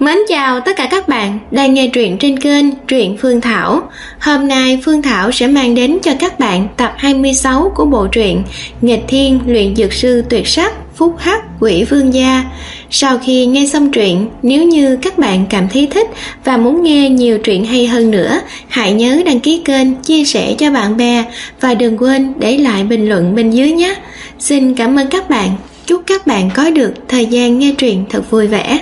Mến chào tất cả các bạn đang nghe truyện trên kênh Truyện Phương Thảo. Hôm nay Phương Thảo sẽ mang đến cho các bạn tập 26 của bộ truyện Nghịch Thiên Luyện Dược Sư Tuyệt Sắc Phúc Hắc Quỷ Vương Gia. Sau khi nghe xong truyện, nếu như các bạn cảm thấy thích và muốn nghe nhiều truyện hay hơn nữa, hãy nhớ đăng ký kênh, chia sẻ cho bạn bè và đừng quên để lại bình luận bên dưới nhé. Xin cảm ơn các bạn. Chúc các bạn có được thời gian nghe truyện thật vui vẻ.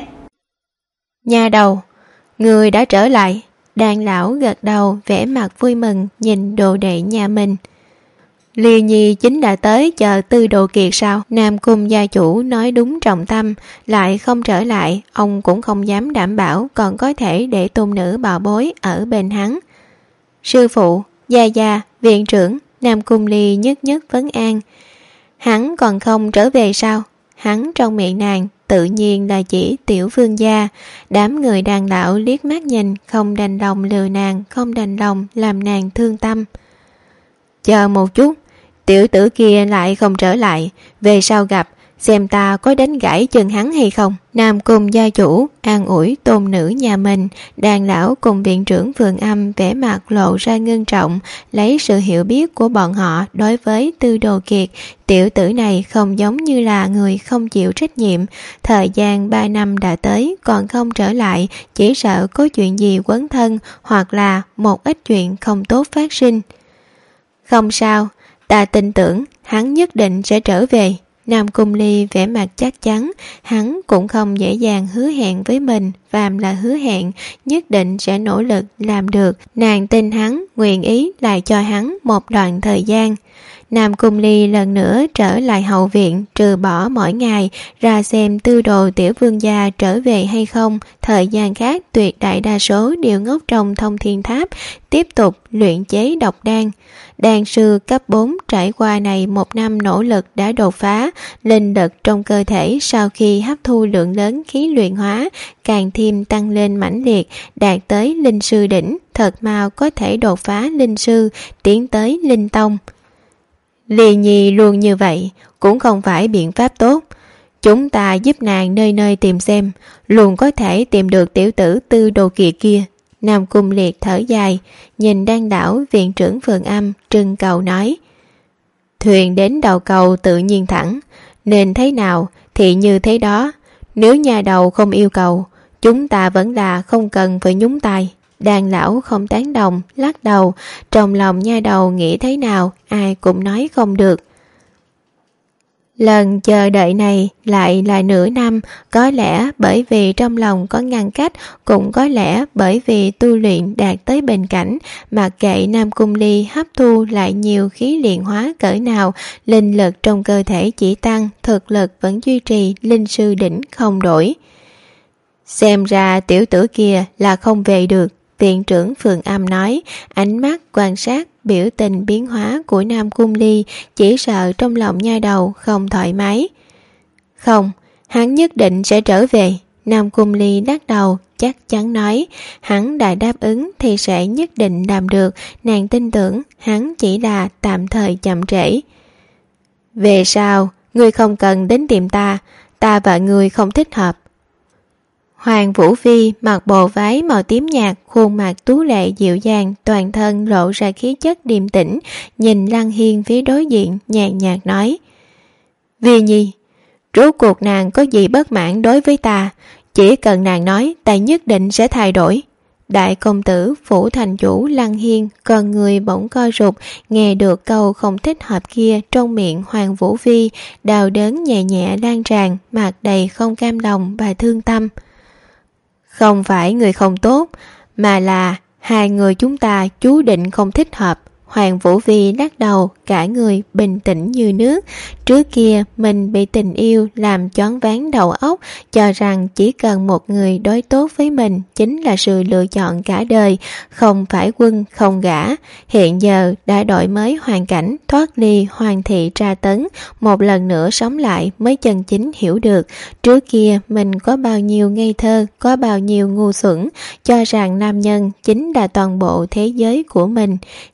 Nhà đầu, người đã trở lại. Đàn lão gật đầu vẻ mặt vui mừng nhìn đồ đệ nhà mình. Liên Nhi chính đã tới chờ Tư Đồ Kiệt sao? Nam Cung gia chủ nói đúng trọng tâm, lại không trở lại, ông cũng không dám đảm bảo còn có thể để tôn nữ bảo bối ở bên hắn. Sư phụ, gia, viện trưởng, Nam Cung Ly nhất vấn an. Hắn còn không trở về sao? Hắn trong miệng nàng tự nhiên là chỉ Tiểu Vương gia. Đám người đàn lão liếc mắt nhìn, không đành lòng lừa nàng, không đành lòng làm nàng thương tâm. Chờ một chút, tiểu tử kia lại không trở lại, về sau gặp xem ta có đánh gãy chân hắn hay không. Nam Cung gia chủ an ủi tôn nữ nhà mình. Đàn lão cùng viện trưởng Vườn Âm vẻ mặt lộ ra ngưng trọng, lấy sự hiểu biết của bọn họ đối với Tư Đồ Kiệt. Tiểu tử này không giống như là người không chịu trách nhiệm. Thời gian 3 năm đã tới còn không trở lại, chỉ sợ có chuyện gì quấn thân hoặc là một ít chuyện không tốt phát sinh. Không sao, ta tin tưởng hắn nhất định sẽ trở về. Nam Cung Ly vẻ mặt chắc chắn, hắn cũng không dễ dàng hứa hẹn với mình, phàm là hứa hẹn nhất định sẽ nỗ lực làm được. Nàng tin hắn, nguyện ý lại cho hắn một đoạn thời gian. Nam Cung Ly lần nữa trở lại hậu viện, trừ bỏ mỗi ngày ra xem Tư Đồ tiểu vương gia trở về hay không. Thời gian khác tuyệt đại đa số đều ngốc trong Thông Thiên Tháp, tiếp tục luyện chế độc đan. Đan sư cấp 4 trải qua này 1 năm nỗ lực đã đột phá, linh lực trong cơ thể sau khi hấp thu lượng lớn khí luyện hóa càng thêm tăng lên mãnh liệt, đạt tới linh sư đỉnh, thật mau có thể đột phá linh sư, tiến tới linh tông. Liên Nhi luôn như vậy cũng không phải biện pháp tốt. Chúng ta giúp nàng nơi nơi tìm xem, luôn có thể tìm được tiểu tử Tư Đồ Kiệt kia. Nam Cung Liệt thở dài, nhìn đan đảo viện trưởng Vườn Âm trưng cầu nói. Thuyền đến đầu cầu tự nhiên thẳng, nên thế nào thì như thế đó. Nếu nhà đầu không yêu cầu, chúng ta vẫn là không cần phải nhúng tay. Đàn lão không tán đồng, lắc đầu. Trong lòng nha đầu nghĩ thế nào ai cũng nói không được. Lần chờ đợi này lại là nửa năm, có lẽ bởi vì trong lòng có ngăn cách, cũng có lẽ bởi vì tu luyện đạt tới bình cảnh, mặc kệ Nam Cung Ly hấp thu lại nhiều khí luyện hóa cỡ nào, linh lực trong cơ thể chỉ tăng, thực lực vẫn duy trì linh sư đỉnh không đổi. Xem ra tiểu tử kia là không về được, viện trưởng Vườn Âm nói, ánh mắt quan sát biểu tình biến hóa của Nam Cung Ly, chỉ sợ trong lòng nha đầu không thoải mái. Không, hắn nhất định sẽ trở về. Nam Cung Ly lắc đầu, chắc chắn nói, hắn đã đáp ứng thì sẽ nhất định làm được, nàng tin tưởng hắn chỉ là tạm thời chậm trễ. Về sau, ngươi không cần đến tìm ta và ngươi không thích hợp. Hoàng Vũ Phi mặc bộ váy màu tím nhạt, khuôn mặt tú lệ dịu dàng, toàn thân lộ ra khí chất điềm tĩnh, nhìn Lăng Hiên phía đối diện nhàn nhạt nói. Vi Nhi, rốt cuộc nàng có gì bất mãn đối với ta, chỉ cần nàng nói ta nhất định sẽ thay đổi. Đại công tử phủ thành chủ Lăng Hiên con người bỗng co rụt, nghe được câu không thích hợp kia trong miệng Hoàng Vũ Phi, đau đớn nhẹ nhẹ lan tràn, mặt đầy không cam lòng và thương tâm. Không phải người không tốt, mà là hai người chúng ta chú định không thích hợp. Hoàng Vũ Vi lắc đầu, cả người bình tĩnh như nước. Trước kia mình bị tình yêu làm choáng váng đầu óc, cho rằng chỉ cần một người đối tốt với mình chính là sự lựa chọn cả đời, không phải quân không gả. Hiện giờ đã đổi mới hoàn cảnh, thoát ly hoàng thị tra tấn, một lần nữa sống lại mới chân chính hiểu được. Trước kia mình có bao nhiêu ngây thơ, có bao nhiêu ngu xuẩn, cho rằng nam nhân chính là toàn bộ thế giới của mình. Hiện tại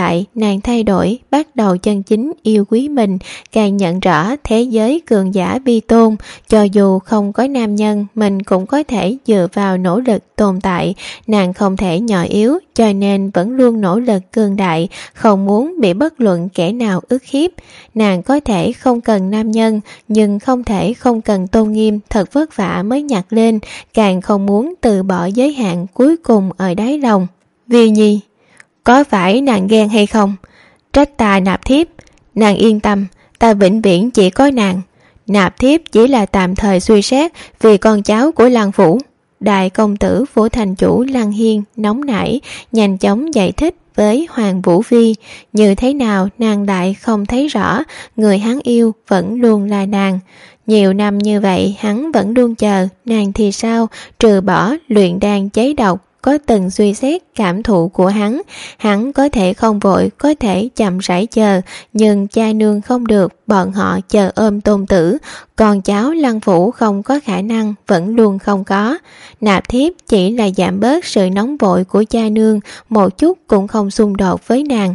tại nàng thay đổi, bắt đầu chân chính yêu quý mình, càng nhận rõ thế giới cường giả vi tôn, cho dù không có nam nhân, mình cũng có thể dựa vào nỗ lực tồn tại. Nàng không thể nhỏ yếu, cho nên vẫn luôn nỗ lực cường đại, không muốn bị bất luận kẻ nào ức hiếp. Nàng có thể không cần nam nhân, nhưng không thể không cần tôn nghiêm thật vất vả mới nhặt lên, càng không muốn từ bỏ giới hạn cuối cùng ở đáy lòng. Vi Nhi, có phải nàng ghen hay không? Trách ta nạp thiếp. Nàng yên tâm, ta vĩnh viễn chỉ có nàng. Nạp thiếp chỉ là tạm thời suy xét vì con cháu của Lăng phủ. Đại công tử phủ thành chủ Lăng Hiên nóng nảy, nhanh chóng giải thích với Hoàng Vũ Vi. Như thế nào nàng lại không thấy rõ, người hắn yêu vẫn luôn là nàng. Nhiều năm như vậy hắn vẫn luôn chờ, nàng thì sao? Trừ bỏ luyện đan cháy độc, có từng suy xét cảm thụ của hắn có thể không vội, có thể chậm rãi chờ, nhưng cha nương không được, bọn họ chờ ôm tôn tử, còn cháu Lăng phủ không có khả năng, vẫn luôn không có. Nạp thiếp chỉ là giảm bớt sự nóng vội của cha nương, một chút cũng không xung đột với nàng.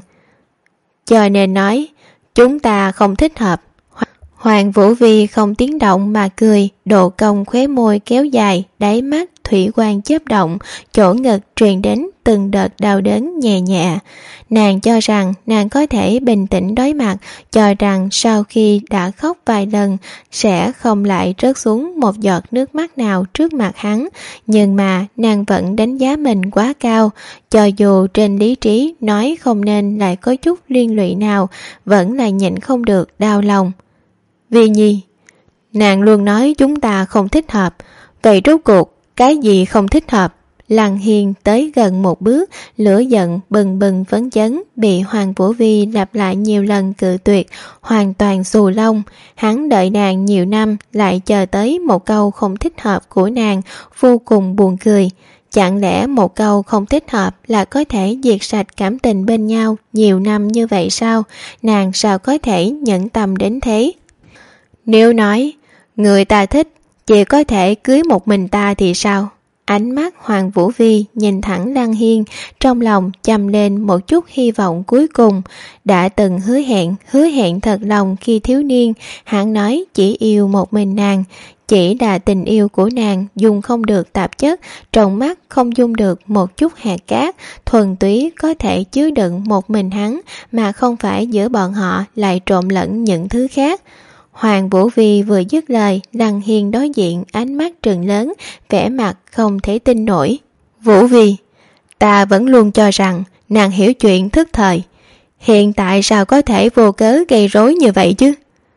Cho nên nói, chúng ta không thích hợp. Hoàng Vũ Vi không tiếng động mà cười, độ cong khóe môi kéo dài, đáy mắt thủy quang chớp động, chỗ ngực truyền đến từng đợt đau đớn nhẹ nhẹ. Nàng cho rằng nàng có thể bình tĩnh đối mặt, cho rằng sau khi đã khóc vài lần sẽ không lại rớt xuống một giọt nước mắt nào trước mặt hắn, nhưng mà nàng vẫn đánh giá mình quá cao, cho dù trên lý trí nói không nên lại có chút liên lụy nào, vẫn là nhịn không được đau lòng. Vi Nhi, nàng luôn nói chúng ta không thích hợp, vậy rốt cuộc cái gì không thích hợp? Lăng Hiên tới gần một bước, lửa giận bừng bừng phấn chấn, bị Hoàng Vũ Vi lặp lại nhiều lần cự tuyệt, hoàn toàn xù lông. Hắn đợi nàng nhiều năm, lại chờ tới một câu không thích hợp của nàng, vô cùng buồn cười. Chẳng lẽ một câu không thích hợp là có thể diệt sạch cảm tình bên nhau nhiều năm như vậy sao? Nàng sao có thể nhẫn tâm đến thế? Nếu nói, người ta thích, chỉ có thể cưới một mình ta thì sao? Ánh mắt Hoàng Vũ Vi nhìn thẳng Lăng Hiên, trong lòng chầm lên một chút hy vọng cuối cùng. Đã từng hứa hẹn thật lòng khi thiếu niên, hắn nói chỉ yêu một mình nàng. Chỉ là tình yêu của nàng dùng không được tạp chất, trong mắt không dung được một chút hạt cát, thuần túy có thể chứa đựng một mình hắn, mà không phải giữa bọn họ lại trộn lẫn những thứ khác. Hoàng Vũ Vi vừa dứt lời, Lăng Hiên đối diện ánh mắt trừng lớn, vẻ mặt không thể tin nổi. Vũ Vi, ta vẫn luôn cho rằng nàng hiểu chuyện thức thời, hiện tại sao có thể vô cớ gây rối như vậy chứ?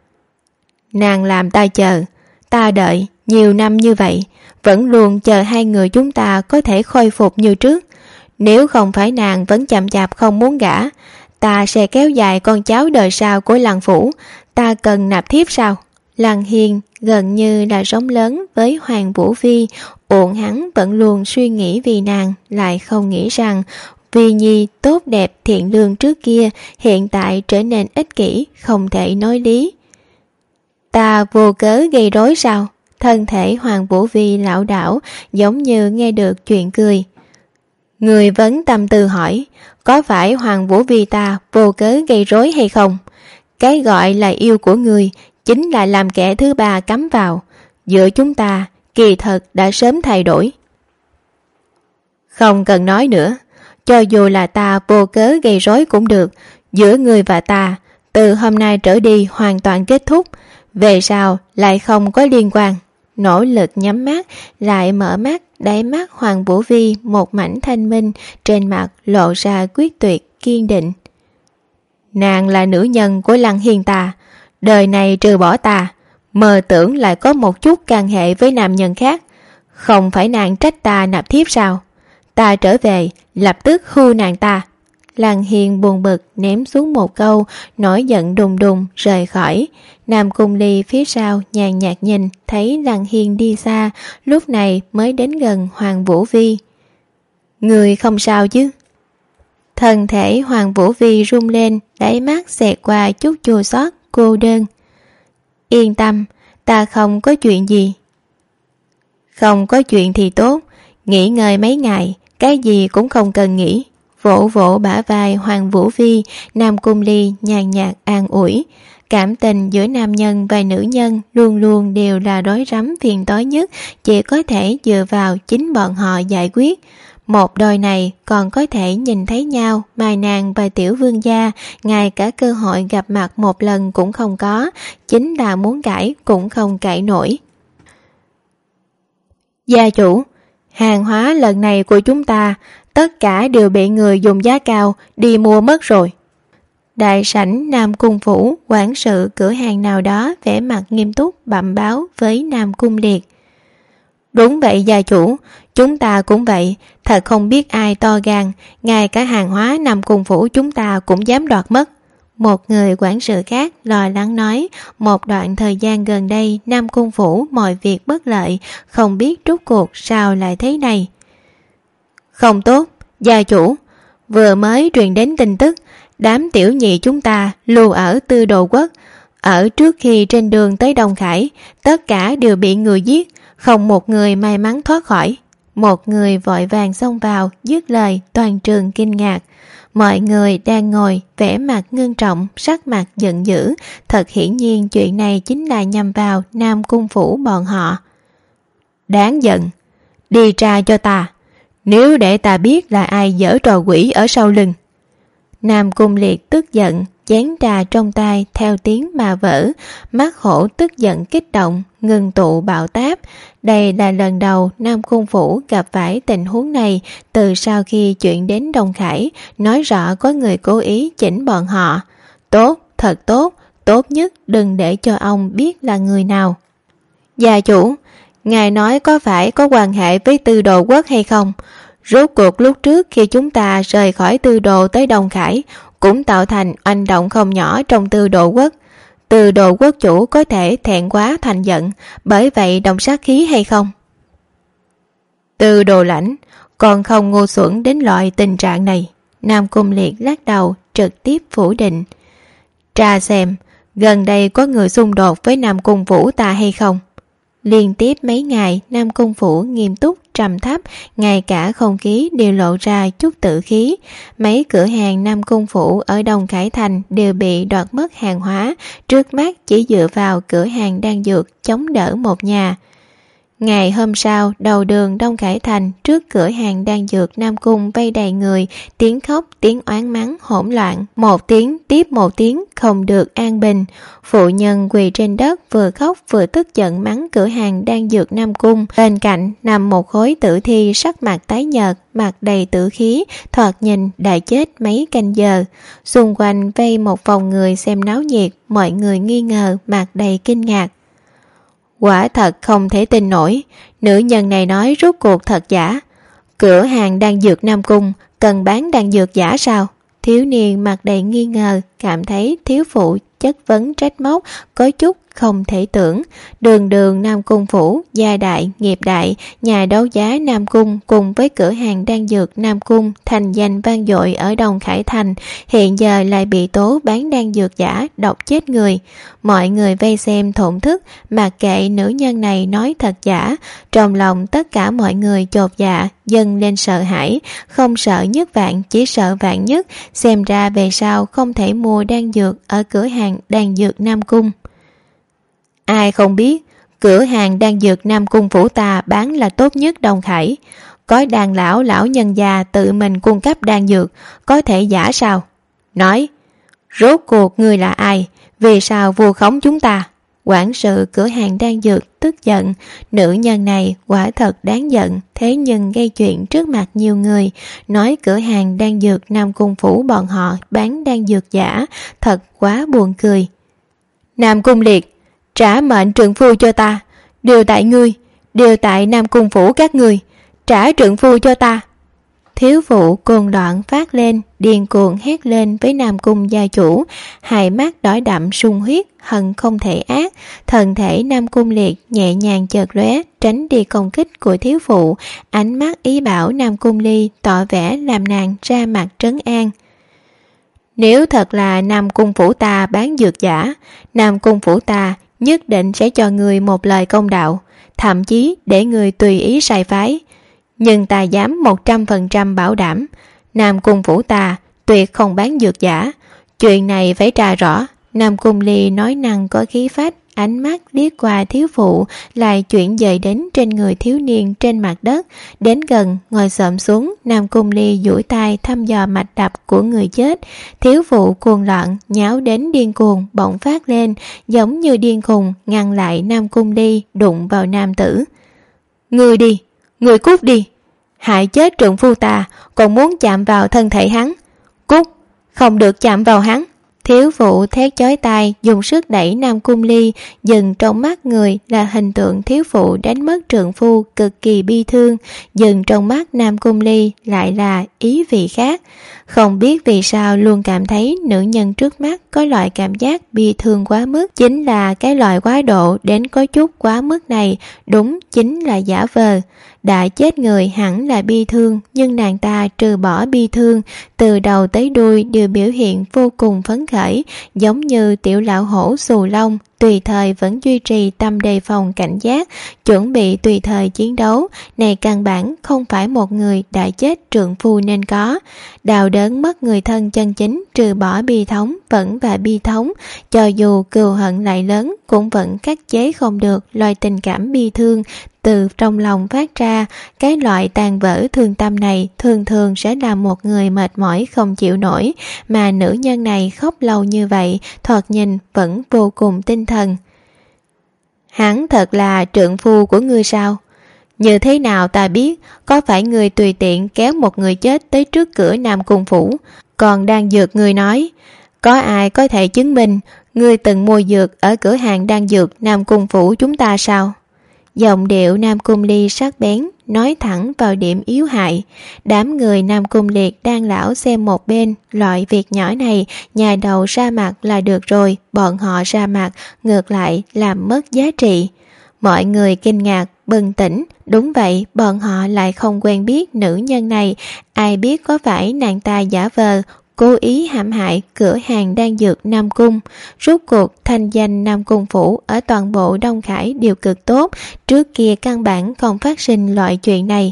Nàng làm ta chờ, ta đợi nhiều năm như vậy, vẫn luôn chờ hai người chúng ta có thể khôi phục như trước. Nếu không phải nàng vẫn chậm chạp không muốn gả, ta sẽ kéo dài con cháu đời sau của Lăng phủ. Ta cần nạp thiếp sao? Lăng Hiên gần như là sống lớn với Hoàng Vũ Vi, uổng hắn vẫn luôn suy nghĩ vì nàng, lại không nghĩ rằng Vi Nhi tốt đẹp thiện lương trước kia hiện tại trở nên ích kỷ, không thể nói lý. Ta vô cớ gây rối sao? Thân thể Hoàng Vũ Vi lảo đảo, giống như nghe được chuyện cười. Người vấn tâm tư hỏi, có phải Hoàng Vũ Vi ta vô cớ gây rối hay không? Cái gọi là yêu của người chính là làm kẻ thứ ba cắm vào. Giữa chúng ta kỳ thật đã sớm thay đổi. Không cần nói nữa, cho dù là ta vô cớ gây rối cũng được, giữa người và ta từ hôm nay trở đi hoàn toàn kết thúc, về sau lại không có liên quan. Nỗ lực nhắm mắt, lại mở mắt, đáy mắt Hoàng Vũ Vi một mảnh thanh minh, trên mặt lộ ra quyết tuyệt, kiên định. Nàng là nữ nhân của Lăng Hiên ta, đời này trừ bỏ ta, mơ tưởng lại có một chút can hệ với nam nhân khác. Không phải nàng trách ta nạp thiếp sao? Ta trở về, lập tức hưu nàng ta. Lăng Hiên buồn bực ném xuống một câu, nổi giận đùng đùng rời khỏi. Nam Cung Ly phía sau nhàn nhạt nhìn, thấy Lăng Hiên đi xa, lúc này mới đến gần Hoàng Vũ Vi. Người không sao chứ? Thân thể Hoàng Vũ Vi rung lên, đáy mắt xẹt qua chút chua xót, cô đơn. Yên tâm, ta không có chuyện gì. Không có chuyện thì tốt, nghỉ ngơi mấy ngày, cái gì cũng không cần nghĩ. Vỗ vỗ bả vai Hoàng Vũ Vi, Nam Cung Ly nhàn nhạt an ủi. Cảm tình giữa nam nhân và nữ nhân luôn luôn đều là rối rắm phiền toái nhất, chỉ có thể dựa vào chính bọn họ giải quyết. Một đôi này còn có thể nhìn thấy nhau, Mai Nàng và Tiểu Vương gia ngay cả cơ hội gặp mặt một lần cũng không có, chính là muốn cãi cũng không cãi nổi. Gia chủ, hàng hóa lần này của chúng ta tất cả đều bị người dùng giá cao đi mua mất rồi. Đại sảnh Nam Cung phủ, quản sự cửa hàng nào đó vẻ mặt nghiêm túc bẩm báo với Nam Cung Liệt. Đúng vậy gia chủ, chúng ta cũng vậy, thật không biết ai to gan, ngay cả hàng hóa Nam Cung phủ chúng ta cũng dám đoạt mất. Một người quản sự khác lo lắng nói, một đoạn thời gian gần đây Nam Cung phủ mọi việc bất lợi, không biết rốt cuộc sao lại thế này. Không tốt, gia chủ, vừa mới truyền đến tin tức, đám tiểu nhị chúng ta lưu ở Tư Đồ Quốc, ở trước khi trên đường tới Đông Khải, tất cả đều bị người giết, không một người may mắn thoát khỏi. Một người vội vàng xông vào, dứt lời toàn trường kinh ngạc. Mọi người đang ngồi vẻ mặt ngưng trọng, sắc mặt giận dữ, thật hiển nhiên chuyện này chính là nhằm vào Nam Cung phủ bọn họ. Đáng giận, đi tra cho ta, nếu để ta biết là ai giở trò quỷ ở sau lưng. Nam Cung Liệt tức giận, chén trà trong tay theo tiếng mà vỡ, mắt hổ tức giận kích động, ngừng tụ bạo táp. Đây là lần đầu Nam Cung phủ gặp phải tình huống này từ sau khi chuyện đến Đông Khải, nói rõ có người cố ý chỉnh bọn họ. Tốt, thật tốt, tốt nhất đừng để cho ông biết là người nào. Gia chủ, ngài nói có phải có quan hệ với Tư Đồ Quốc hay không? Rốt cuộc lúc trước khi chúng ta rời khỏi Tư Đồ tới Đông Khải cũng tạo thành oanh động không nhỏ trong Tư Đồ Quốc. Tư Đồ Quốc chủ có thể thẹn quá thành giận, bởi vậy động sát khí hay không? Tư Đồ lãnh còn không ngu xuẩn đến loại tình trạng này. Nam Cung Liệt lắc đầu trực tiếp phủ định. Tra xem gần đây có người xung đột với Nam Cung phủ ta hay không? Liên tiếp mấy ngày Nam Cung phủ nghiêm túc trầm thấp, ngay cả không khí đều lộ ra chút tự khí. Mấy cửa hàng Nam Cung phủ ở Đông Khải Thành đều bị đoạt mất hàng hóa, trước mắt chỉ dựa vào cửa hàng đan dược chống đỡ một nhà. Ngày hôm sau, đầu đường Đông Khải Thành, trước cửa hàng đan dược Nam Cung vây đầy người, tiếng khóc, tiếng oán mắng hỗn loạn, một tiếng tiếp một tiếng không được an bình. Phụ nhân quỳ trên đất vừa khóc vừa tức giận mắng cửa hàng đan dược Nam Cung. Bên cạnh nằm một khối tử thi sắc mặt tái nhợt, mặt đầy tử khí, thoạt nhìn đã chết mấy canh giờ. Xung quanh vây một vòng người xem náo nhiệt, mọi người nghi ngờ, mặt đầy kinh ngạc. Quả thật không thể tin nổi, nữ nhân này nói rốt cuộc thật giả. Cửa hàng đan dược Nam Cung cần bán đan dược giả sao? Thiếu niên mặt đầy nghi ngờ, cảm thấy thiếu phụ chất vấn trách móc, có chút không thể tưởng. Đường đường Nam Cung phủ, gia đại, nghiệp đại, nhà đấu giá Nam Cung cùng với cửa hàng đan dược Nam Cung thành danh vang dội ở Đông Khải Thành, hiện giờ lại bị tố bán đan dược giả, độc chết người. Mọi người vây xem thổn thức, mặc kệ nữ nhân này nói thật giả, trong lòng tất cả mọi người chột dạ, dâng lên sợ hãi, không sợ nhất vạn, chỉ sợ vạn nhất, xem ra về sau không thể mua đan dược ở cửa hàng đan dược Nam Cung. Ai không biết, cửa hàng đan dược Nam Cung phủ ta bán là tốt nhất Đông Khải. Có đàn lão nhân già tự mình cung cấp đan dược, có thể giả sao? Nói, rốt cuộc ngươi là ai? Vì sao vu khống chúng ta? Quản sự cửa hàng đan dược tức giận, nữ nhân này quả thật đáng giận, thế nhưng gây chuyện trước mặt nhiều người, nói cửa hàng đan dược Nam Cung phủ bọn họ bán đan dược giả, thật quá buồn cười. Nam Cung Liệt, trả mệnh trượng phu cho ta, đều tại ngươi, đều tại Nam Cung phủ các ngươi, trả trượng phu cho ta. Thiếu phụ cuồng loạn phát lên, điên cuồng hét lên với Nam Cung gia chủ, hai mắt đỏ đậm sung huyết, hận không thể ác. Thân thể Nam Cung Liệt nhẹ nhàng chợt lóe, tránh đi công kích của thiếu phụ, ánh mắt ý bảo Nam Cung Ly tỏ vẻ làm nàng ra mặt trấn an. Nếu thật là Nam Cung phủ ta bán dược giả, Nam Cung phủ ta nhất định sẽ cho người một lời công đạo, thậm chí để người tùy ý sai phái. Nhưng ta dám 100% bảo đảm, Nam Cung phủ ta tuyệt không bán dược giả, chuyện này phải tra rõ. Nam Cung Ly nói năng có khí phách, ánh mắt liếc qua thiếu phụ lại chuyển dời đến trên người thiếu niên trên mặt đất. Đến gần ngồi xổm xuống, Nam Cung Ly duỗi tay thăm dò mạch đập của người chết. Thiếu phụ cuồng loạn nháo đến điên cuồng bỗng phát lên, giống như điên khùng ngăn lại Nam Cung Ly đụng vào nam tử. Người đi, người cút đi, hại chết trượng phu ta, còn muốn chạm vào thân thể hắn. Cút, không được chạm vào hắn. Thiếu phụ thét chói tai dùng sức đẩy Nam Cung Ly, dừng trong mắt người là hình tượng thiếu phụ đánh mất trượng phu cực kỳ bi thương, dừng trong mắt Nam Cung Ly lại là ý vị khác. Không biết vì sao luôn cảm thấy nữ nhân trước mắt có loại cảm giác bi thương quá mức, chính là cái loại quá độ đến có chút quá mức này, đúng chính là giả vờ. Đã chết người hẳn là bi thương, nhưng nàng ta trừ bỏ bi thương, từ đầu tới đuôi đều biểu hiện vô cùng phấn khởi, giống như tiểu lão hổ xù lông, tùy thời vẫn duy trì tâm đề phòng cảnh giác, chuẩn bị tùy thời chiến đấu. Này căn bản không phải một người đã chết trượng phu nên có. Đau đớn mất người thân chân chính, trừ bỏ bi thống vẫn và bi thống, cho dù cừu hận lại lớn cũng vẫn khắc chế không được loại tình cảm bi thương từ trong lòng phát ra. Cái loại tàn vỡ thương tâm này thường thường sẽ làm một người mệt mỏi không chịu nổi, mà nữ nhân này khóc lâu như vậy, thoạt nhìn vẫn vô cùng tinh thần. Hắn thật là trượng phu của ngươi sao? Như thế nào ta biết? Có phải ngươi tùy tiện kéo một người chết tới trước cửa Nam Cung phủ? Còn đang dược ngươi nói, có ai có thể chứng minh ngươi từng mua dược ở cửa hàng đan dược Nam Cung phủ chúng ta sao? Giọng điệu Nam Cung Ly sắc bén, nói thẳng vào điểm yếu hại. Đám người Nam Cung Liệt đang lão xem một bên, loại việc nhỏ này nhà đầu ra mặt là được rồi, bọn họ ra mặt ngược lại làm mất giá trị. Mọi người kinh ngạc, bừng tỉnh. Đúng vậy, bọn họ lại không quen biết nữ nhân này, ai biết có phải nàng ta giả vờ cố ý hãm hại cửa hàng đan dược Nam Cung. Rốt cuộc thanh danh Nam Cung phủ ở toàn bộ Đông Khải đều cực tốt, trước kia căn bản không phát sinh loại chuyện này.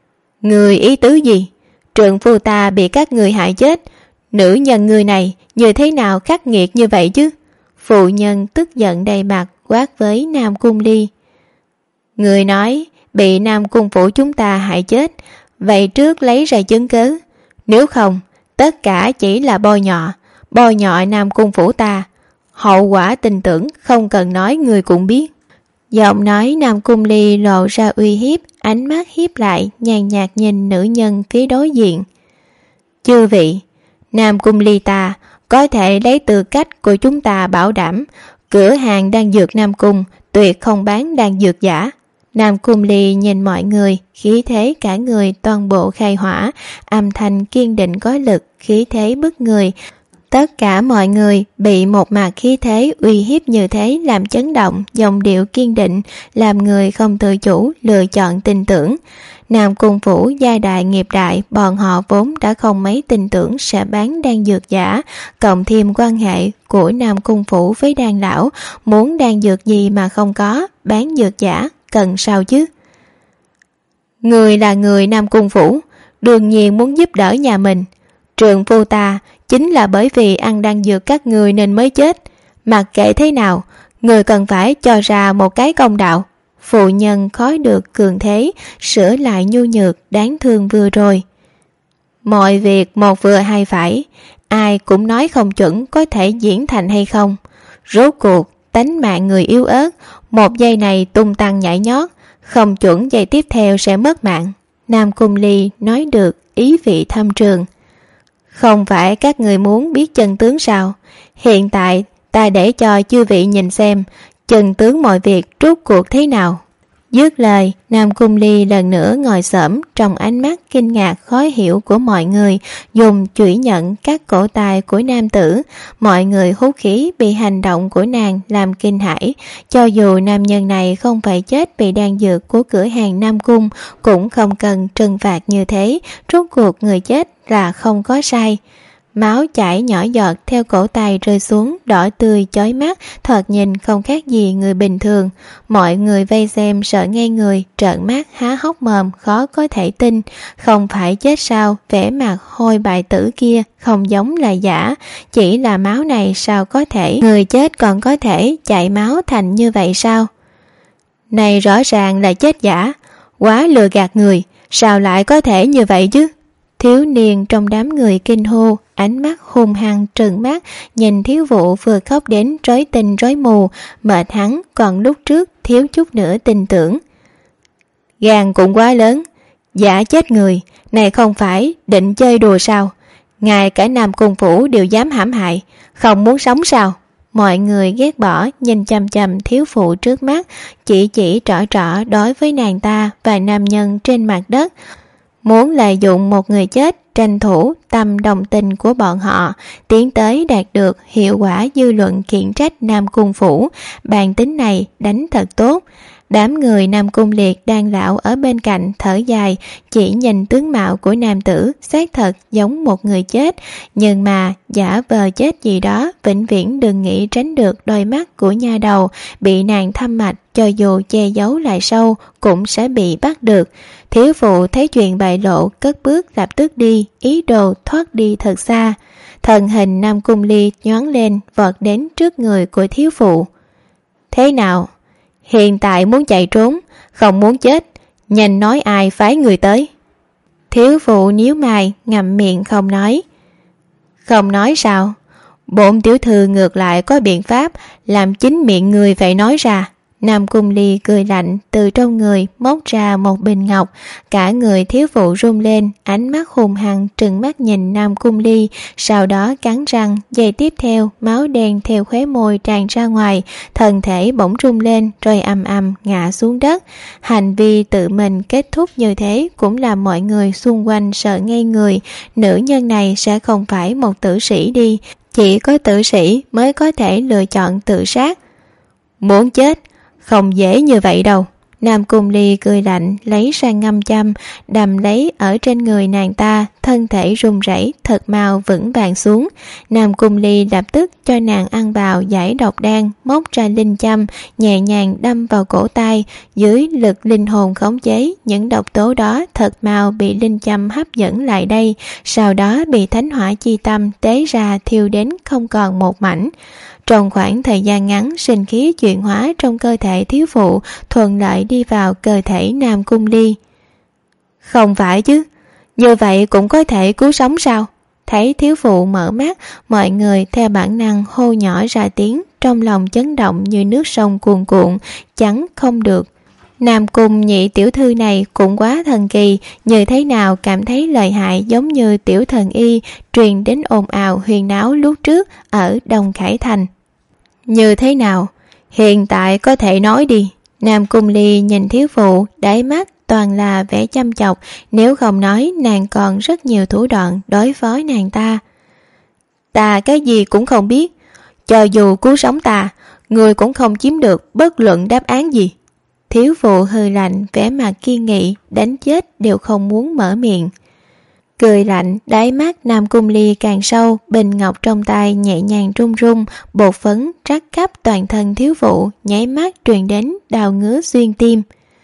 Người ý tứ gì? Trượng phu ta bị các người hại chết, nữ nhân người này như thế nào khắc nghiệt như vậy chứ? Phụ nhân tức giận đầy mặt quát với Nam Cung Ly. Người nói bị Nam Cung phủ chúng ta hại chết, vậy trước lấy ra chứng cứ, nếu không tất cả chỉ là bôi nhọ Nam Cung phủ ta, hậu quả tin tưởng không cần nói người cũng biết. Giọng nói Nam Cung Ly lộ ra uy hiếp, ánh mắt hiếp lại nhàn nhạt nhìn nữ nhân phía đối diện. Chư vị, Nam Cung Ly ta có thể lấy tư cách của chúng ta bảo đảm cửa hàng đan dược Nam Cung tuyệt không bán đan dược giả. Nam Cung Ly nhìn mọi người, khí thế cả người toàn bộ khai hỏa, âm thanh kiên định có lực, khí thế bức người. Tất cả mọi người bị một mặt khí thế uy hiếp như thế làm chấn động, giọng điệu kiên định làm người không tự chủ lựa chọn tin tưởng. Nam Cung phủ gia đại nghiệp đại, bọn họ vốn đã không mấy tin tưởng sẽ bán đan dược giả, cộng thêm quan hệ của Nam Cung phủ với đan lão, muốn đan dược gì mà không có, bán dược giả cần sao chứ? Người là người Nam Cung phủ, đương nhiên muốn giúp đỡ nhà mình. Trượng phu ta chính là bởi vì ăn đan dược các người nên mới chết. Mặc kệ thế nào, người cần phải cho ra một cái công đạo. Phụ nhân khó được cường thế, sửa lại nhu nhược đáng thương vừa rồi. Mọi việc một vừa hai phải, ai cũng nói không chuẩn có thể diễn thành hay không. Rốt cuộc tánh mạng người yếu ớt, một giây này tung tăng nhảy nhót, không chuẩn giây tiếp theo sẽ mất mạng. Nam Cung Ly nói được ý vị thâm trường. Không phải các người muốn biết chân tướng sao? Hiện tại ta để cho chư vị nhìn xem chân tướng mọi việc rốt cuộc thế nào. Dứt lời, Nam Cung Ly lần nữa ngồi xổm, trong ánh mắt kinh ngạc khó hiểu của mọi người, dùng chủy nhận các cổ tay của nam tử. Mọi người hút khí bị hành động của nàng làm kinh hãi. Cho dù nam nhân này không phải chết vì đan dược của cửa hàng Nam Cung, cũng không cần trừng phạt như thế. Rốt cuộc người chết là không có sai. máu chảy nhỏ giọt theo cổ tay rơi xuống, đỏ tươi chói mắt, thoạt nhìn không khác gì người bình thường. Mọi người vây xem sợ ngây người, trợn mắt há hốc mồm, khó có thể tin. Không phải chết sao? Vẻ mặt hôi bại tử kia không giống là giả, chỉ là máu này sao có thể người chết còn có thể chảy máu thành như vậy sao? Này rõ ràng là chết giả, quá lừa gạt người, sao lại có thể như vậy chứ? Thiếu niên trong đám người kinh hô, ánh mắt hung hăng trừng mắt nhìn thiếu vụ vừa khóc đến rối tinh rối mù, mệt hắn còn lúc trước thiếu chút nữa tin tưởng. Gan cũng quá lớn, giả chết người, này không phải định chơi đùa sao? Ngay cả Nam Cung Phủ đều dám hãm hại, không muốn sống sao? Mọi người ghét bỏ nhìn chằm chằm thiếu phụ trước mắt, chỉ trỏ đối với nàng ta và nam nhân trên mặt đất, muốn lợi dụng một người chết tranh thủ tâm đồng tình của bọn họ, tiến tới đạt được hiệu quả dư luận khiển trách Nam Cung Phủ. Bản tính này đánh thật tốt. Đám người Nam Cung Liệt đang lão ở bên cạnh thở dài, chỉ nhìn tướng mạo của nam tử xác thật giống một người chết, nhưng mà giả vờ chết gì đó vĩnh viễn đừng nghĩ tránh được đôi mắt của nha đầu bị nàng thâm mạch, cho dù che giấu lại sâu cũng sẽ bị bắt được. Thiếu phụ thấy chuyện bại lộ, cất bước lập tức đi, ý đồ thoát đi thật xa. Thân hình Nam Cung Ly nhoáng lên, vọt đến trước người của thiếu phụ. Thế nào? Hiện tại muốn chạy trốn, không muốn chết, nhanh nói ai phái người tới. Thiếu phụ nhíu mày, ngậm miệng không nói. Không nói sao? Bổn tiểu thư ngược lại có biện pháp làm chính miệng người phải nói ra. Nam Cung Ly cười lạnh, từ trong người móc ra một bình ngọc. Cả người thiếu phụ run lên, ánh mắt hung hăng trừng mắt nhìn Nam Cung Ly, sau đó cắn răng. Giây tiếp theo, máu đen theo khóe môi tràn ra ngoài, thân thể bỗng rung lên rồi ầm ngã xuống đất. Hành vi tự mình kết thúc như thế cũng làm mọi người xung quanh sợ ngây người. Nữ nhân này sẽ không phải một tử sĩ đi, chỉ có tử sĩ mới có thể lựa chọn tự sát. Muốn chết không dễ như vậy đâu. Nam Cung Ly cười lạnh, lấy ra ngâm châm đầm lấy ở trên người nàng ta, thân thể run rẩy thật mau vững vàng xuống. Nam Cung Ly lập tức cho nàng ăn vào giải độc đan, móc ra linh châm nhẹ nhàng đâm vào cổ tay. Dưới lực linh hồn khống chế, những độc tố đó thật mau bị linh châm hấp dẫn lại đây, sau đó bị thánh hỏa chi tâm tế ra thiêu đến không còn một mảnh. Trong khoảng thời gian ngắn, sinh khí chuyển hóa trong cơ thể thiếu phụ thuận lợi đi vào cơ thể Nam Cung Ly. Không phải chứ, như vậy cũng có thể cứu sống sao? Thấy thiếu phụ mở mắt, mọi người theo bản năng hô nhỏ ra tiếng, trong lòng chấn động như nước sông cuồn cuộn, chẳng không được. Nam Cung nhị tiểu thư này cũng quá thần kỳ, như thế nào cảm thấy lợi hại giống như tiểu thần y truyền đến ồn ào huyền náo lúc trước ở Đông Khải Thành. Như thế nào? Hiện tại có thể nói đi. Nam Cung Ly nhìn thiếu phụ, đáy mắt toàn là vẻ chăm chọc, nếu không nói nàng còn rất nhiều thủ đoạn đối phó nàng ta. Ta cái gì cũng không biết, cho dù cứu sống ta, người cũng không chiếm được bất luận đáp án gì. Thiếu phụ hừ lạnh, vẻ mặt kiên nghị, đánh chết đều không muốn mở miệng. Cười lạnh, đáy mắt Nam Cung Ly càng sâu, bình ngọc trong tay nhẹ nhàng rung rung, bột phấn trắc khắp toàn thân thiếu phụ, nháy mắt truyền đến đau ngứa xuyên tim.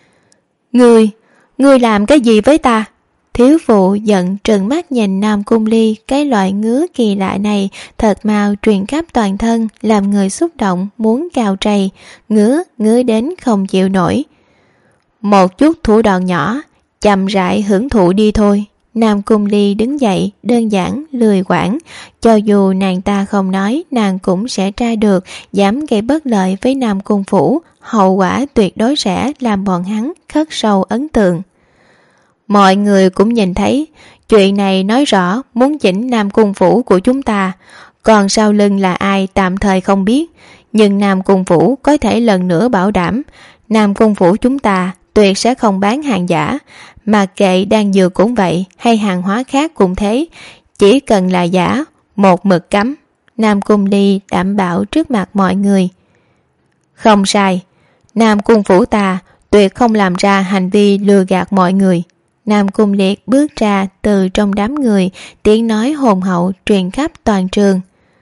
Ngươi làm cái gì với ta? Thiếu phụ giận trừng mắt nhìn Nam Cung Ly, cái loại ngứa kỳ lạ này thật mau truyền khắp toàn thân, làm người xúc động muốn cào trầy, ngứa đến không chịu nổi. Một chút thủ đoạn nhỏ, chậm rãi hưởng thụ đi thôi. Nam Cung Ly đứng dậy, đơn giản, lười quản. Cho dù nàng ta không nói, nàng cũng sẽ tra được, dám gây bất lợi với Nam Cung Phủ, hậu quả tuyệt đối sẽ làm bọn hắn khắc sâu ấn tượng. Mọi người cũng nhìn thấy, chuyện này nói rõ muốn chỉnh Nam Cung Phủ của chúng ta, còn sau lưng là ai tạm thời không biết, nhưng Nam Cung Phủ có thể lần nữa bảo đảm, Nam Cung Phủ chúng ta tuyệt sẽ không bán hàng giả, mà kệ đan dược cũng vậy, hay hàng hóa khác cũng thế, chỉ cần là giả, một mực cấm. Nam Cung Ly đảm bảo trước mặt mọi người. Không sai, Nam Cung Phủ ta tuyệt không làm ra hành vi lừa gạt mọi người. Nam Cung Liệt bước ra từ trong đám người, tiếng nói hồn hậu truyền khắp toàn trường.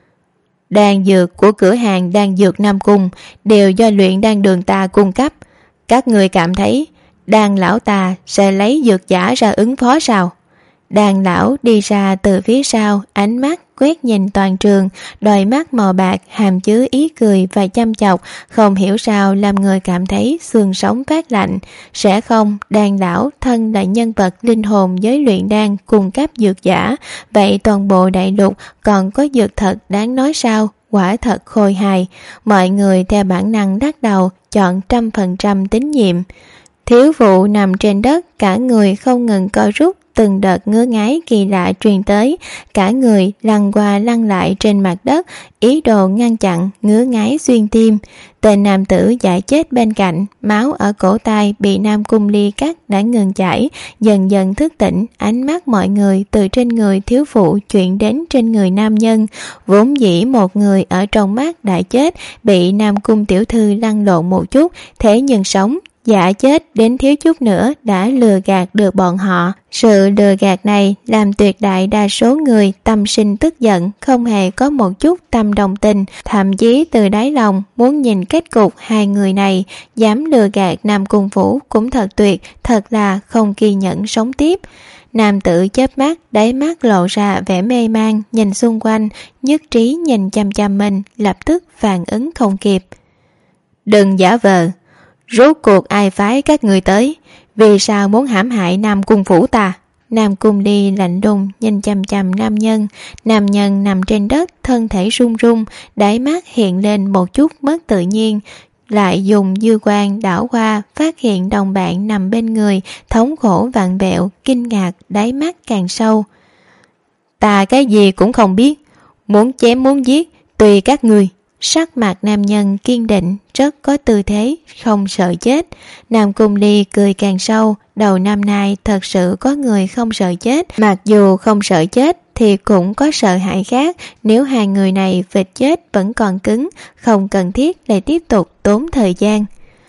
Đan dược của cửa hàng đan dược Nam Cung đều do luyện đan đường ta cung cấp. Các người cảm thấy đan lão ta sẽ lấy dược giả ra ứng phó sao? Đan lão đi ra từ phía sau, ánh mắt quét nhìn toàn trường, đôi mắt màu bạc hàm chứa ý cười và chăm chọc, không hiểu sao làm người cảm thấy xương sống phát lạnh. Sẽ không, Đan lão thân là nhân vật linh hồn giới luyện đan cung cấp dược giả, vậy toàn bộ đại lục còn có dược thật đáng nói sao? Quả thật khôi hài. Mọi người theo bản năng đắc đầu chọn 100% tín nhiệm. Thiếu phụ nằm trên đất, cả người không ngừng co rút, từng đợt ngứa ngáy kỳ lạ truyền tới, cả người lăn qua lăn lại trên mặt đất, ý đồ ngăn chặn ngứa ngáy xuyên tim. Tên nam tử giải chết bên cạnh, máu ở cổ tay bị Nam Cung Ly cắt đã ngừng chảy, dần dần thức tỉnh. Ánh mắt mọi người từ trên người thiếu phụ chuyển đến trên người nam nhân, vốn dĩ một người ở trong mắt đã chết, bị Nam Cung tiểu thư lăn lộn một chút, thế nhưng sống. Giả chết đến thiếu chút nữa đã lừa gạt được bọn họ. Sự lừa gạt này làm tuyệt đại đa số người tâm sinh tức giận, không hề có một chút tâm đồng tình, thậm chí từ đáy lòng muốn nhìn kết cục hai người này. Dám lừa gạt Nam Cung Vũ cũng thật tuyệt, thật là không kiên nhẫn sống tiếp. Nam tử chớp mắt, đáy mắt lộ ra vẻ mê man, nhìn xung quanh, nhất trí nhìn chăm chăm mình, lập tức phản ứng không kịp. Đừng giả vờ. Rốt cuộc ai phái các người tới? Vì sao muốn hãm hại Nam Cung Phủ ta? Nam Cung Ly lạnh lùng nhìn chằm chằm nam nhân. Nam nhân nằm trên đất, thân thể run run, đáy mắt hiện lên một chút mất tự nhiên, lại dùng dư quang đảo qua, phát hiện đồng bạn nằm bên người, thống khổ vặn vẹo, kinh ngạc, đáy mắt càng sâu. Ta cái gì cũng không biết, muốn chém muốn giết, tùy các người. Sắc mặt nam nhân kiên định, rất có tư thế, không sợ chết. Nam Cung Ly cười càng sâu, đầu năm nay thật sự có người không sợ chết. Mặc dù không sợ chết thì cũng có sợ hãi khác. Nếu hai người này vịt chết vẫn còn cứng, không cần thiết lại tiếp tục tốn thời gian.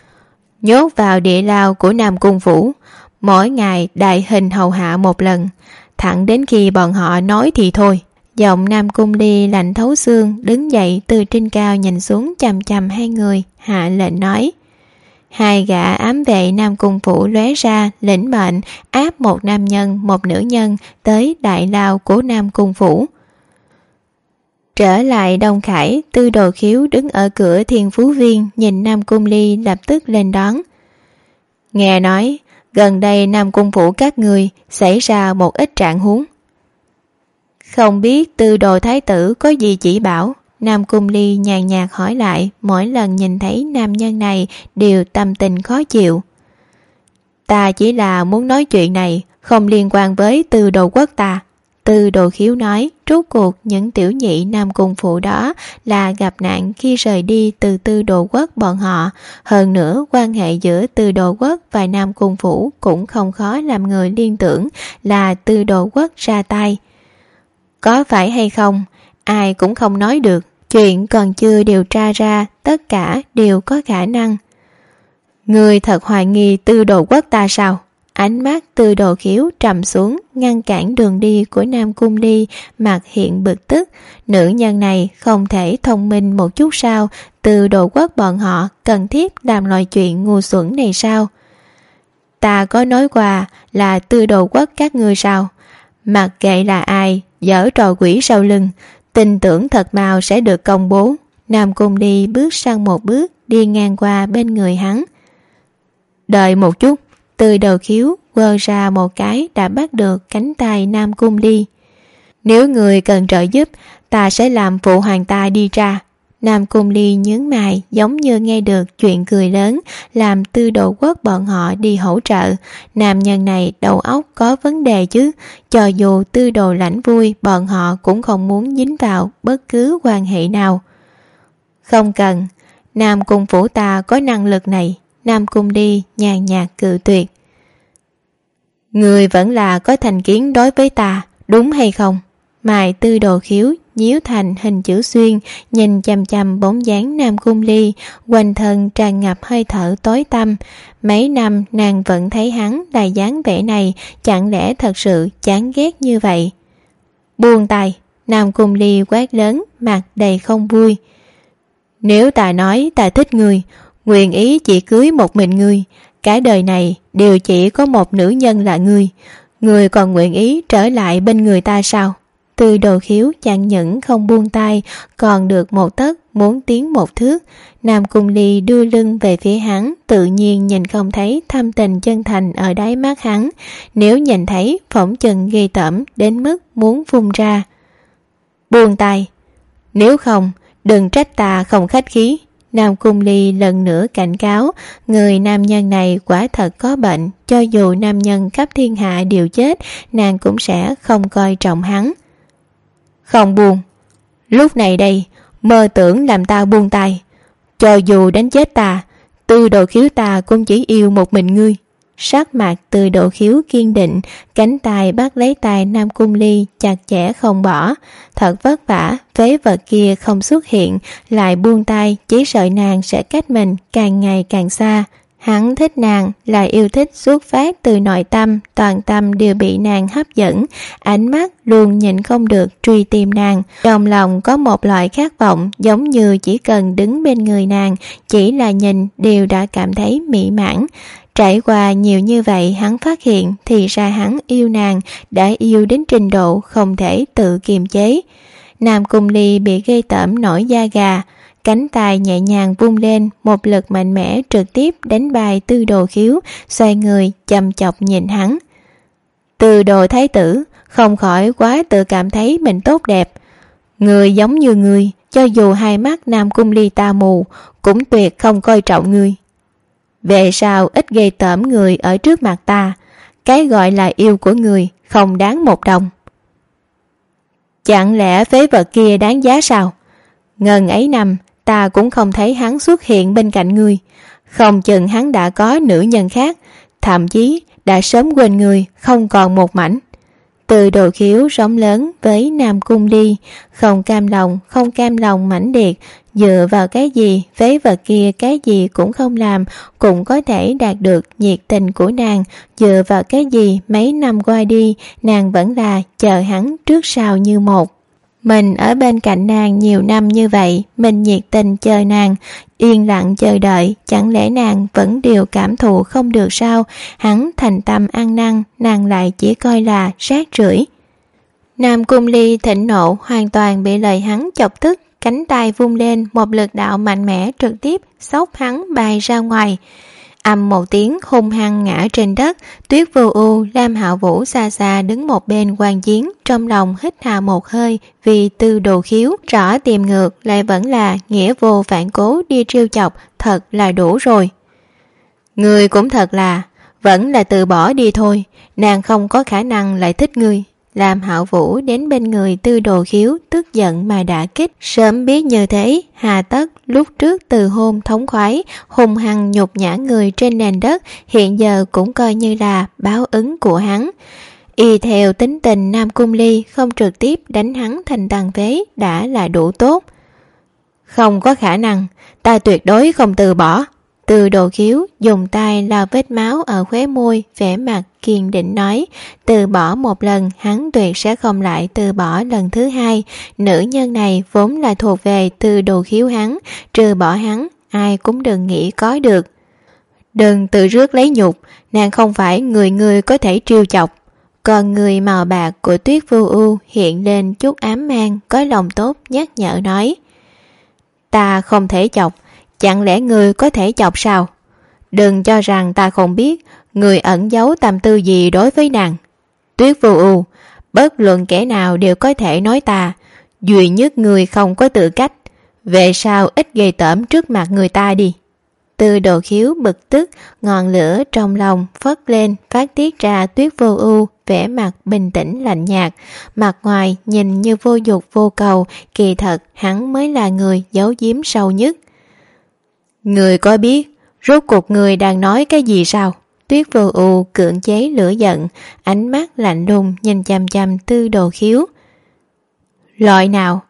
Nhốt vào địa lao của Nam Cung Phủ, mỗi ngày đại hình hầu hạ một lần, thẳng đến khi bọn họ nói thì thôi. Giọng Nam Cung Ly lạnh thấu xương, đứng dậy từ trên cao nhìn xuống chằm chằm hai người, hạ lệnh nói. Hai gã ám vệ Nam Cung Phủ lóe ra, lĩnh mệnh áp một nam nhân, một nữ nhân tới đại lao của Nam Cung Phủ. Trở lại Đông Khải, Tư Đồ Khiếu đứng ở cửa Thiên Phú Viên nhìn Nam Cung Ly lập tức lên đón. Nghe nói gần đây Nam Cung Phủ các người xảy ra một ít trạng huống. Không biết Tư Đồ Thái tử có gì chỉ bảo? Nam Cung Ly nhàn nhạt hỏi lại, mỗi lần nhìn thấy nam nhân này đều tâm tình khó chịu. Ta chỉ là muốn nói chuyện này, không liên quan với Tư Đồ quốc ta. Tư Đồ Khiếu nói, rốt cuộc những tiểu nhị Nam Cung Phủ đó là gặp nạn khi rời đi từ Tư Đồ quốc bọn họ. Hơn nữa, quan hệ giữa Tư Đồ quốc và Nam Cung Phủ cũng không khó làm người liên tưởng là Tư Đồ quốc ra tay. Có phải hay không, ai cũng không nói được, chuyện còn chưa điều tra ra, tất cả đều có khả năng. Người thật hoài nghi Tư Đồ quốc ta sao? Ánh mắt Tư Đồ Khiếu trầm xuống, ngăn cản đường đi của Nam Cung Ly, mặt hiện bực tức. Nữ nhân này không thể thông minh một chút sao? Tư Đồ quốc bọn họ cần thiết làm loại chuyện ngu xuẩn này sao? Ta có nói qua là Tư Đồ quốc các ngươi sao? Mặc kệ là ai giở trò quỷ sau lưng, tin tưởng thật mau sẽ được công bố. Nam Cung Ly bước sang một bước, đi ngang qua bên người hắn. Đợi một chút. Tư Đồ Khiếu quơ ra một cái đã bắt được cánh tay Nam Cung Ly. Nếu người cần trợ giúp, ta sẽ làm phụ hoàng ta đi ra. Nam Cung Ly nhướng mày, giống như nghe được chuyện cười lớn, làm Tư Đồ quốc bọn họ đi hỗ trợ. Nam nhân này đầu óc có vấn đề chứ, cho dù Tư Đồ lãnh vui, bọn họ cũng không muốn dính vào bất cứ quan hệ nào. Không cần, Nam Cung Phủ ta có năng lực này. Nam Cung Ly nhàn nhạt cự tuyệt. Người vẫn là có thành kiến đối với ta, đúng hay không? Mày Tư Đồ Khiếu nhíu thành hình chữ xuyên, nhìn chằm chằm bóng dáng Nam Cung Ly, quanh thân tràn ngập hơi thở tối tăm. Mấy năm nàng vẫn thấy hắn là dáng vẻ này, chẳng lẽ thật sự chán ghét như vậy? Buông tay, Nam Cung Ly quát lớn, mặt đầy không vui. Nếu ta nói ta thích ngươi, nguyện ý chỉ cưới một mình ngươi, cả đời này đều chỉ có một nữ nhân là ngươi, ngươi còn nguyện ý trở lại bên người ta sao? Từ Đồ Khiếu chẳng những không buông tay, còn được một tấc muốn tiến một thước. Nam Cung Ly đưa lưng về phía hắn, tự nhiên nhìn không thấy thâm tình chân thành ở đáy mắt hắn, nếu nhìn thấy phỏng chừng ghê tởm đến mức muốn phun ra. Buông tay, nếu không đừng trách ta không khách khí. Nam Cung Ly lần nữa cảnh cáo, người nam nhân này quả thật có bệnh, cho dù nam nhân khắp thiên hạ đều chết, nàng cũng sẽ không coi trọng hắn. Không buông. Lúc này đây, mơ tưởng làm ta buông tay. Cho dù đánh chết ta, Từ Đồ Khiếu ta cũng chỉ yêu một mình ngươi. Sắc mặt Từ Đồ Khiếu kiên định, cánh tay bắt lấy tay Nam Cung Ly chặt chẽ không bỏ. Thật vất vả, phế vật kia không xuất hiện, lại buông tay, chỉ sợ nàng sẽ cách mình càng ngày càng xa. Hắn thích nàng là yêu thích xuất phát từ nội tâm, toàn tâm đều bị nàng hấp dẫn, ánh mắt luôn nhịn không được truy tìm nàng. Trong lòng có một loại khát vọng giống như chỉ cần đứng bên người nàng, chỉ là nhìn đều đã cảm thấy mỹ mãn. Trải qua nhiều như vậy, hắn phát hiện thì ra hắn yêu nàng, đã yêu đến trình độ không thể tự kiềm chế. Nam Cung Ly bị gây tởm nổi da gà, cánh tay nhẹ nhàng vung lên, một lực mạnh mẽ trực tiếp đánh bài Từ Đồ Khiếu, xoay người chăm chọc nhìn hắn. Từ Đồ thái tử không khỏi quá tự cảm thấy mình tốt đẹp. Người giống như người, cho dù hai mắt Nam Cung Ly ta mù, cũng tuyệt không coi trọng người. Về sau ít gây tởm người ở trước mặt ta, cái gọi là yêu của người không đáng một đồng. Chẳng lẽ phế vật kia đáng giá sao? Ngần ấy năm ta cũng không thấy hắn xuất hiện bên cạnh ngươi, không chừng hắn đã có nữ nhân khác, thậm chí đã sớm quên người không còn một mảnh. Từ Đồ Khiếu rống lớn với Nam Cung Ly, không cam lòng mãnh liệt, dựa vào cái gì phế vật kia cái gì cũng không làm cũng có thể đạt được nhiệt tình của nàng, dựa vào cái gì mấy năm qua đi nàng vẫn là chờ hắn trước sau như một. Mình ở bên cạnh nàng nhiều năm như vậy, mình nhiệt tình chờ nàng, yên lặng chờ đợi, chẳng lẽ nàng vẫn đều cảm thụ không được sao? Hắn thành tâm ăn năn, nàng lại chỉ coi là rác rưởi. Nam Cung Ly thịnh nộ hoàn toàn bị lời hắn chọc tức, cánh tay vung lên, một lực đạo mạnh mẽ trực tiếp xốc hắn bay ra ngoài. Ầm một tiếng hung hăng ngã trên đất. Tuyết Vô Ưu, Lam Hạo Vũ xa xa đứng một bên quan chiến, trong lòng hít hà một hơi, vì Từ Đồ Khiếu rõ tìm ngược lại vẫn là nghĩa vô phản cố đi trêu chọc, thật là đủ rồi. Ngươi cũng thật là, vẫn là từ bỏ đi thôi, nàng không có khả năng lại thích ngươi. Lam Hạo Vũ đến bên người Từ Đồ Khiếu, tức giận mà đả kích. Sớm biết như thế, hà tất lúc trước từ hôn thống khoái, hung hăng nhục nhã người trên nền đất, hiện giờ cũng coi như là báo ứng của hắn. Y theo tính tình Nam Cung Ly, không trực tiếp đánh hắn thành tàn phế đã là đủ tốt. Không có khả năng, ta tuyệt đối không từ bỏ. Từ Đồ Khiếu dùng tay lau vết máu ở khóe môi, vẻ mặt kiên định nói, từ bỏ một lần hắn tuyệt sẽ không lại từ bỏ lần thứ hai. Nữ nhân này vốn là thuộc về Từ Đồ Khiếu hắn, trừ bỏ hắn ai cũng đừng nghĩ có được. Đừng tự rước lấy nhục, nàng không phải người có thể trêu chọc. Còn người màu bạc của Tuyết Vô Ưu hiện lên chút ám mang, có lòng tốt nhắc nhở nói, ta không thể chọc, chẳng lẽ người có thể chọc sao? Đừng cho rằng ta không biết người ẩn giấu tâm tư gì đối với nàng. Tuyết Vô Ưu, bất luận kẻ nào đều có thể nói ta, duy nhất người không có tự cách. Về sau ít gây tởm trước mặt người ta đi. Từ Đồ Khiếu bực tức, ngọn lửa trong lòng phất lên, phát tiết ra. Tuyết Vô Ưu vẻ mặt bình tĩnh lạnh nhạt, mặt ngoài nhìn như vô dục vô cầu, kỳ thật hắn mới là người giấu giếm sâu nhất. Người có biết rốt cuộc người đang nói cái gì sao? Tuyết Vô Ưu cưỡng chế lửa giận, ánh mắt lạnh lùng nhìn chằm chằm Từ Đồ Khiếu. Loại nào?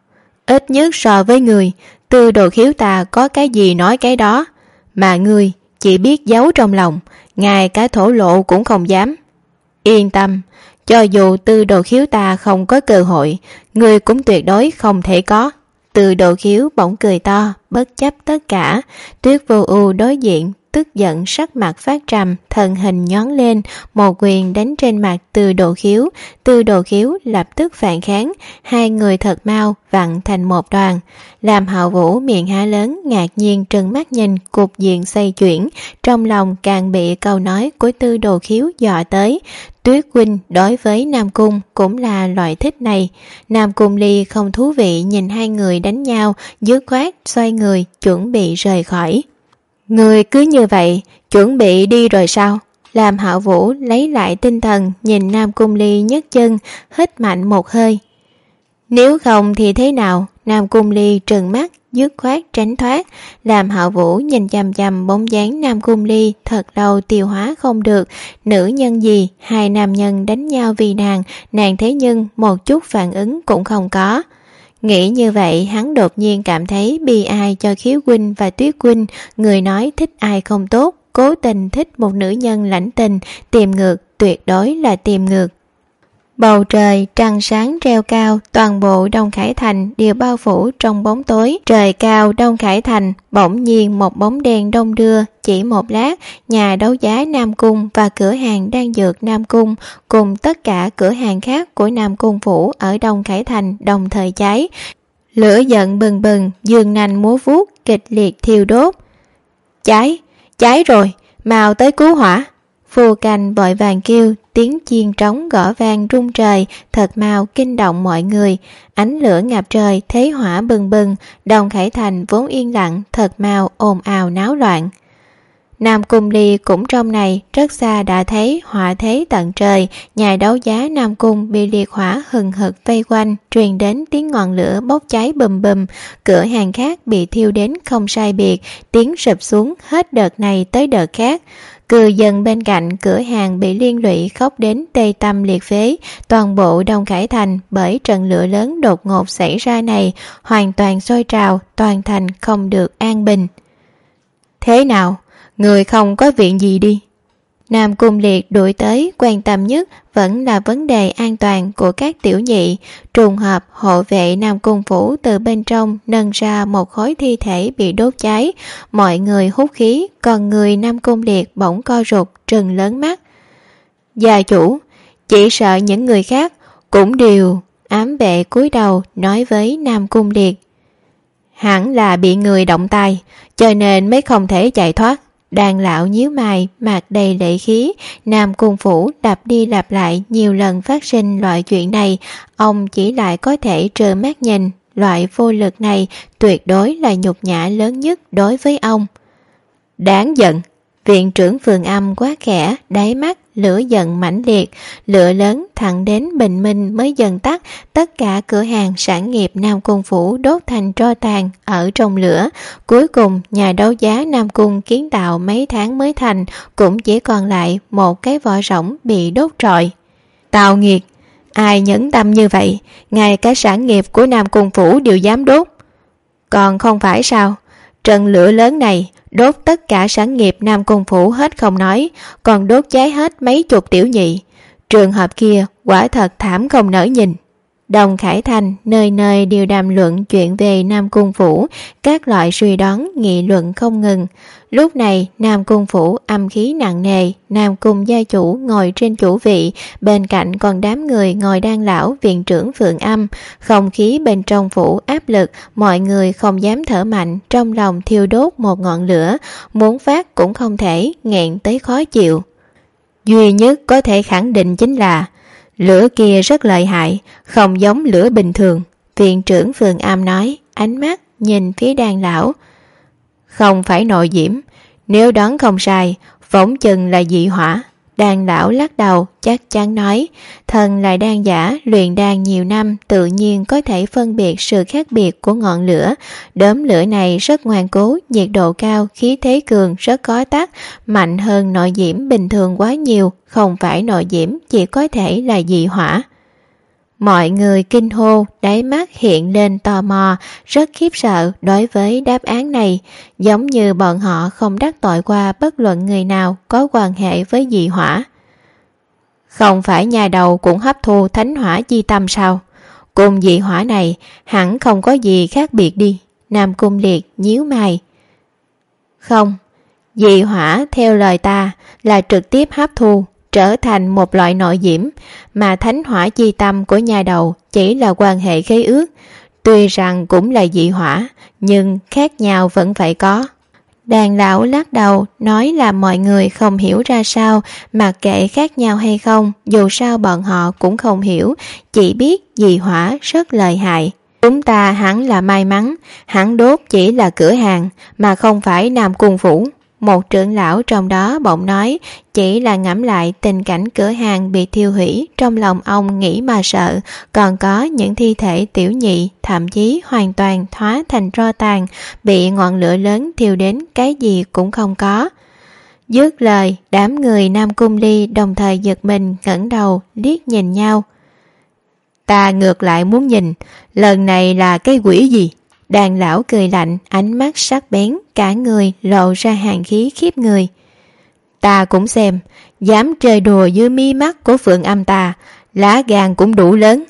Ít nhất so với người, Tư Đồ Khiếu ta có cái gì nói cái đó, mà ngươi chỉ biết giấu trong lòng, ngay cả thổ lộ cũng không dám. Yên tâm, cho dù Tư Đồ Khiếu ta không có cơ hội, ngươi cũng tuyệt đối không thể có. Tư Đồ Khiếu bỗng cười to, bất chấp tất cả. Tuyết Vô Ưu đối diện, tức giận sắc mặt phát trầm, thân hình nhón lên, một quyền đánh trên mặt Tư Đồ Khiếu. Tư Đồ Khiếu lập tức phản kháng, hai người thật mau vặn thành một đoàn. Làm Hạo Vũ miệng há lớn, ngạc nhiên trừng mắt nhìn cục diện xoay chuyển, trong lòng càng bị câu nói của Tư Đồ Khiếu dọa tới. Tuyết huynh đối với Nam Cung cũng là loại thích này. Nam Cung Ly không thú vị nhìn hai người đánh nhau, dứt khoát xoay người chuẩn bị rời khỏi. Người cứ như vậy chuẩn bị đi rồi sao? Làm Hạo Vũ lấy lại tinh thần, nhìn Nam Cung Ly nhấc chân, hít mạnh một hơi. Nếu không thì thế nào? Nam Cung Ly trừng mắt, dứt khoát tránh thoát. Làm Hạo Vũ nhìn chằm chằm bóng dáng Nam Cung Ly thật lâu tiêu hóa không được. Nữ nhân gì, hai nam nhân đánh nhau vì nàng thế nhưng một chút phản ứng cũng không có. Nghĩ như vậy, hắn đột nhiên cảm thấy bi ai cho Khiếu huynh và Tuyết huynh. Người nói thích ai không tốt, cố tình thích một nữ nhân lãnh tình, tìm ngược, tuyệt đối là tìm ngược. Bầu trời trăng sáng treo cao, toàn bộ Đông Khải Thành đều bao phủ trong bóng tối. Trời cao Đông Khải Thành, bỗng nhiên một bóng đèn đông đưa. Chỉ một lát, nhà đấu giá Nam Cung và cửa hàng đan dược Nam Cung cùng tất cả cửa hàng khác của Nam Cung phủ ở Đông Khải Thành đồng thời cháy. Lửa giận bừng bừng, giường nanh múa vuốt, kịch liệt thiêu đốt. Cháy rồi, mau tới cứu hỏa. Phu canh vội vàng kêu, tiếng chiên trống gõ vang rung trời, thật mau kinh động mọi người. Ánh lửa ngập trời, thế hỏa bừng bừng, Đông Khải Thành vốn yên lặng, thật mau ồn ào náo loạn. Nam Cung Ly cũng trong này, rất xa đã thấy hỏa thế tận trời, nhà đấu giá Nam Cung bị liệt hỏa hừng hực vây quanh, truyền đến tiếng ngọn lửa bốc cháy bùm bùm, cửa hàng khác bị thiêu đến không sai biệt, tiếng sụp xuống hết đợt này tới đợt khác. Cư dân bên cạnh cửa hàng bị liên lụy khóc đến tê tâm liệt phế. Toàn bộ Đông Khải Thành bởi trận lửa lớn đột ngột xảy ra này hoàn toàn sôi trào, toàn thành không được an bình. Thế nào? Người không có chuyện gì đi. Nam Cung Liệt đuổi tới, quan tâm nhất vẫn là vấn đề an toàn của các tiểu nhị. Trùng hợp hộ vệ Nam Cung phủ từ bên trong nâng ra một khối thi thể bị đốt cháy. Mọi người hút khí, còn người Nam Cung Liệt bỗng co rụt, trừng lớn mắt. Gia chủ, chỉ sợ những người khác cũng đều. Ám vệ cúi đầu nói với Nam Cung Liệt. Hẳn là bị người động tay, cho nên mới không thể chạy thoát. Đàn lão nhíu mày, mặt đầy lệ khí. Nam Cung phủ lặp đi lặp lại nhiều lần phát sinh loại chuyện này, ông chỉ lại có thể trơ mắt nhìn. Loại vô lực này tuyệt đối là nhục nhã lớn nhất đối với ông. Đáng giận. Viện trưởng Phường Âm quá khẽ, đáy mắt lửa giận mãnh liệt, lửa lớn thẳng đến bình minh mới dần tắt. Tất cả cửa hàng sản nghiệp Nam Cung phủ đốt thành tro tàn ở trong lửa. Cuối cùng nhà đấu giá Nam Cung kiến tạo mấy tháng mới thành cũng chỉ còn lại một cái vỏ rỗng bị đốt trọi. Tào nghiệt, ai nhẫn tâm như vậy, ngay cả sản nghiệp của Nam Cung phủ đều dám đốt. Còn không phải sao, trận lửa lớn này đốt tất cả sản nghiệp Nam Cung phủ hết không nói, còn đốt cháy hết mấy chục tiểu nhị. Trường hợp kia quả thật thảm không nỡ nhìn. Đông Khải Thành nơi nơi đều đàm luận chuyện về Nam Cung phủ, các loại suy đoán nghị luận không ngừng. Lúc này Nam Cung phủ âm khí nặng nề, Nam Cung gia chủ ngồi trên chủ vị, bên cạnh còn đám người ngồi đan lão viện trưởng Phượng Âm. Không khí bên trong phủ áp lực, mọi người không dám thở mạnh, trong lòng thiêu đốt một ngọn lửa, muốn phát cũng không thể, nghẹn tới khó chịu. Duy nhất có thể khẳng định chính là lửa kia rất lợi hại, không giống lửa bình thường. Viện trưởng Phường Âm nói, ánh mắt nhìn phía đan lão. Không phải nội diễm, nếu đoán không sai, phỏng chừng là dị hỏa. Đan lão lắc đầu, chắc chắn nói, thần là đan giả, luyện đan nhiều năm, tự nhiên có thể phân biệt sự khác biệt của ngọn lửa. Đốm lửa này rất ngoan cố, nhiệt độ cao, khí thế cường, rất khó tắt, mạnh hơn nội diễm bình thường quá nhiều, không phải nội diễm, chỉ có thể là dị hỏa. Mọi người kinh hô, đáy mắt hiện lên tò mò, rất khiếp sợ đối với đáp án này, giống như bọn họ không đắc tội qua bất luận người nào có quan hệ với dị hỏa. Không phải nhà đầu cũng hấp thu thánh hỏa chi tâm sao? Cùng dị hỏa này hẳn không có gì khác biệt đi. Nam Cung Liệt nhíu mày. Không, dị hỏa theo lời ta là trực tiếp hấp thu, trở thành một loại nội diễm, mà thánh hỏa chi tâm của nhà đầu chỉ là quan hệ khế ước. Tuy rằng cũng là dị hỏa, nhưng khác nhau vẫn phải có. Đàn lão lắc đầu nói là mọi người không hiểu ra sao, mặc kệ khác nhau hay không, dù sao bọn họ cũng không hiểu, chỉ biết dị hỏa rất lợi hại. Chúng ta hẳn là may mắn, hẳn đốt chỉ là cửa hàng, mà không phải Nam Cung phủ. Một trưởng lão trong đó bỗng nói, chỉ là ngẫm lại tình cảnh cửa hàng bị thiêu hủy, trong lòng ông nghĩ mà sợ, còn có những thi thể tiểu nhị thậm chí hoàn toàn hóa thành tro tàn, bị ngọn lửa lớn thiêu đến cái gì cũng không có. Dứt lời, đám người Nam Cung Ly đồng thời giật mình ngẩng đầu liếc nhìn nhau. Ta ngược lại muốn nhìn, lần này là cái quỷ gì? Đàn lão cười lạnh, ánh mắt sắc bén, cả người lộ ra hàn khí khiếp người. Ta cũng xem, dám chơi đùa dưới mí mắt của Phượng Âm ta, lá gan cũng đủ lớn.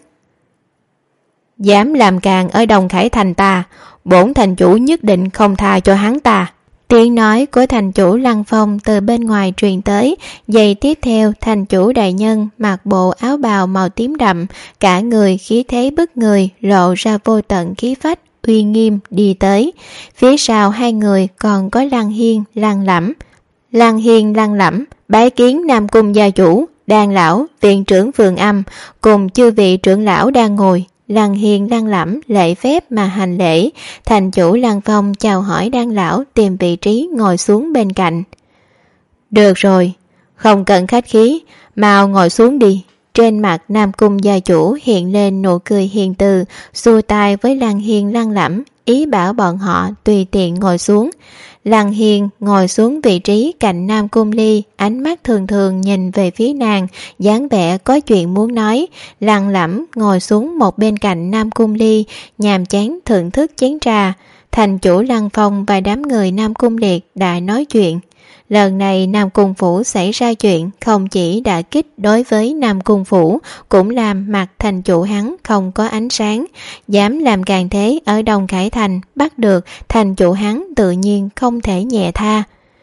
Dám làm càng ở Đông Khải Thành ta, bổn thành chủ nhất định không tha cho hắn ta. Tiếng nói của thành chủ Lăng Phong từ bên ngoài truyền tới, giây tiếp theo thành chủ đại nhân mặc bộ áo bào màu tím đậm, cả người khí thế bức người, lộ ra vô tận khí phách, uy nghiêm đi tới. Phía sau hai người còn có Lăng Hiên, Lăng Lẫm. Lăng Hiên, Lăng Lẫm bái kiến Nam Cung gia chủ, Đàn lão, viện trưởng Phượng Âm cùng chư vị trưởng lão đang ngồi. Lăng Hiên, Lăng Lẫm lễ phép mà hành lễ. Thành chủ Lăng Phong chào hỏi Đan lão, tìm vị trí ngồi xuống bên cạnh. Được rồi, không cần khách khí, mau ngồi xuống đi. Trên mặt Nam Cung gia chủ hiện lên nụ cười hiền từ, xua tay với Lăng Hiên, Lăng Lẫm, ý bảo bọn họ tùy tiện ngồi xuống. Lăng Hiên ngồi xuống vị trí cạnh Nam Cung Ly, ánh mắt thường thường nhìn về phía nàng, dáng vẻ có chuyện muốn nói. Lăng Lẫm ngồi xuống một bên cạnh Nam Cung Ly, nhàm chán thưởng thức chén trà. Thành chủ Lăng Phong và đám người Nam Cung Liệt đã nói chuyện. Lần này Nam Cung phủ xảy ra chuyện không chỉ đả kích đối với Nam Cung phủ, cũng làm mặt thành chủ hắn không có ánh sáng. Dám làm càng thế ở Đông Khải Thành, bắt được thành chủ hắn tự nhiên không thể nhẹ tha.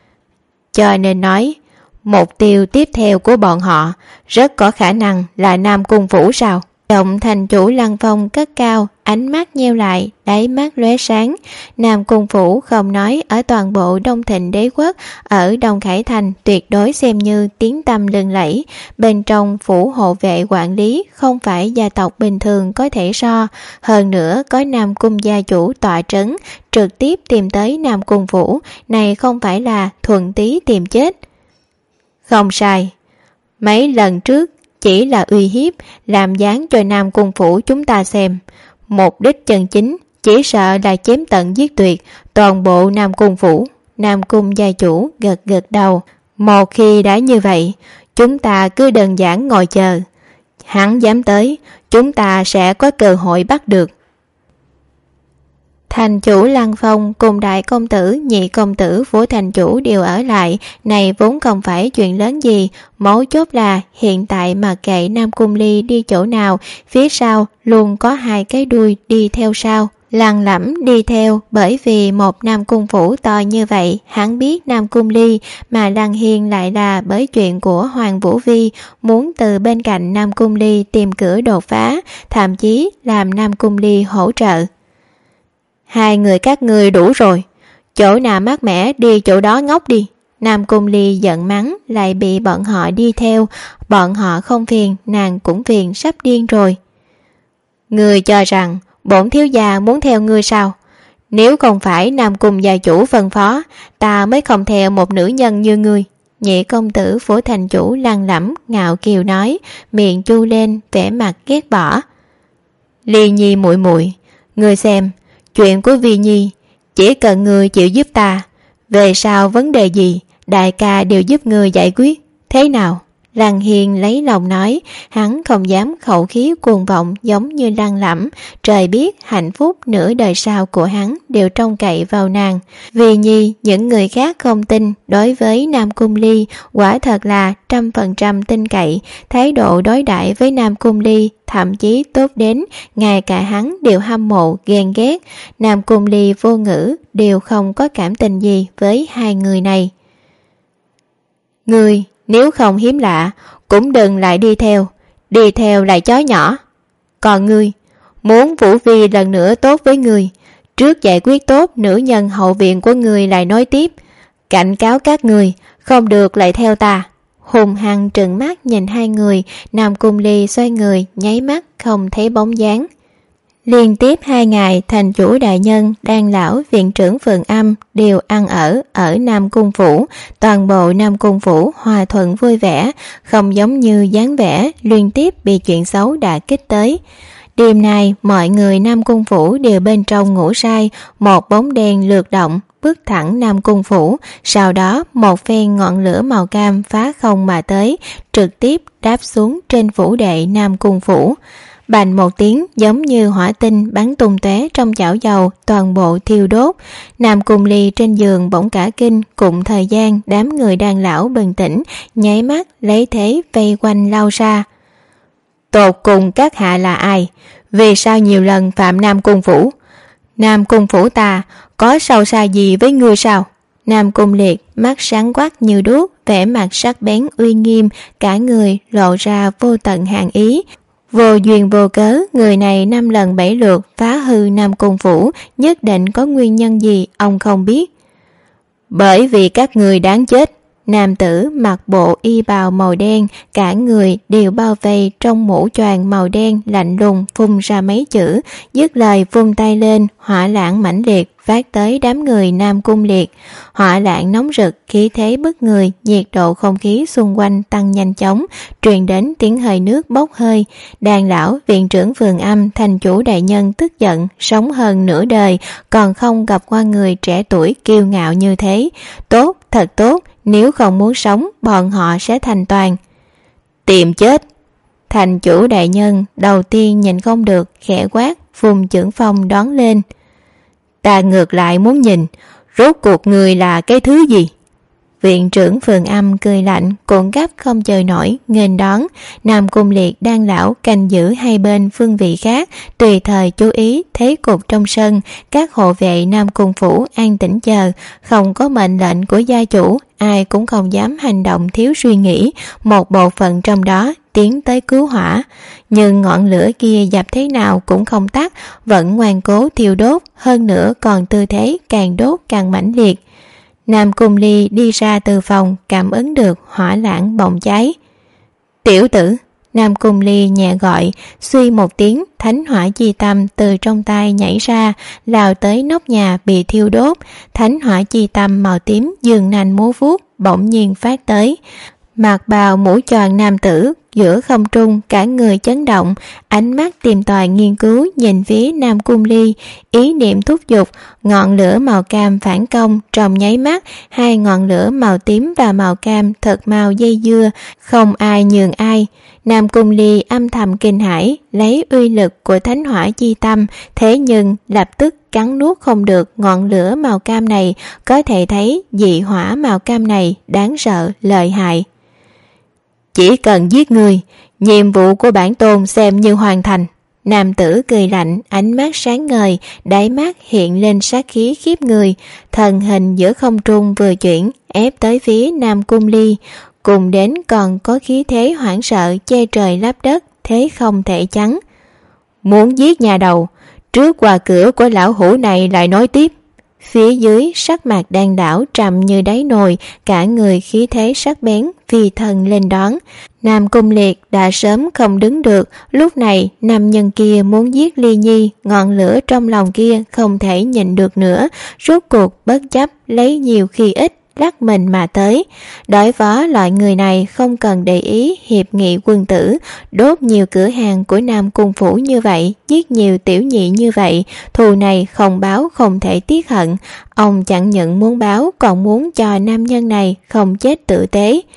Cho nên nói, mục tiêu tiếp theo của bọn họ rất có khả năng là Nam Cung phủ sao? Giọng thành chủ Lăng Phong cất cao, ánh mắt nheo lại, đáy mắt lóe sáng. Nam Cung phủ không nói ở toàn bộ Đông Thịnh đế quốc, ở Đông Khải Thành tuyệt đối xem như tiếng tăm lừng lẫy. Bên trong phủ hộ vệ quản lý không phải gia tộc bình thường có thể so. Hơn nữa có Nam Cung gia chủ tọa trấn, trực tiếp tìm tới Nam Cung phủ, này không phải là thuận tí tìm chết. Không sai, mấy lần trước chỉ là uy hiếp, làm dáng cho Nam Cung phủ chúng ta xem. Mục đích chân chính chỉ sợ là chém tận giết tuyệt toàn bộ Nam Cung phủ. Nam Cung gia chủ gật gật đầu. Một khi đã như vậy, chúng ta cứ đơn giản ngồi chờ. Hắn dám tới, chúng ta sẽ có cơ hội bắt được. Thành chủ Lăng Phong cùng đại công tử, nhị công tử của thành chủ đều ở lại, này vốn không phải chuyện lớn gì, mấu chốt là hiện tại mà kệ Nam Cung Ly đi chỗ nào, phía sau luôn có hai cái đuôi đi theo sau. Lăng Lẫm đi theo bởi vì một Nam Cung phủ to như vậy, hắn biết Nam Cung Ly, mà Lăng Hiên lại là bởi chuyện của Hoàng Vũ Vi, muốn từ bên cạnh Nam Cung Ly tìm cửa đột phá, thậm chí làm Nam Cung Ly hỗ trợ. Hai người các ngươi đủ rồi, chỗ nào mát mẻ đi chỗ đó ngốc đi. Nam Cung Ly giận mắng, lại bị bọn họ đi theo. Bọn họ không phiền, nàng cũng phiền sắp điên rồi. Ngươi cho rằng bổn thiếu gia muốn theo ngươi sao? Nếu không phải Nam Cung gia chủ phân phó, ta mới không theo một nữ nhân như ngươi. Nhị công tử phủ thành chủ Lăng Lẫm ngạo kiều nói, miệng chu lên vẻ mặt ghét bỏ. Ly Nhi muội muội, ngươi xem, chuyện của Vi Nhi, chỉ cần ngươi chịu giúp ta, về sau vấn đề gì, đại ca đều giúp ngươi giải quyết. Thế nào, Lăng Hiên lấy lòng nói, hắn không dám khẩu khí cuồng vọng giống như Lăng Lẩm, trời biết hạnh phúc nửa đời sau của hắn đều trông cậy vào nàng. Vì nhi những người khác không tin, đối với Nam Cung Ly quả thật là 100% tin cậy, thái độ đối đãi với Nam Cung Ly thậm chí tốt đến ngay cả hắn đều hâm mộ ghen ghét. Nam Cung Ly vô ngữ, đều không có cảm tình gì với hai người này. Ngươi nếu không hiếm lạ cũng đừng lại đi theo lại chó nhỏ. Còn ngươi, muốn Vũ Vi lần nữa tốt với ngươi, trước giải quyết tốt nữ nhân hậu viện của ngươi lại nói tiếp. Cảnh cáo các ngươi, không được lại theo ta. Hùng hăng trừng mắt nhìn hai người, Nam Cung Ly xoay người, nháy mắt không thấy bóng dáng. Liên tiếp 2 ngày, thành chủ đại nhân, đan lão, viện trưởng Phượng Âm đều ăn ở Nam Cung Phủ. Toàn bộ Nam Cung Phủ hòa thuận vui vẻ, không giống như dáng vẻ liên tiếp bị chuyện xấu đả kích tới. Đêm nay, mọi người Nam Cung Phủ đều bên trong ngủ say, một bóng đen lượt động, bước thẳng Nam Cung Phủ, sau đó một phen ngọn lửa màu cam phá không mà tới, trực tiếp đáp xuống trên phủ đệ Nam Cung Phủ. Bành một tiếng giống như hỏa tinh bắn tung tóe trong chảo dầu, toàn bộ thiêu đốt. Nam Cung Ly trên giường bỗng cả kinh, cùng thời gian đám người đàn lão bừng tỉnh, nháy mắt lấy thế vây quanh lao ra. Tột cùng các hạ là ai? Vì sao nhiều lần phạm Nam Cung Phủ? Nam Cung Phủ ta có sâu xa gì với ngươi sao? Nam Cung Liệt mắt sáng quắc như đuốc, vẻ mặt sắc bén uy nghiêm, cả người lộ ra vô tận hàn ý. Vô duyên vô cớ, người này 5 lần 7 lượt phá hư Nam Cung Phủ, nhất định có nguyên nhân gì ông không biết. Bởi vì các người đáng chết. Nam tử mặc bộ y bào màu đen, cả người đều bao vây trong mũ choàng màu đen, lạnh lùng phun ra mấy chữ, dứt lời vung tay lên, hỏa lãng mãnh liệt phát tới đám người Nam Cung Liệt. Hỏa lãng nóng rực, khí thế bức người, nhiệt độ không khí xung quanh tăng nhanh chóng, truyền đến tiếng hơi nước bốc hơi. Đàn lão, viện trưởng Phượng Âm, thành chủ đại nhân tức giận, sống hơn nửa đời, còn không gặp qua người trẻ tuổi kiêu ngạo như thế. Tốt, thật tốt, nếu không muốn sống, bọn họ sẽ thành toàn. Tìm chết. Thành chủ đại nhân đầu tiên nhìn không được, khẽ quát, vùng chưởng phong đón lên. Ta ngược lại muốn nhìn, rốt cuộc người là cái thứ gì? Viện trưởng Phượng Âm cười lạnh, cuộn gấp không chờ nổi, nghênh đón. Nam Cung Liệt đang lão canh giữ hai bên phương vị khác, tùy thời chú ý thế cục trong sân. Các hộ vệ Nam Cung Phủ an tĩnh chờ, không có mệnh lệnh của gia chủ, ai cũng không dám hành động thiếu suy nghĩ. Một bộ phận trong đó tiến tới cứu hỏa, nhưng ngọn lửa kia dập thế nào cũng không tắt, vẫn ngoan cố thiêu đốt, hơn nữa còn tư thế càng đốt càng mãnh liệt. Nam Cung Ly đi ra từ phòng, cảm ứng được hỏa lãng bỗng cháy. Tiểu tử. Nam Cung Ly nhẹ gọi, suy một tiếng, thánh hỏa chi tâm từ trong tay nhảy ra, lao tới nóc nhà bị thiêu đốt. Thánh hỏa chi tâm màu tím dường nành múa vuốt, bỗng nhiên phát tới. Mặc bào mũ choàng nam tử giữa không trung, cả người chấn động, ánh mắt tìm tòi nghiên cứu nhìn phía Nam Cung Ly, ý niệm thúc giục, ngọn lửa màu cam phản công, trong nháy mắt, hai ngọn lửa màu tím và màu cam thật mau dây dưa, không ai nhường ai. Nam Cung Ly âm thầm kinh hãi, lấy uy lực của thánh hỏa chi tâm, thế nhưng lập tức cắn nuốt không được ngọn lửa màu cam này, có thể thấy dị hỏa màu cam này đáng sợ lợi hại. Chỉ cần giết người, nhiệm vụ của bản tôn xem như hoàn thành. Nam tử cười lạnh, ánh mắt sáng ngời, đáy mắt hiện lên sát khí khiếp người, thần hình giữa không trung vừa chuyển, ép tới phía Nam Cung Ly, cùng đến còn có khí thế hoảng sợ che trời lấp đất, thế không thể chắn. Muốn giết nhà đầu, trước qua cửa của lão hủ này lại nói tiếp. Phía dưới sắc mặt đan đảo trầm như đáy nồi, cả người khí thế sắc bén, vì thần lên đón. Nam Cung Liệt đã sớm không đứng được, lúc này nam nhân kia muốn giết Ly Nhi, ngọn lửa trong lòng kia không thể nhịn được nữa, rốt cuộc bất chấp lấy nhiều khi ít, lắc mình mà tới. Đối phó loại người này không cần để ý hiệp nghị quân tử, đốt nhiều cửa hàng của Nam Cung Phủ như vậy, giết nhiều tiểu nhị như vậy, thù này không báo không thể tiếc hận. Ông chẳng những muốn báo, còn muốn cho nam nhân này không chết tử tế.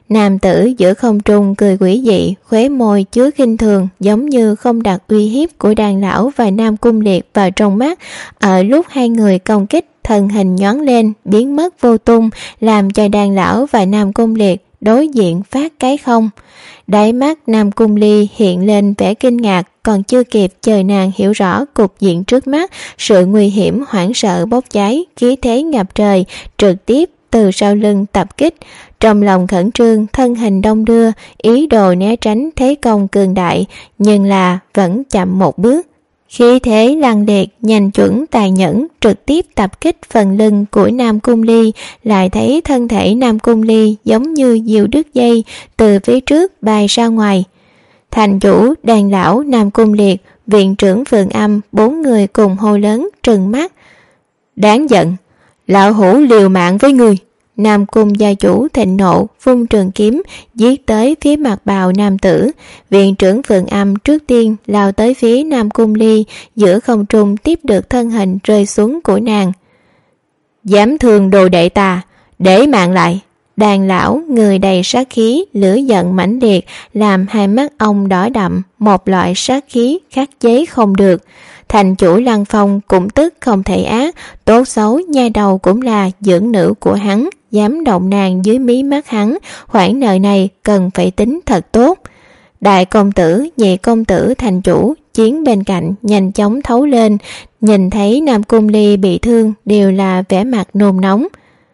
Nam tử giữa không trung cười quỷ dị, khóe môi chứa khinh thường, giống như không đặt uy hiếp của đàn lão và Nam Cung Liệt vào trong mắt. Ở lúc hai người công kích, thân hình nhoáng lên biến mất vô tung, làm cho đàn lão và Nam Cung Liệt đối diện phát cái không. Đáy mắt Nam Cung Ly hiện lên vẻ kinh ngạc, còn chưa kịp chờ nàng hiểu rõ cục diện trước mắt, sự nguy hiểm hoảng sợ bốc cháy, khí thế ngập trời trực tiếp từ sau lưng tập kích. Trong lòng khẩn trương, thân hình đông đưa, ý đồ né tránh thế công cường đại, nhưng là vẫn chậm một bước. Khí thế lăng liệt, nhanh chuẩn, tàn nhẫn, trực tiếp tập kích phần lưng của Nam Cung Ly, lại thấy thân thể Nam Cung Ly giống như diều đứt dây, từ phía trước bay ra ngoài. Thành chủ, đàn lão, Nam Cung Liệt, viện trưởng Phượng Âm, 4 người cùng hô lớn, trừng mắt. Đáng giận, lão hủ liều mạng với người. Nam Cung gia chủ thịnh nộ, vung trường kiếm giết tới phía mặt bào nam tử. Viện trưởng Phượng Âm trước tiên lao tới phía Nam Cung Ly, giữa không trung tiếp được thân hình rơi xuống của nàng. Dám thương đồ đệ ta, để mạng lại. Đàn lão người đầy sát khí, lửa giận mãnh liệt, làm hai mắt ông đỏ đậm, một loại sát khí khắc chế không được. Thành chủ Lăng Phong cũng tức không thể ác, tốt xấu nha đầu cũng là dưỡng nữ của hắn, dám động nàng dưới mí mắt hắn, khoản nợ này cần phải tính thật tốt. Đại công tử, nhị công tử, thành chủ chiến bên cạnh nhanh chóng thấu lên, nhìn thấy Nam Cung Ly bị thương đều là vẻ mặt nôn nóng.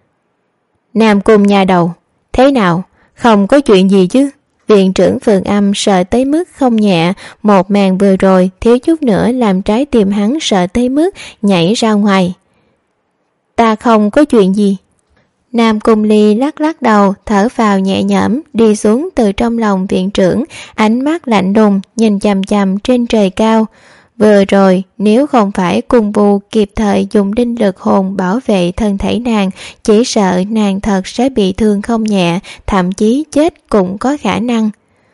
Nam Cung nhà đầu, thế nào, không có chuyện gì chứ? Viện trưởng Phượng Âm sợ tới mức không nhẹ, một màn vừa rồi thiếu chút nữa làm trái tim hắn sợ tới mức nhảy ra ngoài. Ta không có chuyện gì. Nam Cung Ly lắc lắc đầu, thở phào nhẹ nhõm, đi xuống từ trong lòng viện trưởng, ánh mắt lạnh lùng nhìn chằm chằm trên trời cao. Vừa rồi, nếu không phải cung vu kịp thời dùng đinh lực hồn bảo vệ thân thể nàng, chỉ sợ nàng thật sẽ bị thương không nhẹ, thậm chí chết cũng có khả năng.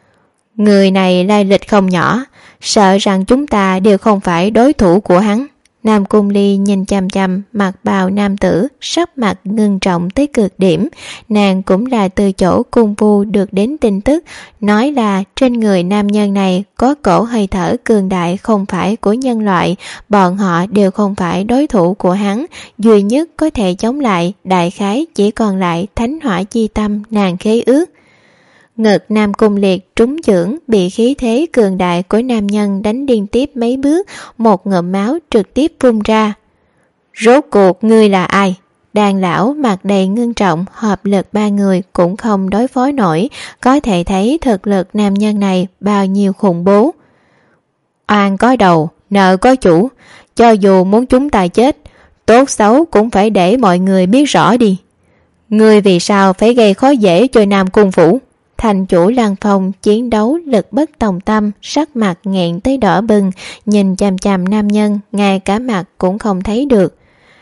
Người này lai lịch không nhỏ, sợ rằng chúng ta đều không phải đối thủ của hắn. Nam Cung Ly nhìn chằm chằm mặt bào nam tử, sắc mặt ngưng trọng tới cực điểm. Nàng cũng là từ chỗ cung vu được đến tin tức, nói là trên người nam nhân này có cổ hơi thở cường đại không phải của nhân loại, bọn họ đều không phải đối thủ của hắn, duy nhất có thể chống lại đại khái chỉ còn lại thánh hỏa chi tâm nàng khế ước. Ngực Nam Cung Liệt trúng chưởng, bị khí thế cường đại của nam nhân đánh liên tiếp mấy bước, một ngụm máu trực tiếp phun ra. Rốt cuộc ngươi là ai? Đàn lão mặt đầy ngưng trọng, hợp lực 3 người cũng không đối phó nổi, có thể thấy thực lực nam nhân này bao nhiêu khủng bố. Oan có đầu, nợ có chủ, cho dù muốn chúng ta chết, tốt xấu cũng phải để mọi người biết rõ đi. Ngươi vì sao phải gây khó dễ cho Nam Cung phủ? Thành chủ Lăng Phong chiến đấu lực bất tòng tâm, sắc mặt nghẹn tới đỏ bừng, nhìn chằm chằm nam nhân, ngay cả mặt cũng không thấy được.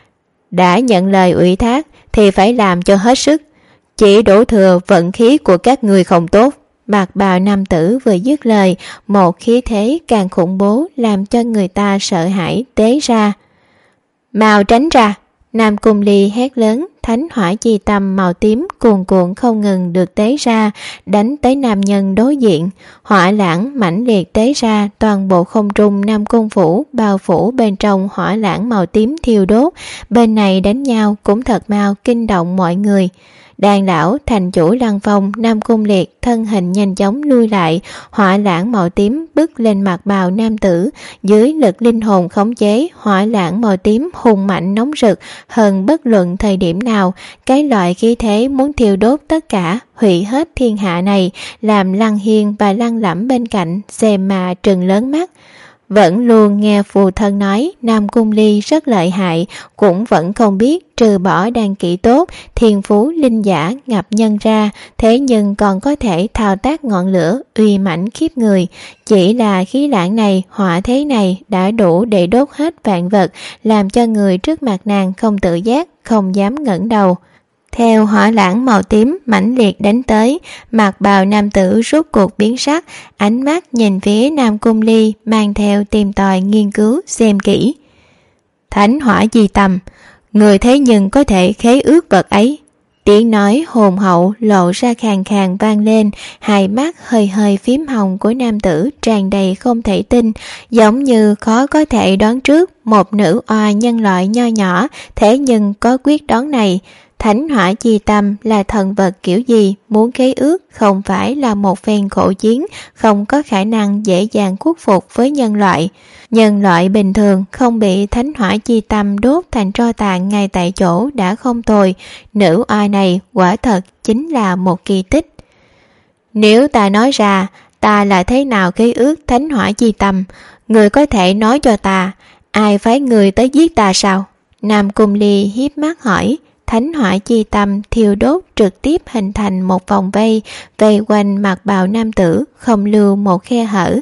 Đã nhận lời ủy thác thì phải làm cho hết sức, chỉ đổ thừa vận khí của các người không tốt. Mặt bào nam tử vừa dứt lời, một khí thế càng khủng bố làm cho người ta sợ hãi tế ra. Mau tránh ra! Nam Cung Ly hét lớn, thánh hỏa chi tâm màu tím cuồn cuộn không ngừng được tế ra, đánh tới nam nhân đối diện. Hỏa lãng mãnh liệt tế ra, toàn bộ không trung Nam Cung phủ bao phủ bên trong hỏa lãng màu tím thiêu đốt. Bên này đánh nhau cũng thật mau kinh động mọi người. Đàn lão, thành chủ Lăng Phong, Nam Cung Liệt thân hình nhanh chóng lui lại, hỏa lãng màu tím bứt lên mặt bào nam tử, dưới lực linh hồn khống chế, hỏa lãng màu tím hùng mạnh nóng rực hơn bất luận thời điểm nào. Cái loại khí thế muốn thiêu đốt tất cả, hủy hết thiên hạ này, làm Lăng Hiên và Lăng Lẩm bên cạnh xem mà trừng lớn mắt. Vẫn luôn nghe phù thân nói Nam Cung Ly rất lợi hại, cũng vẫn không biết trừ bỏ đan kỹ tốt, thiên phú linh giả ngập nhân ra, thế nhưng còn có thể thao tác ngọn lửa uy mãnh khiếp người. Chỉ là khí lãng này, hỏa thế này đã đủ để đốt hết vạn vật, làm cho người trước mặt nàng không tự giác, không dám ngẩng đầu. Theo hỏa lãng màu tím mãnh liệt đánh tới, mặt bào nam tử rốt cuộc biến sắc, ánh mắt nhìn phía Nam Cung Ly mang theo tìm tòi nghiên cứu xem kỹ. Thánh hỏa chi tâm, người thế nhưng có thể khế ước vật ấy. Tiếng nói hồn hậu lộ ra khàn khàn vang lên, hai mắt hơi hơi phím hồng của nam tử tràn đầy không thể tin, giống như khó có thể đoán trước một nữ oa nhân loại nho nhỏ thế nhưng có quyết đoán này. Thánh hỏa chi tâm là thần vật kiểu gì, muốn khế ước không phải là một phen khổ chiến, không có khả năng dễ dàng khuất phục với nhân loại. Nhân loại bình thường không bị thánh hỏa chi tâm đốt thành tro tàn ngay tại chỗ đã không tồi, nữ oa này quả thật chính là một kỳ tích. Nếu ta nói ra ta là thế nào khế ước thánh hỏa chi tâm, người có thể nói cho ta ai phái người tới giết ta sao? Nam Cung Ly hiếp mắt hỏi. Thánh hỏa chi tâm thiêu đốt trực tiếp hình thành một vòng vây vây quanh mặc bào nam tử, không lưu một khe hở.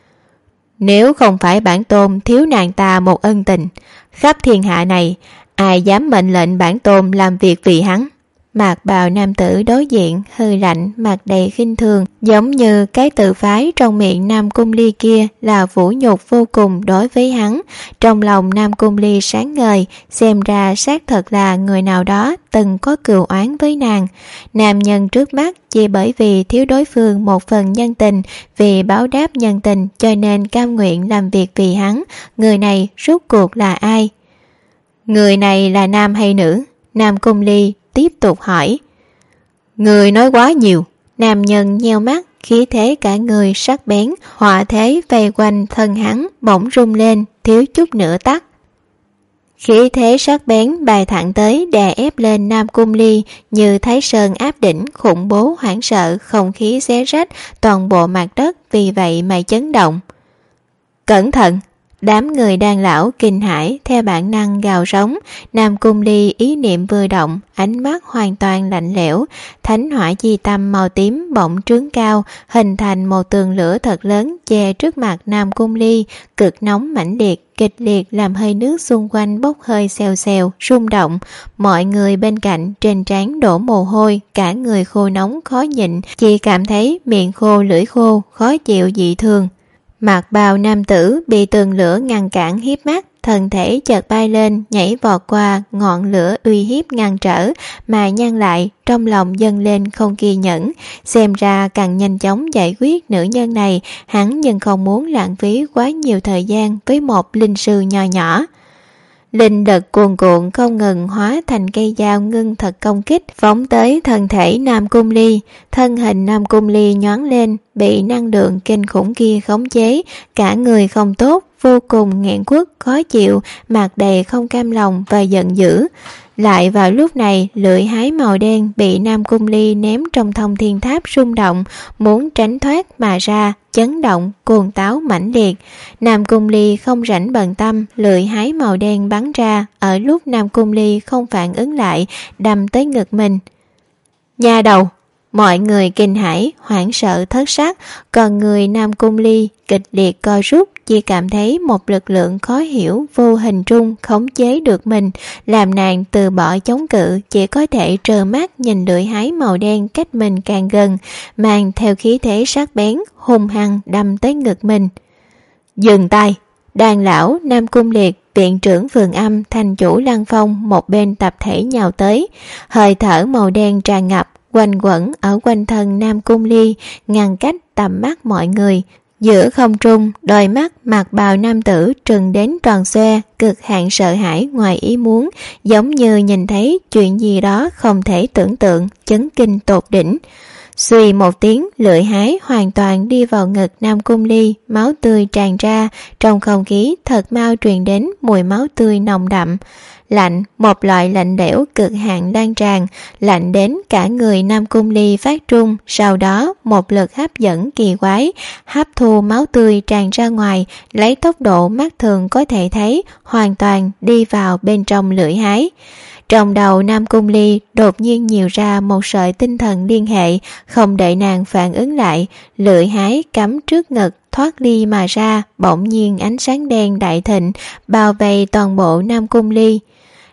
Nếu không phải bản tôn thiếu nàng ta một ân tình, khắp thiên hạ này ai dám mệnh lệnh bản tôn làm việc vì hắn? Mạc bào nam tử đối diện hơi lạnh, mặt đầy khinh thường, giống như cái tự phái trong miệng Nam Cung Ly kia là vũ nhục vô cùng đối với hắn. Trong lòng Nam Cung Ly sáng ngời, xem ra xác thật là người nào đó từng có cừu oán với nàng. Nam nhân trước mắt chỉ bởi vì thiếu đối phương một phần nhân tình, vì báo đáp nhân tình cho nên cam nguyện làm việc vì hắn. Người này rốt cuộc là ai? Người này là nam hay nữ? Nam Cung Ly tiếp tục hỏi. Người nói quá nhiều. Nam nhân nheo mắt, khí thế cả người sắc bén, họa thế vây quanh thân hắn bỗng rung lên, thiếu chút nữa tắt. Khí thế sắc bén bài thẳng tới đè ép lên Nam Cung Ly như Thái Sơn áp đỉnh, khủng bố hoảng sợ, không khí xé rách toàn bộ mặt đất, vì vậy mà chấn động. Cẩn thận! Đám người đan lão kinh hãi theo bản năng gào rống. Nam Cung Ly ý niệm vừa động, ánh mắt hoàn toàn lạnh lẽo. Thánh hỏa chi tâm màu tím bỗng trướng cao, hình thành một tường lửa thật lớn che trước mặt Nam Cung Ly, cực nóng mãnh liệt, kịch liệt làm hơi nước xung quanh bốc hơi xèo xèo, rung động. Mọi người bên cạnh trên trán đổ mồ hôi, cả người khô nóng khó nhịn, chỉ cảm thấy miệng khô lưỡi khô, khó chịu dị thường. Mặc bào nam tử bị tường lửa ngăn cản hiếp mắt, thân thể chợt bay lên, nhảy vọt qua ngọn lửa uy hiếp ngăn trở, mà nhăn lại, trong lòng dâng lên không kiên nhẫn. Xem ra càng nhanh chóng giải quyết nữ nhân này, hắn nhưng không muốn lãng phí quá nhiều thời gian với một linh sư nho nhỏ. Linh lực cuồn cuộn không ngừng hóa thành cây dao ngưng thật công kích, phóng tới thân thể Nam Cung Ly. Thân hình Nam Cung Ly nhoáng lên, bị năng lượng kinh khủng kia khống chế, cả người không tốt, vô cùng nghẹn quất, khó chịu, mặt đầy không cam lòng và giận dữ. Lại vào lúc này, lưỡi hái màu đen bị Nam Cung Ly ném trong thông thiên tháp rung động, muốn tránh thoát mà ra, chấn động, cuồng táo mãnh liệt. Nam Cung Ly không rảnh bận tâm, lưỡi hái màu đen bắn ra, ở lúc Nam Cung Ly không phản ứng lại, đâm tới ngực mình. Nha đầu! Mọi người kinh hãi, hoảng sợ thất sắc, còn người Nam Cung Ly kịch liệt co rút, chỉ cảm thấy một lực lượng khó hiểu vô hình trung khống chế được mình, làm nàng từ bỏ chống cự, chỉ có thể trơ mắt nhìn lưỡi hái màu đen cách mình càng gần, mang theo khí thế sắc bén hung hăng đâm tới ngực mình. Dừng tay! Đàn lão Nam Cung Liệt, viện trưởng Phường Âm, thành chủ Lăng Phong một bên tập thể nhào tới, hơi thở màu đen tràn ngập quanh quẩn ở quanh thân Nam Cung Ly, ngăn cách tầm mắt mọi người. Giữa không trung, đôi mắt mặc bào nam tử trừng đến tròn xoe, cực hạn sợ hãi ngoài ý muốn, giống như nhìn thấy chuyện gì đó không thể tưởng tượng, chấn kinh tột đỉnh. Suy một tiếng, lưỡi hái hoàn toàn đi vào ngực Nam Cung Ly, máu tươi tràn ra, trong không khí thật mau truyền đến mùi máu tươi nồng đậm. Lạnh, một loại lạnh lẽo cực hạn lan tràn, lạnh đến cả người Nam Cung Ly phát trung, sau đó một lực hấp dẫn kỳ quái, hấp thu máu tươi tràn ra ngoài, lấy tốc độ mắt thường có thể thấy, hoàn toàn đi vào bên trong lưỡi hái. Trong đầu Nam Cung Ly đột nhiên nhiều ra một sợi tinh thần liên hệ, không đợi nàng phản ứng lại, lưỡi hái cắm trước ngực, thoát ly mà ra, bỗng nhiên ánh sáng đen đại thịnh, bao vây toàn bộ Nam Cung Ly.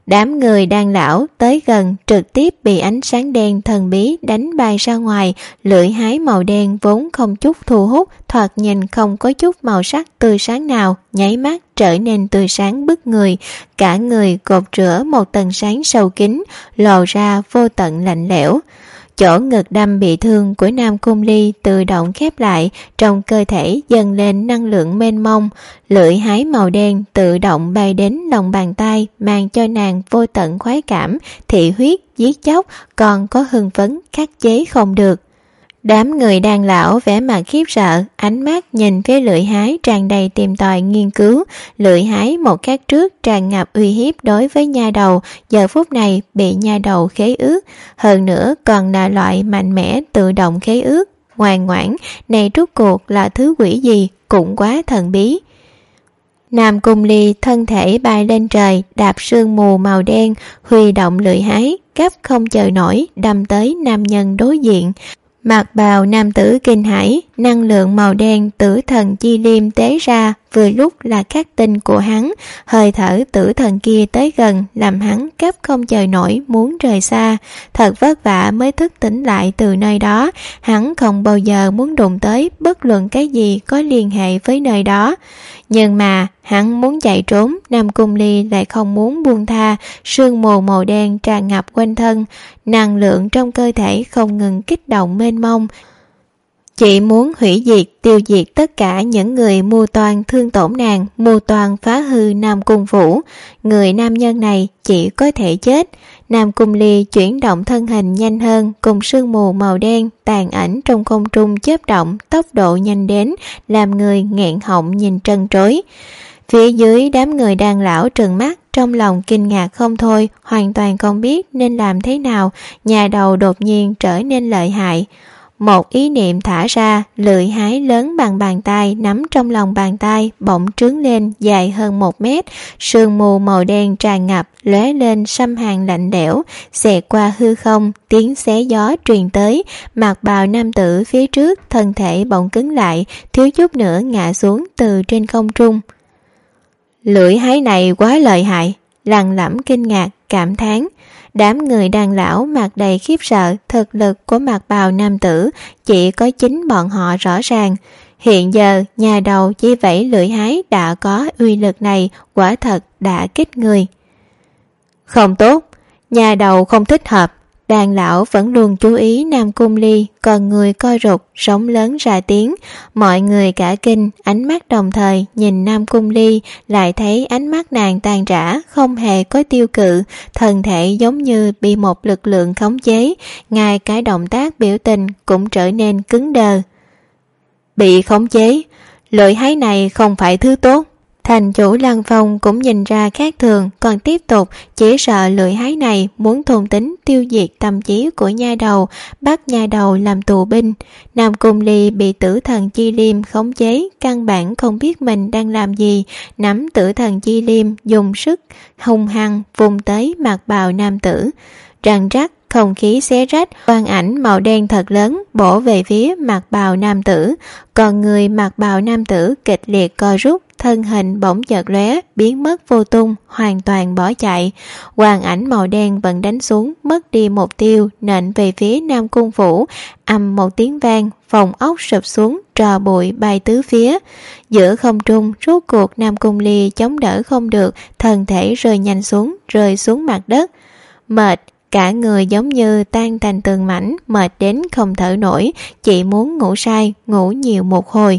Đám người đan lão tới gần trực tiếp bị ánh sáng đen thần bí đánh bay ra ngoài. Lưỡi hái màu đen vốn không chút thu hút, thoạt nhìn không có chút màu sắc tươi sáng nào, nháy mắt trở nên tươi sáng bức người. Cả người gột rửa một tầng sáng sâu kín, lộ ra vô tận lạnh lẽo. Chỗ ngực đâm bị thương của Nam Cung Ly tự động khép lại, trong cơ thể dâng lên năng lượng mênh mông. Lưỡi hái màu đen tự động bay đến lòng bàn tay, mang cho nàng vô tận khoái cảm, thị huyết, giết chóc, còn có hưng phấn khắc chế không được. Đám người đan lão vẻ mặt khiếp sợ, ánh mắt nhìn phía lưỡi hái tràn đầy tìm tòi nghiên cứu. Lưỡi hái một khắc trước tràn ngập uy hiếp đối với nha đầu, giờ phút này bị nha đầu khế ước, hơn nữa còn là loại mạnh mẽ tự động khế ước. Ngoan ngoãn, này rốt cuộc là thứ quỷ gì, cũng quá thần bí. Nam Cung Ly thân thể bay lên trời, đạp sương mù màu đen, huy động lưỡi hái, gấp không chờ nổi đâm tới nam nhân đối diện. Mặc bào nam tử kinh hãi, năng lượng màu đen tử thần chi liêm tế ra, vừa lúc là khắc tinh của hắn. Hơi thở tử thần kia tới gần, làm hắn gấp không chờ nổi muốn rời xa. Thật vất vả mới thức tỉnh lại từ nơi đó, hắn không bao giờ muốn đụng tới bất luận cái gì có liên hệ với nơi đó. Nhưng mà hắn muốn chạy trốn, Nam Cung Ly lại không muốn buông tha. Sương mù màu đen tràn ngập quanh thân, năng lượng trong cơ thể không ngừng kích động mênh mông, chỉ muốn hủy diệt, tiêu diệt tất cả những người mưu toan thương tổn nàng, mưu toan phá hư Nam Cung Phủ. Người nam nhân này chỉ có thể chết. Nam Cung Ly chuyển động thân hình nhanh hơn, cùng sương mù màu đen tàn ảnh trong không trung chớp động, tốc độ nhanh đến làm người nghẹn họng nhìn trân trối. Phía dưới đám người đan lão trừng mắt, trong lòng kinh ngạc không thôi, hoàn toàn không biết nên làm thế nào. Nhà đầu đột nhiên trở nên lợi hại. Một ý niệm thả ra, lưỡi hái lớn bằng bàn tay nắm trong lòng bàn tay bỗng trướng lên dài hơn 1 mét. Sương mù màu đen tràn ngập, lóe lên xâm hàn lạnh lẽo, xẹt qua hư không, tiếng xé gió truyền tới. Mặc bào nam tử phía trước thân thể bỗng cứng lại, thiếu chút nữa ngã xuống từ trên không trung. Lưỡi hái này quá lợi hại, lằng lẫm kinh ngạc cảm thán. Đám người đàn lão mặt đầy khiếp sợ, thực lực của mặc bào nam tử chỉ có chính bọn họ rõ ràng. Hiện giờ nhà đầu chỉ vẫy lưỡi hái đã có uy lực này, quả thật đã kích người. Không tốt, nhà đầu không thích hợp. Đàn lão vẫn luôn chú ý Nam Cung Ly, còn người coi rụt, sống lớn ra tiếng. Mọi người cả kinh, ánh mắt đồng thời nhìn Nam Cung Ly, lại thấy ánh mắt nàng tan rã, không hề có tiêu cự, thân thể giống như bị một lực lượng khống chế, ngay cái động tác biểu tình cũng trở nên cứng đờ. Bị khống chế, lưỡi hái này không phải thứ tốt. Thành chủ Lăng Phong cũng nhìn ra khác thường, còn tiếp tục, chỉ sợ lưỡi hái này muốn thôn tính tiêu diệt tâm trí của nha đầu, bắt nha đầu làm tù binh. Nam Cung Ly bị tử thần chi liêm khống chế, căn bản không biết mình đang làm gì, nắm tử thần chi liêm dùng sức hung hăng vùng tới mặt bào nam tử. Răng rắc, không khí xé rách, quang ảnh màu đen thật lớn bổ về phía mặt bào nam tử, còn người mặt bào nam tử kịch liệt co rút, thân hình bỗng chợt lóe, biến mất vô tung, hoàn toàn bỏ chạy. Quang ảnh màu đen vẫn đánh xuống, mất đi mục tiêu, nện về phía Nam Cung Phủ. Ầm một tiếng vang, phòng ốc sụp xuống, tro bụi bay tứ phía. Giữa không trung, rốt cuộc Nam Cung Ly chống đỡ không được, thân thể rơi nhanh xuống, rơi xuống mặt đất. Mệt, cả người giống như tan thành từng mảnh, mệt đến không thở nổi, chỉ muốn ngủ say, ngủ nhiều một hồi.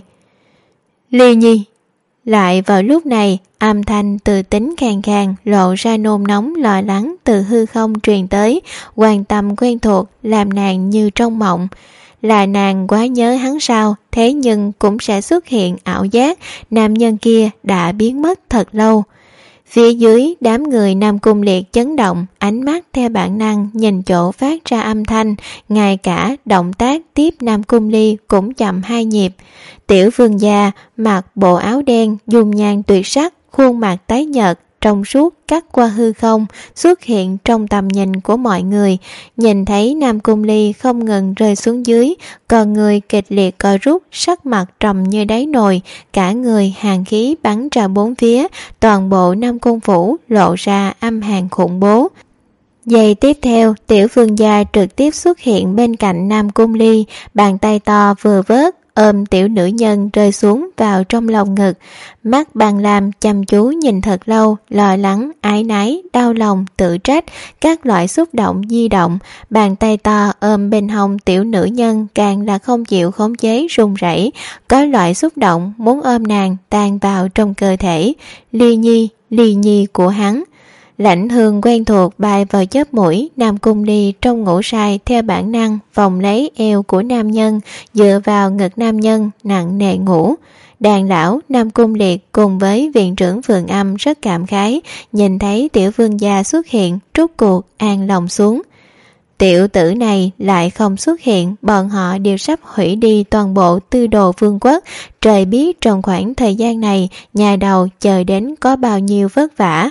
Ly Nhi. Lại vào lúc này, âm thanh từ tính khàn khàn lộ ra nôn nóng lo lắng từ hư không truyền tới, quan tâm quen thuộc làm nàng như trong mộng. Là nàng quá nhớ hắn sao, thế nhưng cũng sẽ xuất hiện ảo giác, nam nhân kia đã biến mất thật lâu. Phía dưới đám người Nam Cung Liệt chấn động, ánh mắt theo bản năng nhìn chỗ phát ra âm thanh, ngay cả động tác tiếp Nam Cung Ly cũng chậm 2 nhịp. Tiểu vương gia mặc bộ áo đen, dung nhan tuyệt sắc, khuôn mặt tái nhợt, trong suốt cắt qua hư không, xuất hiện trong tầm nhìn của mọi người. Nhìn thấy Nam Cung Ly không ngừng rơi xuống dưới, còn người kịch liệt co rút, sắc mặt trầm như đáy nồi, cả người hàn khí bắn ra bốn phía, toàn bộ Nam Cung phủ lộ ra âm hàn khủng bố. Giây tiếp theo, Tiểu Vương gia trực tiếp xuất hiện bên cạnh Nam Cung Ly, bàn tay to vừa vớt ôm tiểu nữ nhân rơi xuống vào trong lòng ngực. Mắt Bàn Lam chăm chú nhìn thật lâu, lo lắng, ái náy, đau lòng, tự trách, các loại xúc động di động. Bàn tay to ôm bên hông tiểu nữ nhân càng là không chịu khống chế run rẩy, có loại xúc động muốn ôm nàng tan vào trong cơ thể. Ly nhi của hắn. Lãnh hương quen thuộc bay vào chớp mũi. Nam Cung Ly trong ngủ say theo bản năng vòng lấy eo của nam nhân, dựa vào ngực nam nhân nặng nề ngủ. Đàn lão Nam Cung Liệt cùng với viện trưởng Phượng Âm rất cảm khái, nhìn thấy tiểu vương gia xuất hiện, rút cuộc an lòng xuống. Tiểu tử này lại không xuất hiện, bọn họ đều sắp hủy đi toàn bộ tư đồ vương quốc. Trời biết trong khoảng thời gian này nhà đầu chờ đến có bao nhiêu vất vả.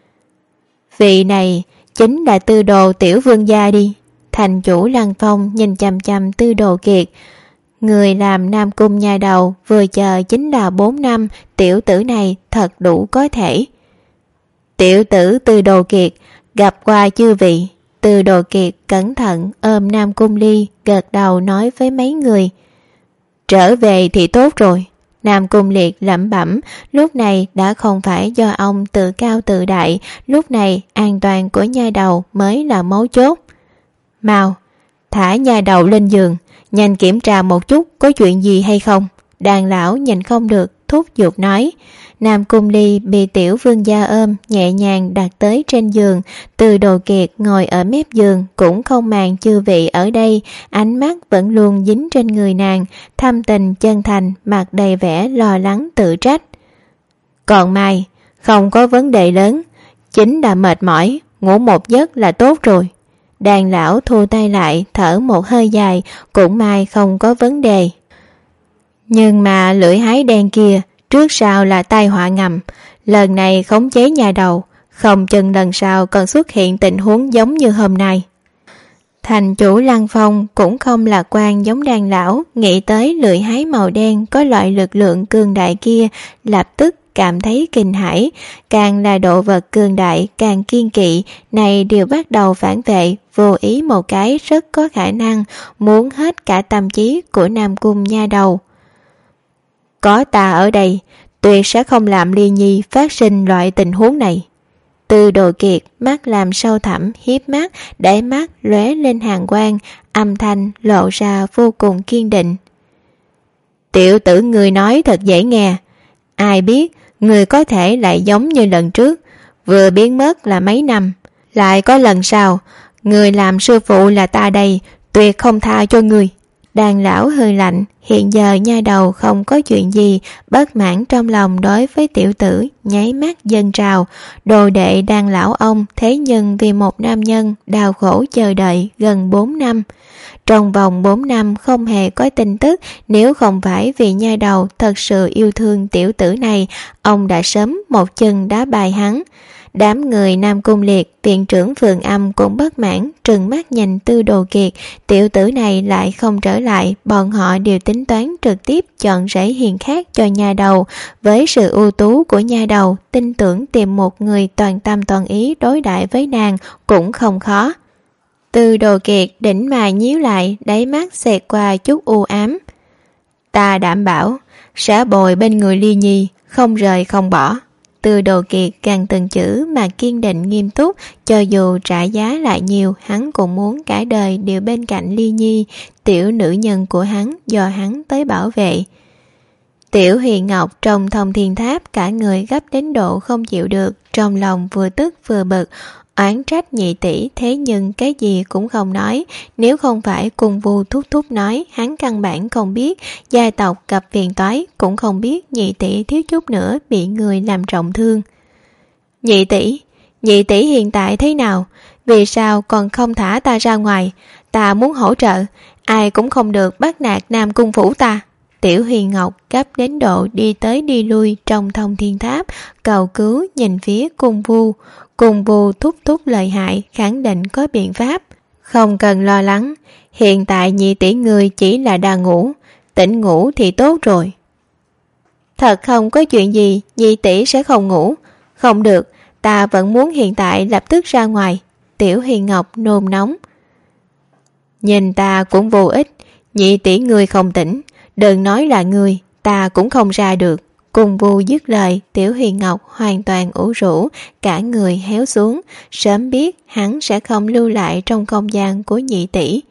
Vị này chính là tư đồ tiểu vương gia đi. Thành chủ Lăng Phong nhìn chằm chằm Tư Đồ Kiệt. Người làm Nam Cung nhà đầu vừa chờ chính là 4 năm, tiểu tử này thật đủ có thể. Tiểu tử Tư Đồ Kiệt, gặp qua chư vị. Tư Đồ Kiệt cẩn thận ôm Nam Cung Ly, gật đầu nói với mấy người. Trở về thì tốt rồi. Nam Cung Liệt lẩm bẩm, lúc này đã không phải do ông tự cao tự đại, lúc này an toàn của nha đầu mới là mấu chốt. Mau, thả nha đầu lên giường, nhanh kiểm tra một chút có chuyện gì hay không. Đàn lão nhìn không được, thúc giục nói. Nam Cung Ly bị tiểu vương gia ôm, nhẹ nhàng đặt tới trên giường. Từ Đồ Kiệt ngồi ở mép giường cũng không màng chư vị ở đây, ánh mắt vẫn luôn dính trên người nàng, thâm tình chân thành, mặt đầy vẻ lo lắng tự trách. Còn Mai, không có vấn đề lớn, chính là mệt mỏi, ngủ một giấc là tốt rồi. Đàn lão thu tay lại, thở một hơi dài, cũng Mai không có vấn đề. Nhưng mà lưỡi hái đen kia trước sau là tai họa ngầm, lần này khống chế nhà đầu, không chừng lần sau còn xuất hiện tình huống giống như hôm nay. Thành chủ Lăng Phong cũng không lạc quan giống đàn lão, nghĩ tới lưỡi hái màu đen có loại lực lượng cường đại kia, lập tức cảm thấy kinh hãi. Càng là độ vật cường đại càng kiên kỵ, này đều bắt đầu phản vệ, vô ý một cái rất có khả năng muốn hết cả tâm trí của Nam Cung nha đầu. Có ta ở đây, tuyệt sẽ không làm Ly Nhi phát sinh loại tình huống này. Từ Đồ Kiệt mắt làm sâu thẳm, hiếp mắt, đáy mắt lóe lên hàn quang, âm thanh lộ ra vô cùng kiên định. Tiểu tử người nói thật dễ nghe, ai biết người có thể lại giống như lần trước, vừa biến mất là mấy năm, lại có lần sau, người làm sư phụ là ta đây, tuyệt không tha cho người. Đàn lão hơi lạnh, hiện giờ nha đầu không có chuyện gì, bất mãn trong lòng đối với tiểu tử nháy mắt dâng trào. Đồ đệ đàn lão ông thế nhưng vì một nam nhân đau khổ chờ đợi gần 4 năm. Trong vòng 4 năm không hề có tin tức, nếu không phải vì nha đầu thật sự yêu thương tiểu tử này, ông đã sớm một chân đá bài hắn. Đám người Nam Cung Liệt, viện trưởng Phượng Âm cũng bất mãn, trừng mắt nhìn Tư Đồ Kiệt, tiểu tử này lại không trở lại, bọn họ đều tính toán trực tiếp chọn rễ hiền khác cho nha đầu. Với sự ưu tú của nha đầu, tin tưởng tìm một người toàn tâm toàn ý đối đãi với nàng cũng không khó. Tư Đồ Kiệt đỉnh mày nhíu lại, đáy mắt xẹt qua chút u ám. Ta đảm bảo sẽ bồi bên người Ly Nhi, không rời không bỏ. Tư Đồ Kiệt càng từng chữ mà kiên định nghiêm túc, cho dù trả giá lại nhiều, hắn cũng muốn cả đời đều bên cạnh Ly Nhi, tiểu nữ nhân của hắn do hắn tới bảo vệ. Tiểu Huyền Ngọc trong Thông Thiên Tháp cả người gấp đến độ không chịu được, trong lòng vừa tức vừa bực, oán trách nhị tỷ, thế nhưng cái gì cũng không nói. Nếu không phải cùng Vu thúc thúc nói, hắn căn bản không biết gia tộc gặp phiền toái, cũng không biết nhị tỷ thiếu chút nữa bị người làm trọng thương. Nhị tỷ hiện tại thế nào? Vì sao còn không thả ta ra ngoài? Ta muốn hỗ trợ, ai cũng không được bắt nạt Nam Cung phủ ta. Tiểu Huyền Ngọc gấp đến độ đi tới đi lui trong Thông Thiên Tháp, cầu cứu nhìn phía Cung Vu. Cung Vu thúc thúc lợi hại, khẳng định có biện pháp. Không cần lo lắng, hiện tại nhị tỷ người chỉ là đang ngủ, tỉnh ngủ thì tốt rồi. Thật không có chuyện gì, nhị tỷ sẽ không ngủ. Không được, ta vẫn muốn hiện tại lập tức ra ngoài. Tiểu Huyền Ngọc nôn nóng. Nhìn ta cũng vô ích, nhị tỷ người không tỉnh, đừng nói là người, ta cũng không ra được. Cung Vu dứt lời, Tiểu Huyền Ngọc hoàn toàn ủ rũ, cả người héo xuống, sớm biết hắn sẽ không lưu lại trong không gian của nhị tỷ.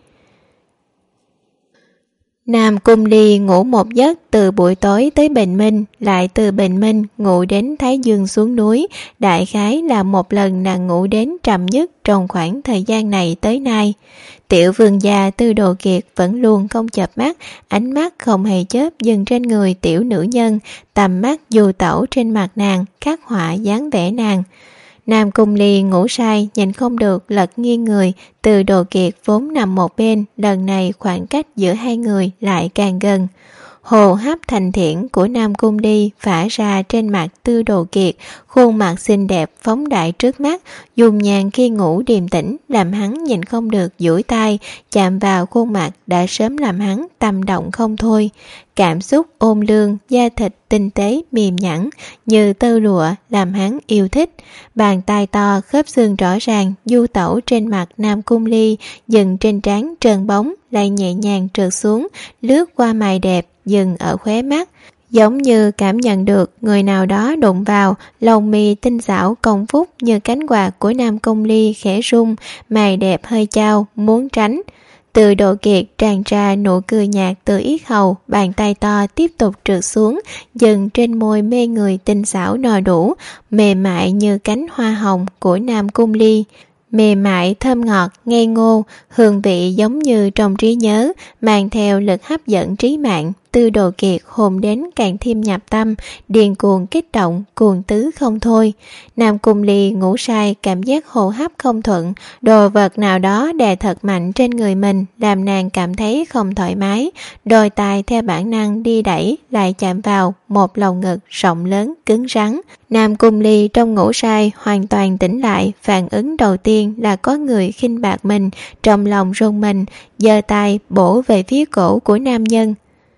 Nam Cung Ly ngủ một giấc từ buổi tối tới bình minh, lại từ bình minh ngủ đến Thái Dương xuống núi, đại khái là một lần nàng ngủ đến trầm nhất trong khoảng thời gian này tới nay. Tiểu vương gia Tư Đồ Kiệt vẫn luôn không chợp mắt, ánh mắt không hề chớp dừng trên người tiểu nữ nhân, tầm mắt du tẩu trên mặt nàng, khắc họa dáng vẻ nàng. Nam Cung Ly ngủ say, nhìn không được lật nghiêng người, Từ Đồ Kiệt vốn nằm một bên, lần này khoảng cách giữa hai người lại càng gần. Hô hấp thành thiện của Nam Cung Ly phả ra trên mặt Tư Đồ Kiệt, khuôn mặt xinh đẹp phóng đại trước mắt, dùng nhàn khi ngủ điềm tĩnh làm hắn nhìn không được duỗi tay, chạm vào khuôn mặt đã sớm làm hắn tâm động không thôi. Cảm xúc ôn lương, da thịt tinh tế mềm nhẵn như tơ lụa làm hắn yêu thích. Bàn tay to khớp xương rõ ràng du tẩu trên mặt Nam Cung Ly, dừng trên trán trơn bóng, lại nhẹ nhàng trượt xuống, lướt qua mày đẹp, dừng ở khóe mắt, giống như cảm nhận được người nào đó đụng vào. Lông mi tinh xảo công phúc như cánh quạt của Nam Cung Ly khẽ rung, mày đẹp hơi chao muốn tránh. Từ Độ Kiệt tràn ra nụ cười nhạt từ yết hầu, bàn tay to tiếp tục trượt xuống, dừng trên môi mê người tinh xảo no đủ, mềm mại như cánh hoa hồng của Nam Cung Ly. Mềm mại thơm ngọt, ngây ngô, hương vị giống như trong trí nhớ, mang theo lực hấp dẫn trí mạng. Tư Đồ Kiệt hồn đến càng thêm nhập tâm, điên cuồng kích động, cuồng tứ không thôi. Nam Cung Ly ngủ say, cảm giác hô hấp không thuận, đồ vật nào đó đè thật mạnh trên người mình, làm nàng cảm thấy không thoải mái. Đôi tay theo bản năng đi đẩy, lại chạm vào một lồng ngực rộng lớn, cứng rắn. Nam Cung Ly trong ngủ say hoàn toàn tỉnh lại, phản ứng đầu tiên là có người khinh bạc mình, trong lòng run mình, giơ tay bổ về phía cổ của nam nhân.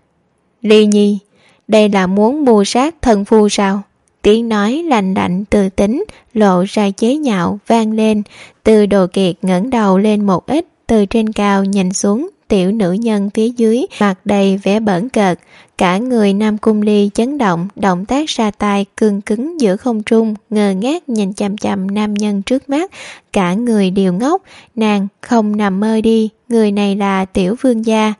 Ly Nhi, đây là muốn mưu sát thần phu sao? Tiếng nói lạnh lạnh từ tính, lộ ra chế nhạo vang lên. Từ Đồ Kiệt ngẩng đầu lên một ít, từ trên cao nhìn xuống tiểu nữ nhân phía dưới, mặt đầy vẻ bỡn cợt. Cả người Nam Cung Ly chấn động, động tác ra tay cương cứng giữa không trung, ngơ ngác nhìn chằm chằm nam nhân trước mắt. Cả người đều ngốc, nàng không nằm mơ đi, người này là tiểu vương gia.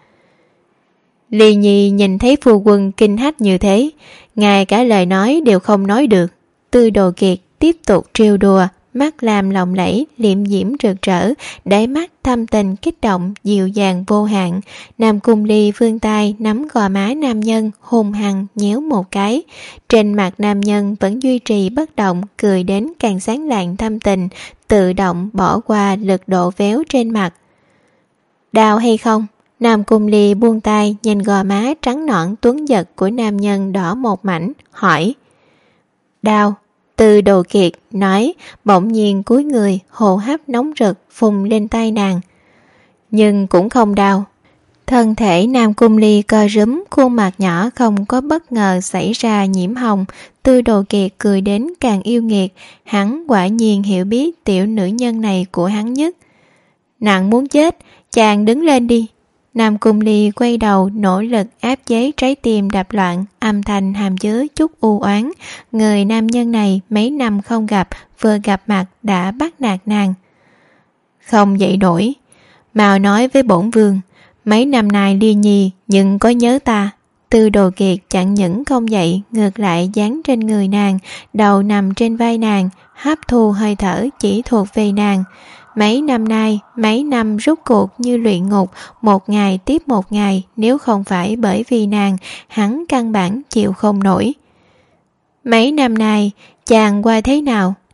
Ly Nhi nhìn thấy phu quân kinh hách như thế, ngay cả lời nói đều không nói được. Tư Đồ Kiệt tiếp tục trêu đùa, mắt làm lộng lẫy, liệm diễm rực rỡ, đáy mắt thâm tình kích động, dịu dàng vô hạn. Nam Cung Ly vươn tay nắm gò má nam nhân, hung hăng nhéo một cái. Trên mặt nam nhân vẫn duy trì bất động, cười đến càng sáng lạng thâm tình, tự động bỏ qua lực độ véo trên mặt. Đau hay không? Nam Cung Ly buông tay nhìn gò má trắng nõn tuấn giật của nam nhân đỏ một mảnh, hỏi. Đau. Tư Đồ Kiệt nói, bỗng nhiên cúi người, hô hấp nóng rực phun lên tay nàng. Nhưng cũng không đau. Thân thể Nam Cung Ly co rúm, khuôn mặt nhỏ không có bất ngờ xảy ra nhiễm hồng. Tư Đồ Kiệt cười đến càng yêu nghiệt, hắn quả nhiên hiểu biết tiểu nữ nhân này của hắn nhất. Nàng muốn chết, chàng đứng lên đi. Nam Cung Ly quay đầu nỗ lực áp chế trái tim đập loạn, âm thanh hàm chứa chút u oán. Người nam nhân này mấy năm không gặp, vừa gặp mặt đã bắt nạt nàng. Không dậy nổi, mau nói với bổn vương, mấy năm nay Ly Nhi nhưng có nhớ ta? Tư Đồ Kiệt chẳng những không dậy, ngược lại dán trên người nàng, đầu nằm trên vai nàng, hấp thu hơi thở chỉ thuộc về nàng. Mấy năm nay, mấy năm rút cuộc như luyện ngục, một ngày tiếp một ngày, nếu không phải bởi vì nàng, hắn căn bản chịu không nổi. Mấy năm nay, chàng qua thế nào?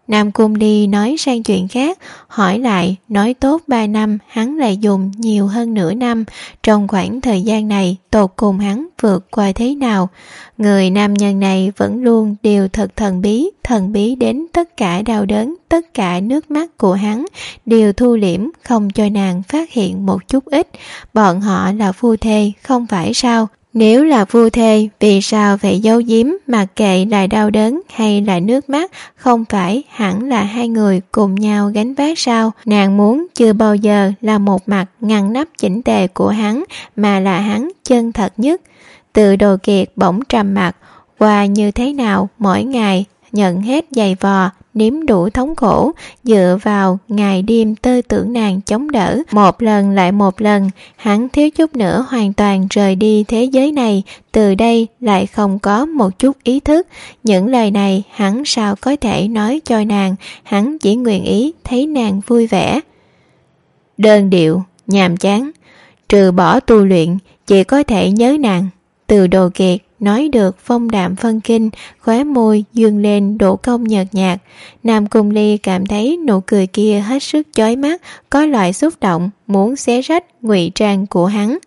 Nam Cung Ly nói sang chuyện khác, hỏi lại, nói tốt 3 năm, hắn lại dùng nhiều hơn nửa năm. Trong khoảng thời gian này, tột cùng hắn vượt qua thế nào? Người nam nhân này vẫn luôn đều thật thần bí đến tất cả đau đớn, tất cả nước mắt của hắn đều thu liễm, không cho nàng phát hiện một chút ít. Bọn họ là phu thê, không phải sao? Nếu là phu thê, vì sao phải giấu giếm, mặc kệ là đau đớn hay là nước mắt, không phải hẳn là hai người cùng nhau gánh vác sao? Nàng muốn chưa bao giờ là một mặt ngăn nắp chỉnh tề của hắn, mà là hắn chân thật nhất. Từ Đồ Kiệt bỗng trầm mặt, qua như thế nào mỗi ngày nhận hết giày vò, nếm đủ thống khổ, dựa vào ngày đêm tư tưởng nàng chống đỡ. Một lần lại một lần, hắn thiếu chút nữa hoàn toàn rời đi thế giới này, từ đây lại không có một chút ý thức. Những lời này hắn sao có thể nói cho nàng, hắn chỉ nguyện ý thấy nàng vui vẻ. Đơn điệu, nhàm chán, trừ bỏ tu luyện, chỉ có thể nhớ nàng. Từ Đồ Kiệt nói được phong đạm phân kinh, khóe môi dương lên độ cong nhợt nhạt. Nam Cung Ly cảm thấy nụ cười kia hết sức chói mắt, có loại xúc động muốn xé rách ngụy trang của hắn.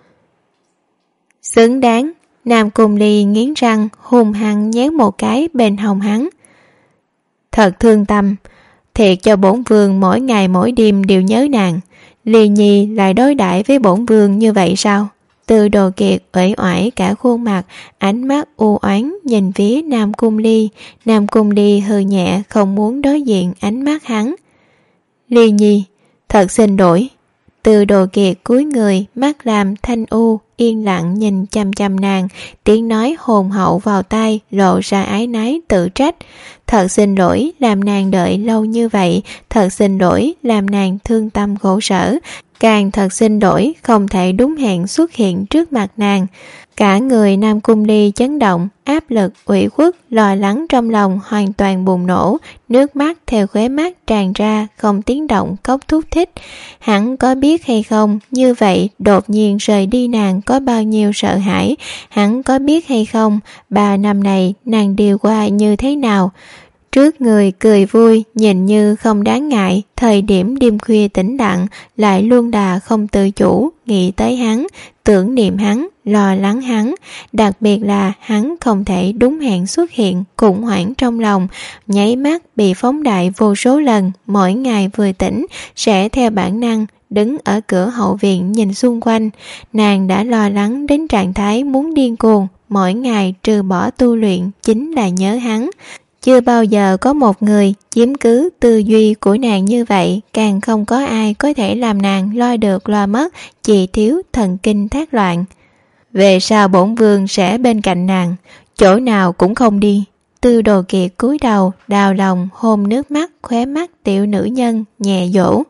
Xứng đáng. Nam Cung Ly nghiến răng hung hăng nhéo một cái bên hông hắn. Thật thương tâm, thiệt cho bổn vương mỗi ngày mỗi đêm đều nhớ nàng. Ly Nhi lại đối đãi với bổn vương như vậy sao? Từ Đồ Kiệt uể oải cả khuôn mặt, ánh mắt u oán nhìn phía Nam Cung Ly. Nam Cung Ly hừ nhẹ, không muốn đối diện ánh mắt hắn. Ly Nhi, thật xin lỗi. Từ Đồ Kiệt cúi người, mắt làm thanh u, yên lặng nhìn chăm chăm nàng, tiếng nói hồn hậu vào tai, lộ ra ái nái tự trách. Thật xin lỗi làm nàng đợi lâu như vậy, thật xin lỗi làm nàng thương tâm khổ sở, càng thật xin lỗi không thể đúng hẹn xuất hiện trước mặt nàng. Cả người Nam Cung Ly chấn động, áp lực, ủy khuất, lo lắng trong lòng hoàn toàn bùng nổ, nước mắt theo khóe mắt tràn ra, không tiếng động khóc thút thít. Hắn có biết hay không, như vậy đột nhiên rời đi nàng có bao nhiêu sợ hãi? Hắn có biết hay không, 3 năm này nàng điều qua như thế nào? Trước người cười vui, nhìn như không đáng ngại, thời điểm đêm khuya tĩnh lặng, lại luôn đà không tự chủ, nghĩ tới hắn, tưởng niệm hắn, lo lắng hắn, đặc biệt là hắn không thể đúng hẹn xuất hiện, khủng hoảng trong lòng, nháy mắt bị phóng đại vô số lần, mỗi ngày vừa tỉnh, sẽ theo bản năng, đứng ở cửa hậu viện nhìn xung quanh. Nàng đã lo lắng đến trạng thái muốn điên cuồng, mỗi ngày trừ bỏ tu luyện chính là nhớ hắn. Chưa bao giờ có một người chiếm cứ tư duy của nàng như vậy, càng không có ai có thể làm nàng lo được lo mất, chỉ thiếu thần kinh thác loạn. Về sau bổn vương sẽ bên cạnh nàng, chỗ nào cũng không đi. Từ Đồ Kiệt cúi đầu, đào lòng hôn nước mắt khóe mắt tiểu nữ nhân, nhẹ dỗ.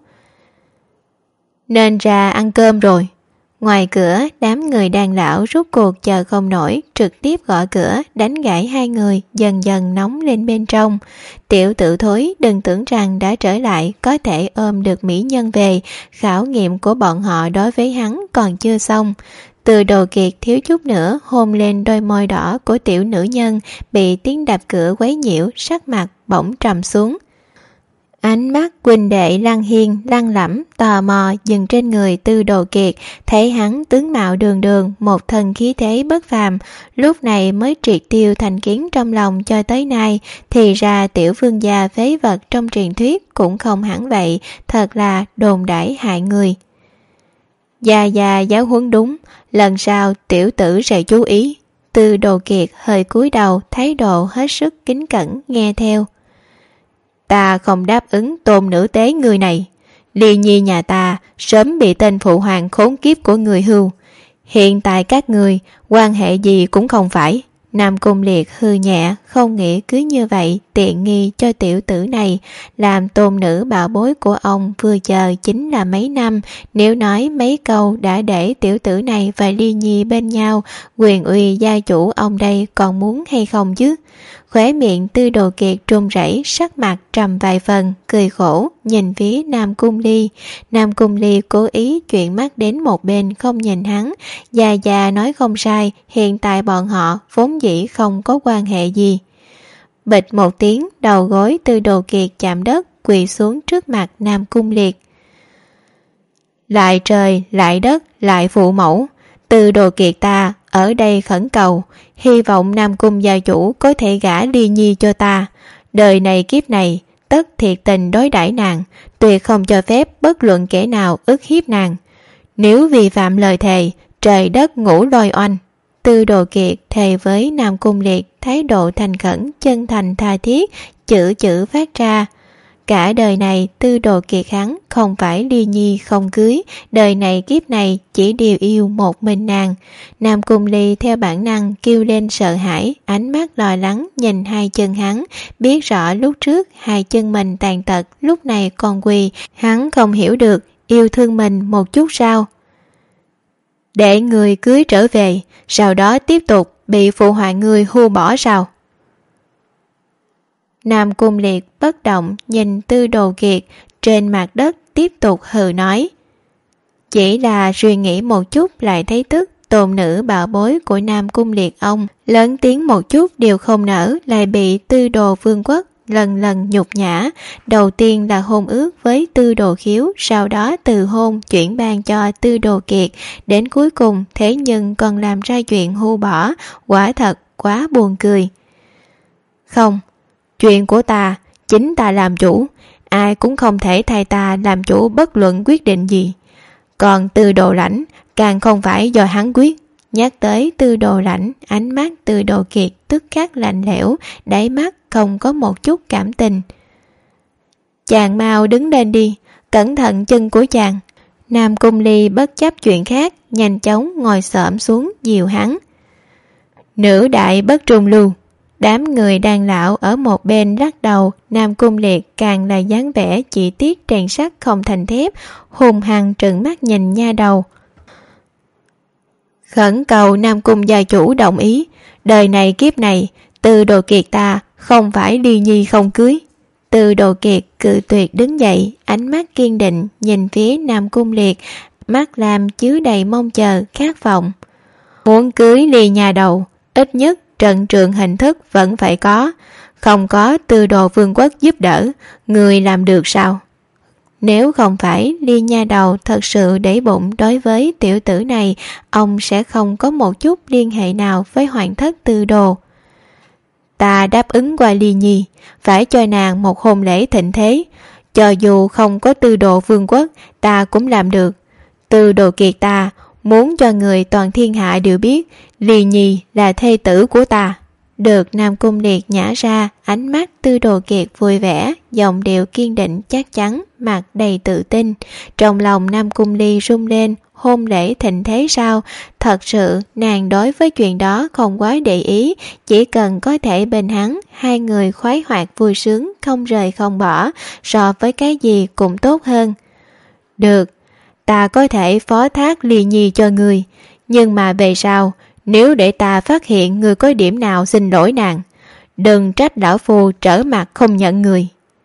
Nên ra ăn cơm rồi. Ngoài cửa, đám người đàn lão rút cuộc chờ không nổi, trực tiếp gõ cửa, đánh gãy hai người, dần dần nóng lên bên trong. Tiểu tử thối, đừng tưởng rằng đã trở lại có thể ôm được mỹ nhân về, khảo nghiệm của bọn họ đối với hắn còn chưa xong. Từ Đồ Kiệt thiếu chút nữa hôn lên đôi môi đỏ của tiểu nữ nhân, bị tiếng đạp cửa quấy nhiễu, sắc mặt bỗng trầm xuống. Ánh mắt huynh đệ Lăng Hiên lăng lẫm tò mò dừng trên người Từ Đồ Kiệt, thấy hắn tướng mạo đường đường, một thân khí thế bất phàm, lúc này mới triệt tiêu thành kiến trong lòng cho tới nay. Thì ra tiểu vương gia phế vật trong truyền thuyết cũng không hẳn vậy, thật là đồn đãi hại người. Gia giáo huấn đúng, lần sau tiểu tử sẽ chú ý. Từ Đồ Kiệt hơi cúi đầu, thái độ hết sức kính cẩn nghe theo. Ta không đáp ứng tôn nữ tế người này. Ly Nhi nhà ta sớm bị tên phụ hoàng khốn kiếp của người hưu. Hiện tại các người quan hệ gì cũng không phải. Nam Cung Liệt hư nhẹ, không nghĩ cứ như vậy tiện nghi cho tiểu tử này. Làm tôn nữ bảo bối của ông vừa chờ chính là mấy năm. Nếu nói mấy câu đã để tiểu tử này và Ly Nhi bên nhau, quyền uy gia chủ ông đây còn muốn hay không chứ? Khóe miệng Từ Đồ Kiệt run rẩy, sắc mặt trầm vài phần, cười khổ, nhìn phía Nam Cung Ly. Nam Cung Ly cố ý chuyển mắt đến một bên không nhìn hắn. Gia nói không sai, hiện tại bọn họ vốn dĩ không có quan hệ gì. bịch một tiếng, đầu gối Tư Đồ Kiệt chạm đất, quỳ xuống trước mặt Nam Cung Liệt. Lại trời, lại đất, lại phụ mẫu, Tư Đồ Kiệt ta ở đây khẩn cầu, hy vọng Nam Cung gia chủ có thể gả Ly Nhi cho ta. Đời này kiếp này, tất thiệt tình đối đãi nàng, tuyệt không cho phép bất luận kẻ nào ức hiếp nàng. Nếu vi phạm lời thề, trời đất ngũ lôi oanh. Tư Đồ Kiệt thề với Nam Cung Liệt, thái độ thành khẩn, chân thành tha thiết, chữ chữ phát ra. Cả đời này Tư Đồ Kiệt hắn không phải Ly Nhi không cưới, đời này kiếp này chỉ điều yêu một mình nàng. Nam Cung Ly theo bản năng kêu lên sợ hãi, ánh mắt lo lắng nhìn hai chân hắn, biết rõ lúc trước hai chân mình tàn tật, lúc này còn quỳ, hắn không hiểu được yêu thương mình một chút sao. Để người cưới trở về, sau đó tiếp tục bị phụ hoàng người hưu bỏ sao? Nam Cung Liệt bất động nhìn Tư Đồ Kiệt trên mặt đất, tiếp tục hừ nói. Chỉ là suy nghĩ một chút lại thấy tức, tôn nữ bảo bối của Nam Cung Liệt ông lớn tiếng một chút đều không nở, lại bị Tư Đồ Vương quốc lần lần nhục nhã. Đầu tiên là hôn ước với Tư Đồ Khiếu, sau đó từ hôn chuyển ban cho Tư Đồ Kiệt, đến cuối cùng thế nhưng còn làm ra chuyện hưu bỏ, quả thật quá buồn cười. Không, chuyện của ta, chính ta làm chủ, ai cũng không thể thay ta làm chủ bất luận quyết định gì. Còn Tư Đồ Lãnh càng không phải do hắn quyết. Nhắc tới Tư Đồ Lãnh, ánh mắt Tư Đồ Kiệt tức khắc lạnh lẽo, đáy mắt không có một chút cảm tình. Chàng mau đứng lên đi, cẩn thận chân của chàng. Nam Cung Ly bất chấp chuyện khác, nhanh chóng ngồi xổm xuống dìu hắn. Nữ đại bất trung lưu. Đám người đàn lão ở một bên lắc đầu, Nam Cung Liệt càng là dáng vẻ chỉ tiếc rèn sắt không thành thép, hùng hăng trừng mắt nhìn nha đầu. Khẩn cầu Nam Cung gia chủ đồng ý, đời này kiếp này, Tư Đồ Kiệt ta không phải Ly Nhi không cưới. Tư Đồ Kiệt cự tuyệt đứng dậy, ánh mắt kiên định nhìn phía Nam Cung Liệt, mắt làm chứa đầy mong chờ, khát vọng. Muốn cưới Ly nhà đầu, ít nhất trận trường hình thức vẫn phải có, không có Tư Đồ Vương quốc giúp đỡ, người làm được sao? Nếu không phải Ly nha đầu thật sự để bụng đối với tiểu tử này, ông sẽ không có một chút liên hệ nào với hoàng thất Tư Đồ. Ta đáp ứng qua Ly Nhi, phải cho nàng một hôn lễ thịnh thế, cho dù không có Tư Đồ Vương quốc, ta cũng làm được. Tư Đồ Kiệt ta muốn cho người toàn thiên hạ đều biết Ly Nhi là thê tử của ta. Được Nam Cung Liệt nhả ra, ánh mắt Tư Đồ Kiệt vui vẻ, giọng điệu kiên định chắc chắn, mặt đầy tự tin. Trong lòng Nam Cung Ly rung lên, hôn lễ thịnh thế sao? Thật sự nàng đối với chuyện đó không quá để ý, chỉ cần có thể bên hắn, hai người khoái hoạt vui sướng, không rời không bỏ, so với cái gì cũng tốt hơn. Được, ta có thể phó thác Ly Nhi cho người, nhưng mà về sau, nếu để ta phát hiện người có điểm nào xin lỗi nàng, đừng trách lão phu trở mặt không nhận người.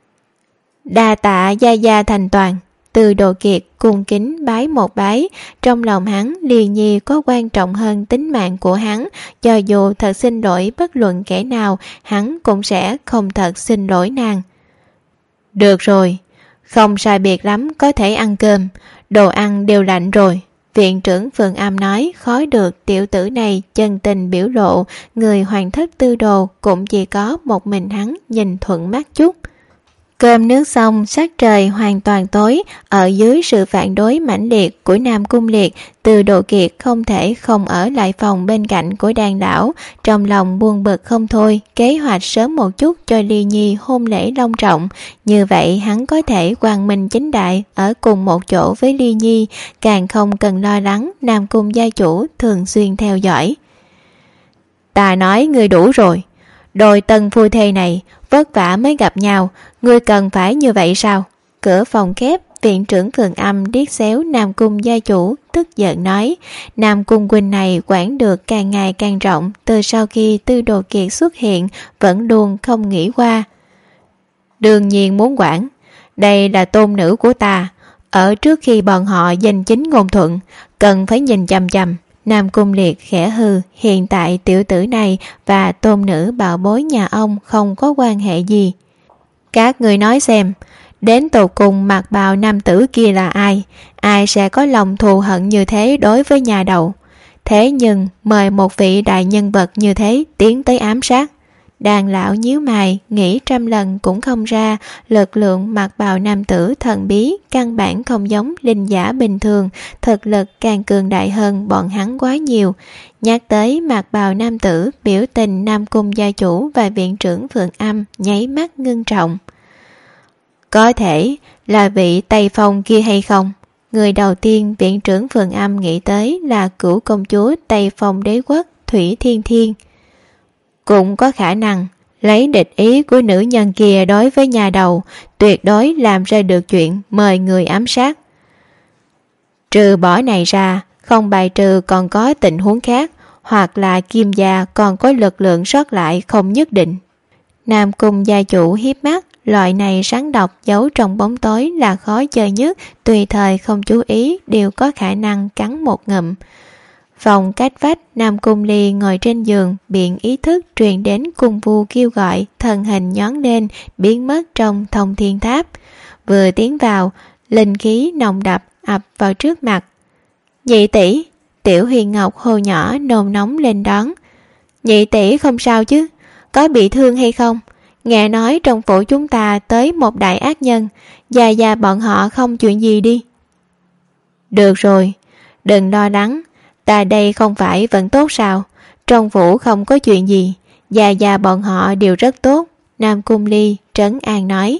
Đa tạ gia gia thành toàn. Tư Đồ Kiệt cung kính bái một bái, trong lòng hắn Ly Nhi có quan trọng hơn tính mạng của hắn, cho dù thật xin lỗi bất luận kẻ nào, hắn cũng sẽ không thật xin lỗi nàng. Được rồi, không sai biệt lắm, có thể ăn cơm, đồ ăn đều lạnh rồi. Viện trưởng Phượng Âm nói khó được tiểu tử này chân tình biểu lộ, người hoàng thất Tư Đồ cũng chỉ có một mình hắn nhìn thuận mắt chút. Cơm nước xong, sắc trời hoàn toàn tối, ở dưới sự phản đối mãnh liệt của Nam Cung Liệt, Tư Đồ Kiệt không thể không ở lại phòng bên cạnh của đàn đảo, trong lòng buồn bực không thôi, kế hoạch sớm một chút cho Ly Nhi hôn lễ long trọng, như vậy hắn có thể quang minh chính đại ở cùng một chỗ với Ly Nhi, càng không cần lo lắng Nam Cung gia chủ thường xuyên theo dõi. Ta nói ngươi đủ rồi, đôi tân phu thê này vất vả mới gặp nhau, ngươi cần phải như vậy sao? Cửa phòng khép, viện trưởng Phượng Âm điếc xéo Nam Cung gia chủ, tức giận nói. Nam Cung huynh này quản được càng ngày càng rộng, từ sau khi Tư Đồ Kiệt xuất hiện vẫn luôn không nghĩ qua. Đương nhiên muốn quản, đây là tôn nữ của ta, ở trước khi bọn họ giành chính ngôn thuận, cần phải nhìn chằm chằm, Nam Cung Liệt khẽ hừ, hiện tại tiểu tử này và tôn nữ bảo bối nhà ông không có quan hệ gì. Các người nói xem, đến tột cùng mặc bào nam tử kia là ai? Ai sẽ có lòng thù hận như thế đối với nhà đầu? Thế nhưng mời một vị đại nhân vật như thế tiến tới ám sát. Đàn lão nhíu mày, nghĩ trăm lần cũng không ra, lực lượng mặc bào nam tử thần bí căn bản không giống linh giả bình thường, thực lực càng cường đại hơn bọn hắn quá nhiều. Nhắc tới mặc bào nam tử, biểu tình Nam Cung gia chủ và viện trưởng Phượng Âm nháy mắt ngưng trọng. Có thể là vị Tây Phong kia hay không? Người đầu tiên viện trưởng Phượng Âm nghĩ tới là cửu công chúa Tây Phong đế quốc Thủy Thiên Thiên. Cũng có khả năng lấy địch ý của nữ nhân kia đối với nhà đầu, tuyệt đối làm ra được chuyện mời người ám sát. Trừ bỏ này ra, không bài trừ còn có tình huống khác, hoặc là Kim gia còn có lực lượng sót lại không nhất định. Nam Cung gia chủ hiếp mắt, loại này rắn độc giấu trong bóng tối là khó chơi nhất, tùy thời không chú ý đều có khả năng cắn một ngụm. Phòng cách vách, Nam Cung Ly ngồi trên giường, biện ý thức truyền đến cung vu kêu gọi, thân hình nhón lên, biến mất trong thông thiên tháp. Vừa tiến vào, linh khí nồng đậm ập vào trước mặt. Nhị tỷ, Tiểu Huyền Ngọc hô nhỏ nôn nóng lên đón. Nhị tỷ không sao chứ? Có bị thương hay không? Nghe nói trong phủ chúng ta tới một đại ác nhân, già bọn họ không chuyện gì đi. Được rồi, đừng lo lắng. Ta đây không phải vẫn tốt sao? Trong phủ không có chuyện gì, già bọn họ đều rất tốt. Nam Cung Ly trấn an nói.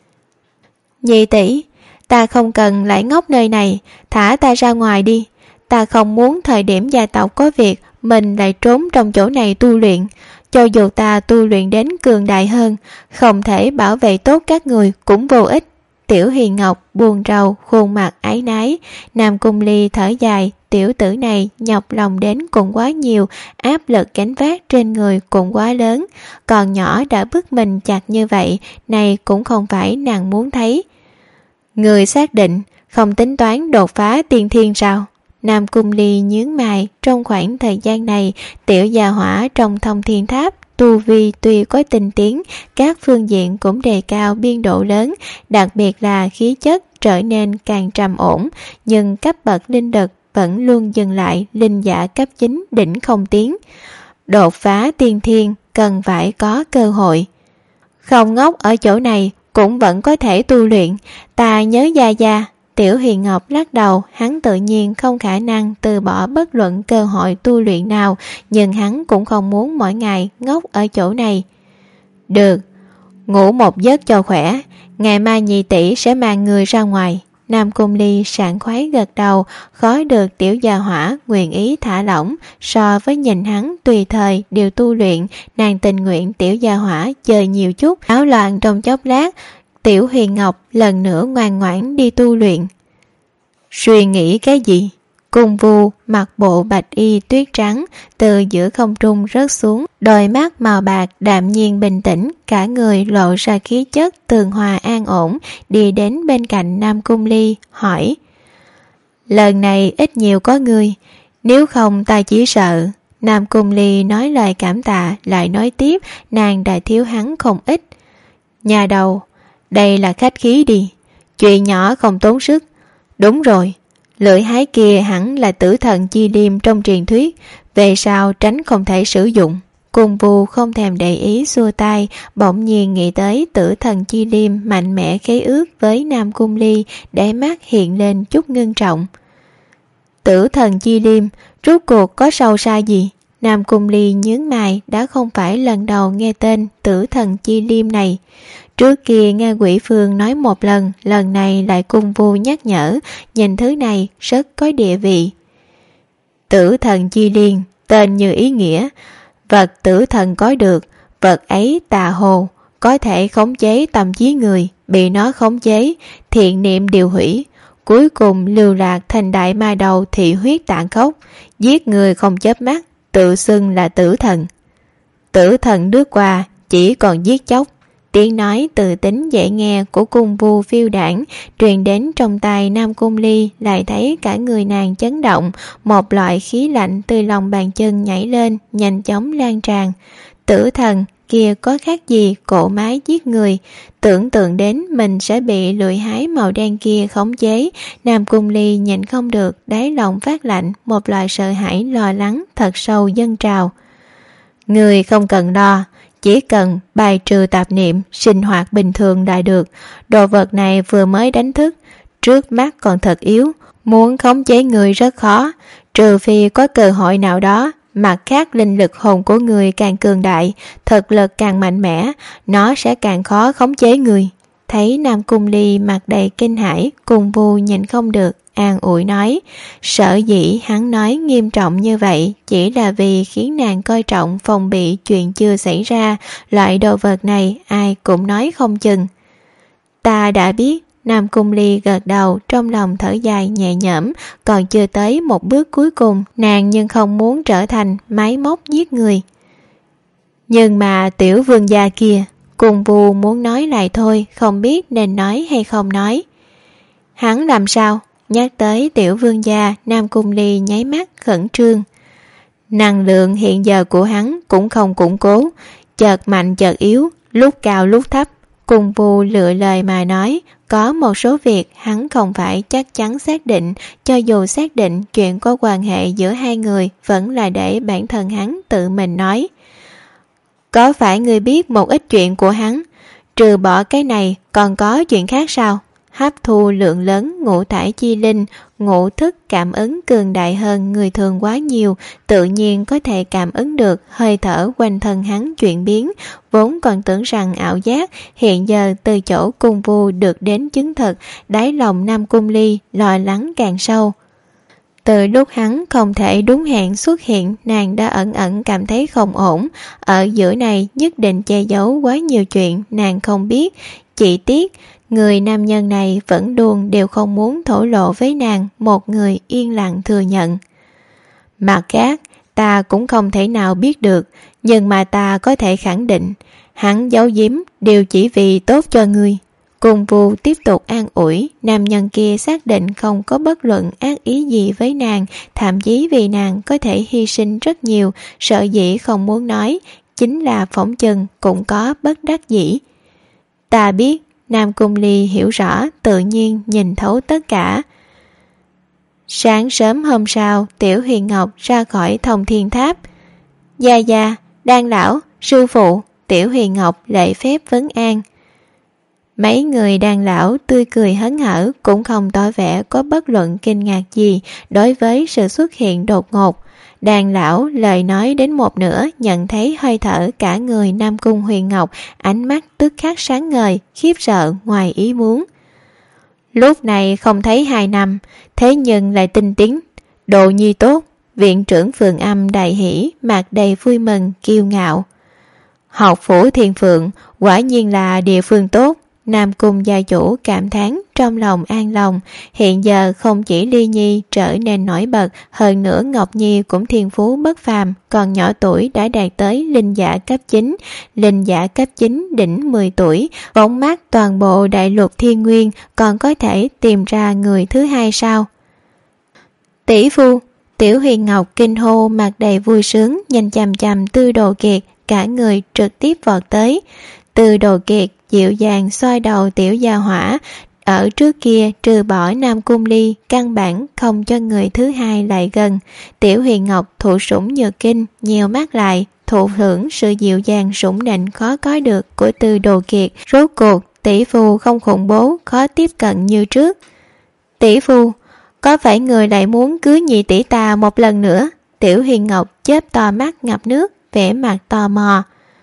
Nhị tỷ, ta không cần lại ngốc nơi này, thả ta ra ngoài đi. Ta không muốn thời điểm gia tộc có việc mình lại trốn trong chỗ này tu luyện. Cho dù ta tu luyện đến cường đại hơn, không thể bảo vệ tốt các người cũng vô ích. Tiểu Hiền Ngọc buồn rầu, khuôn mặt áy náy. Nam Cung Ly thở dài, tiểu tử này nhọc lòng đến cũng quá nhiều, áp lực gánh vác trên người cũng quá lớn. Còn nhỏ đã bức mình chặt như vậy, này cũng không phải nàng muốn thấy. Người xác định không tính toán đột phá tiên thiên sao? Nam Cung Ly nhướng mày, trong khoảng thời gian này, tiểu gia hỏa trong thông thiên tháp tu vi tuy có tinh tiến, các phương diện cũng đề cao biên độ lớn, đặc biệt là khí chất trở nên càng trầm ổn, nhưng cấp bậc linh lực vẫn luôn dừng lại linh giả cấp 9 đỉnh không tiến. Đột phá tiên thiên cần phải có cơ hội. Không ngốc ở chỗ này cũng vẫn có thể tu luyện, ta nhớ gia. Tiểu Hiền Ngọc lắc đầu, hắn tự nhiên không khả năng từ bỏ bất luận cơ hội tu luyện nào, nhưng hắn cũng không muốn mỗi ngày ngốc ở chỗ này. Được, ngủ một giấc cho khỏe, ngày mai nhị tỷ sẽ mang người ra ngoài. Nam Cung Ly sảng khoái gật đầu, khó được tiểu gia hỏa nguyện ý thả lỏng, so với nhìn hắn tùy thời đều tu luyện, nàng tình nguyện tiểu gia hỏa chơi nhiều chút, áo loạn trong chốc lát. Tiểu Huyền Ngọc lần nữa ngoan ngoãn đi tu luyện. Suy nghĩ cái gì? Cung vu mặc bộ bạch y tuyết trắng từ giữa không trung rớt xuống, đôi mắt màu bạc đạm nhiên bình tĩnh, cả người lộ ra khí chất tường hòa an ổn, đi đến bên cạnh Nam Cung Ly hỏi: lần này ít nhiều có người, nếu không ta chỉ sợ. Nam Cung Ly nói lời cảm tạ, lại nói tiếp nàng đã thiếu hắn không ít. Nhà đầu, đây là khách khí đi, chuyện nhỏ không tốn sức. Đúng rồi, lưỡi hái kia hẳn là tử thần chi liêm trong truyền thuyết, về sau tránh không thể sử dụng. Cung vu không thèm để ý xua tay, bỗng nhiên nghĩ tới tử thần chi liêm mạnh mẽ khế ước với Nam Cung Ly, để mắt hiện lên chút ngưng trọng. Tử thần chi liêm rốt cuộc có sâu xa gì? Nam Cung Ly nhướng mày, đã không phải lần đầu nghe tên tử thần chi liêm này. Trước kia nghe Quỷ Phương nói một lần, lần này lại Cung vu nhắc nhở, nhìn thứ này rất có địa vị. Tử thần chi liên, tên như ý nghĩa, vật tử thần có được, vật ấy tà hồ, có thể khống chế tâm trí người, bị nó khống chế, thiện niệm điều hủy, cuối cùng lưu lạc thành đại ma đầu thị huyết tàn khốc, giết người không chớp mắt, tự xưng là tử thần. Tử thần lướt qua, chỉ còn giết chóc, Tiếng nói từ tính dễ nghe của cung vu phiêu đảng truyền đến trong tai Nam Cung Ly, lại thấy cả người nàng chấn động, một loại khí lạnh từ lòng bàn chân nhảy lên, nhanh chóng lan tràn. Tử thần kia có khác gì cỗ máy giết người. Tưởng tượng đến mình sẽ bị lưỡi hái màu đen kia khống chế, Nam Cung Ly nhịn không được, đáy lòng phát lạnh, một loại sợ hãi lo lắng thật sâu dâng trào. Người không cần lo, chỉ cần bài trừ tạp niệm, sinh hoạt bình thường là được. Đồ vật này vừa mới đánh thức, trước mắt còn thật yếu, muốn khống chế người rất khó, trừ phi có cơ hội nào đó. Mặt khác, linh lực hồn của người càng cường đại, thực lực càng mạnh mẽ, nó sẽ càng khó khống chế người. Thấy Nam Cung Ly mặt đầy kinh hãi, Cung vu nhìn không được, an ủi nói, sở dĩ hắn nói nghiêm trọng như vậy chỉ là vì khiến nàng coi trọng phòng bị chuyện chưa xảy ra, loại đồ vật này ai cũng nói không chừng. Ta đã biết. Nam Cung Ly gật đầu, trong lòng thở dài nhẹ nhõm, còn chưa tới một bước cuối cùng, nàng nhưng không muốn trở thành máy móc giết người. Nhưng mà tiểu vương gia kia, Cung vu muốn nói lại thôi, không biết nên nói hay không nói. Hắn làm sao? Nhắc tới tiểu vương gia, Nam Cung Ly nháy mắt khẩn trương. Năng lượng hiện giờ của hắn cũng không củng cố, chợt mạnh chợt yếu, lúc cao lúc thấp. Cung vu lựa lời mà nói, có một số việc hắn không phải chắc chắn xác định, cho dù xác định chuyện có quan hệ giữa hai người vẫn là để bản thân hắn tự mình nói. Có phải ngươi biết một ít chuyện của hắn? Trừ bỏ cái này còn có chuyện khác sao? Hấp thu lượng lớn ngũ thải chi linh, ngũ thức cảm ứng cường đại hơn người thường quá nhiều, tự nhiên có thể cảm ứng được hơi thở quanh thân hắn chuyển biến, vốn còn tưởng rằng ảo giác, hiện giờ từ chỗ Cung vu được đến chứng thực, đáy lòng Nam Cung Ly lo lắng càng sâu. Từ lúc hắn không thể đúng hẹn xuất hiện, nàng đã ẩn ẩn cảm thấy không ổn, ở giữa này nhất định che giấu quá nhiều chuyện nàng không biết, chỉ tiếc người nam nhân này vẫn luôn đều không muốn thổ lộ với nàng, một người yên lặng thừa nhận. Mặt khác, ta cũng không thể nào biết được, nhưng mà ta có thể khẳng định, hắn giấu giếm đều chỉ vì tốt cho ngươi. Cung vu tiếp tục an ủi, nam nhân kia xác định không có bất luận ác ý gì với nàng, thậm chí vì nàng có thể hy sinh rất nhiều, sợ dĩ không muốn nói, chính là phỏng chừng cũng có bất đắc dĩ. Ta biết. Nam Cung Ly hiểu rõ, tự nhiên nhìn thấu tất cả. Sáng sớm hôm sau, Tiểu Huyền Ngọc ra khỏi Thông Thiên Tháp. Gia, Đan lão, sư phụ, Tiểu Huyền Ngọc lễ phép vấn an. Mấy người Đan lão tươi cười hớn hở, cũng không tỏ vẻ có bất luận kinh ngạc gì đối với sự xuất hiện đột ngột. Đàn lão lời nói đến một nửa, nhận thấy hơi thở cả người Nam Cung Huyền Ngọc, ánh mắt tức khắc sáng ngời, khiếp sợ ngoài ý muốn. Lúc này không thấy 2 năm, thế nhưng lại tinh tiến, độ nhi tốt. Viện trưởng Phượng Âm đại hỷ, mặt đầy vui mừng, kiêu ngạo. Học phủ Thiên Phượng quả nhiên là địa phương tốt. Nam Cung gia chủ cảm thán, trong lòng an lòng. Hiện giờ không chỉ Ly Nhi trở nên nổi bật, hơn nữa Ngọc Nhi cũng thiên phú bất phàm, còn nhỏ tuổi đã đạt tới linh giả cấp 9. Linh giả cấp 9 đỉnh 10 tuổi, bóng mát toàn bộ đại lục thiên nguyên, còn có thể tìm ra người thứ hai sao? Tỷ phu! Tiểu Huyền Ngọc kinh hô, mặt đầy vui sướng, nhìn chằm chằm Tư Đồ Kiệt, cả người trực tiếp vọt tới. Tư Đồ Kiệt dịu dàng xoay đầu tiểu gia hỏa, ở trước kia trừ bỏ Nam Cung Ly, căn bản không cho người thứ hai lại gần. Tiểu Huyền Ngọc thụ sủng nhược kinh, nheo mắt lại, thụ hưởng sự dịu dàng sủng nịnh khó có được của Tư Đồ Kiệt. Rốt cuộc tỷ phu không khủng bố, khó tiếp cận như trước. Tỷ phu, có phải người lại muốn cưới nhị tỷ ta một lần nữa? Tiểu Huyền Ngọc chớp to mắt ngập nước, vẻ mặt tò mò.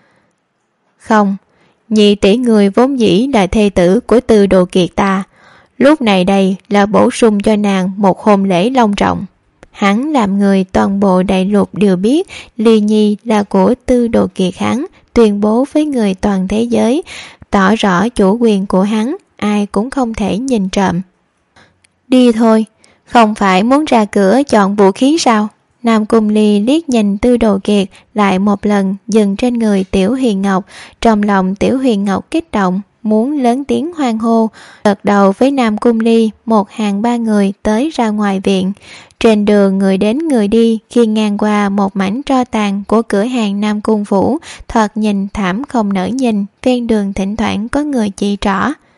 Không, nhị tỷ người vốn dĩ là thê tử của Tư Đồ Kiệt ta, lúc này đây là bổ sung cho nàng một hôn lễ long trọng. Hắn làm người toàn bộ đại lục đều biết Ly Nhi là của Tư Đồ Kiệt hắn, tuyên bố với người toàn thế giới, tỏ rõ chủ quyền của hắn, ai cũng không thể nhìn trộm. Đi thôi, không phải muốn ra cửa chọn vũ khí sao? Nam Cung Ly liếc nhìn Tư Đồ Kiệt lại một lần dừng trên người Tiểu Huyền Ngọc. Trong lòng Tiểu Huyền Ngọc kích động, muốn lớn tiếng hoan hô, gật đầu với Nam Cung Ly. Một hàng ba người tới ra ngoài viện. Trên đường người đến người đi, khi ngang qua một mảnh tro tàn của cửa hàng Nam Cung Phủ, thoạt nhìn thảm không nỡ nhìn. Ven đường thỉnh thoảng có người chỉ trỏ.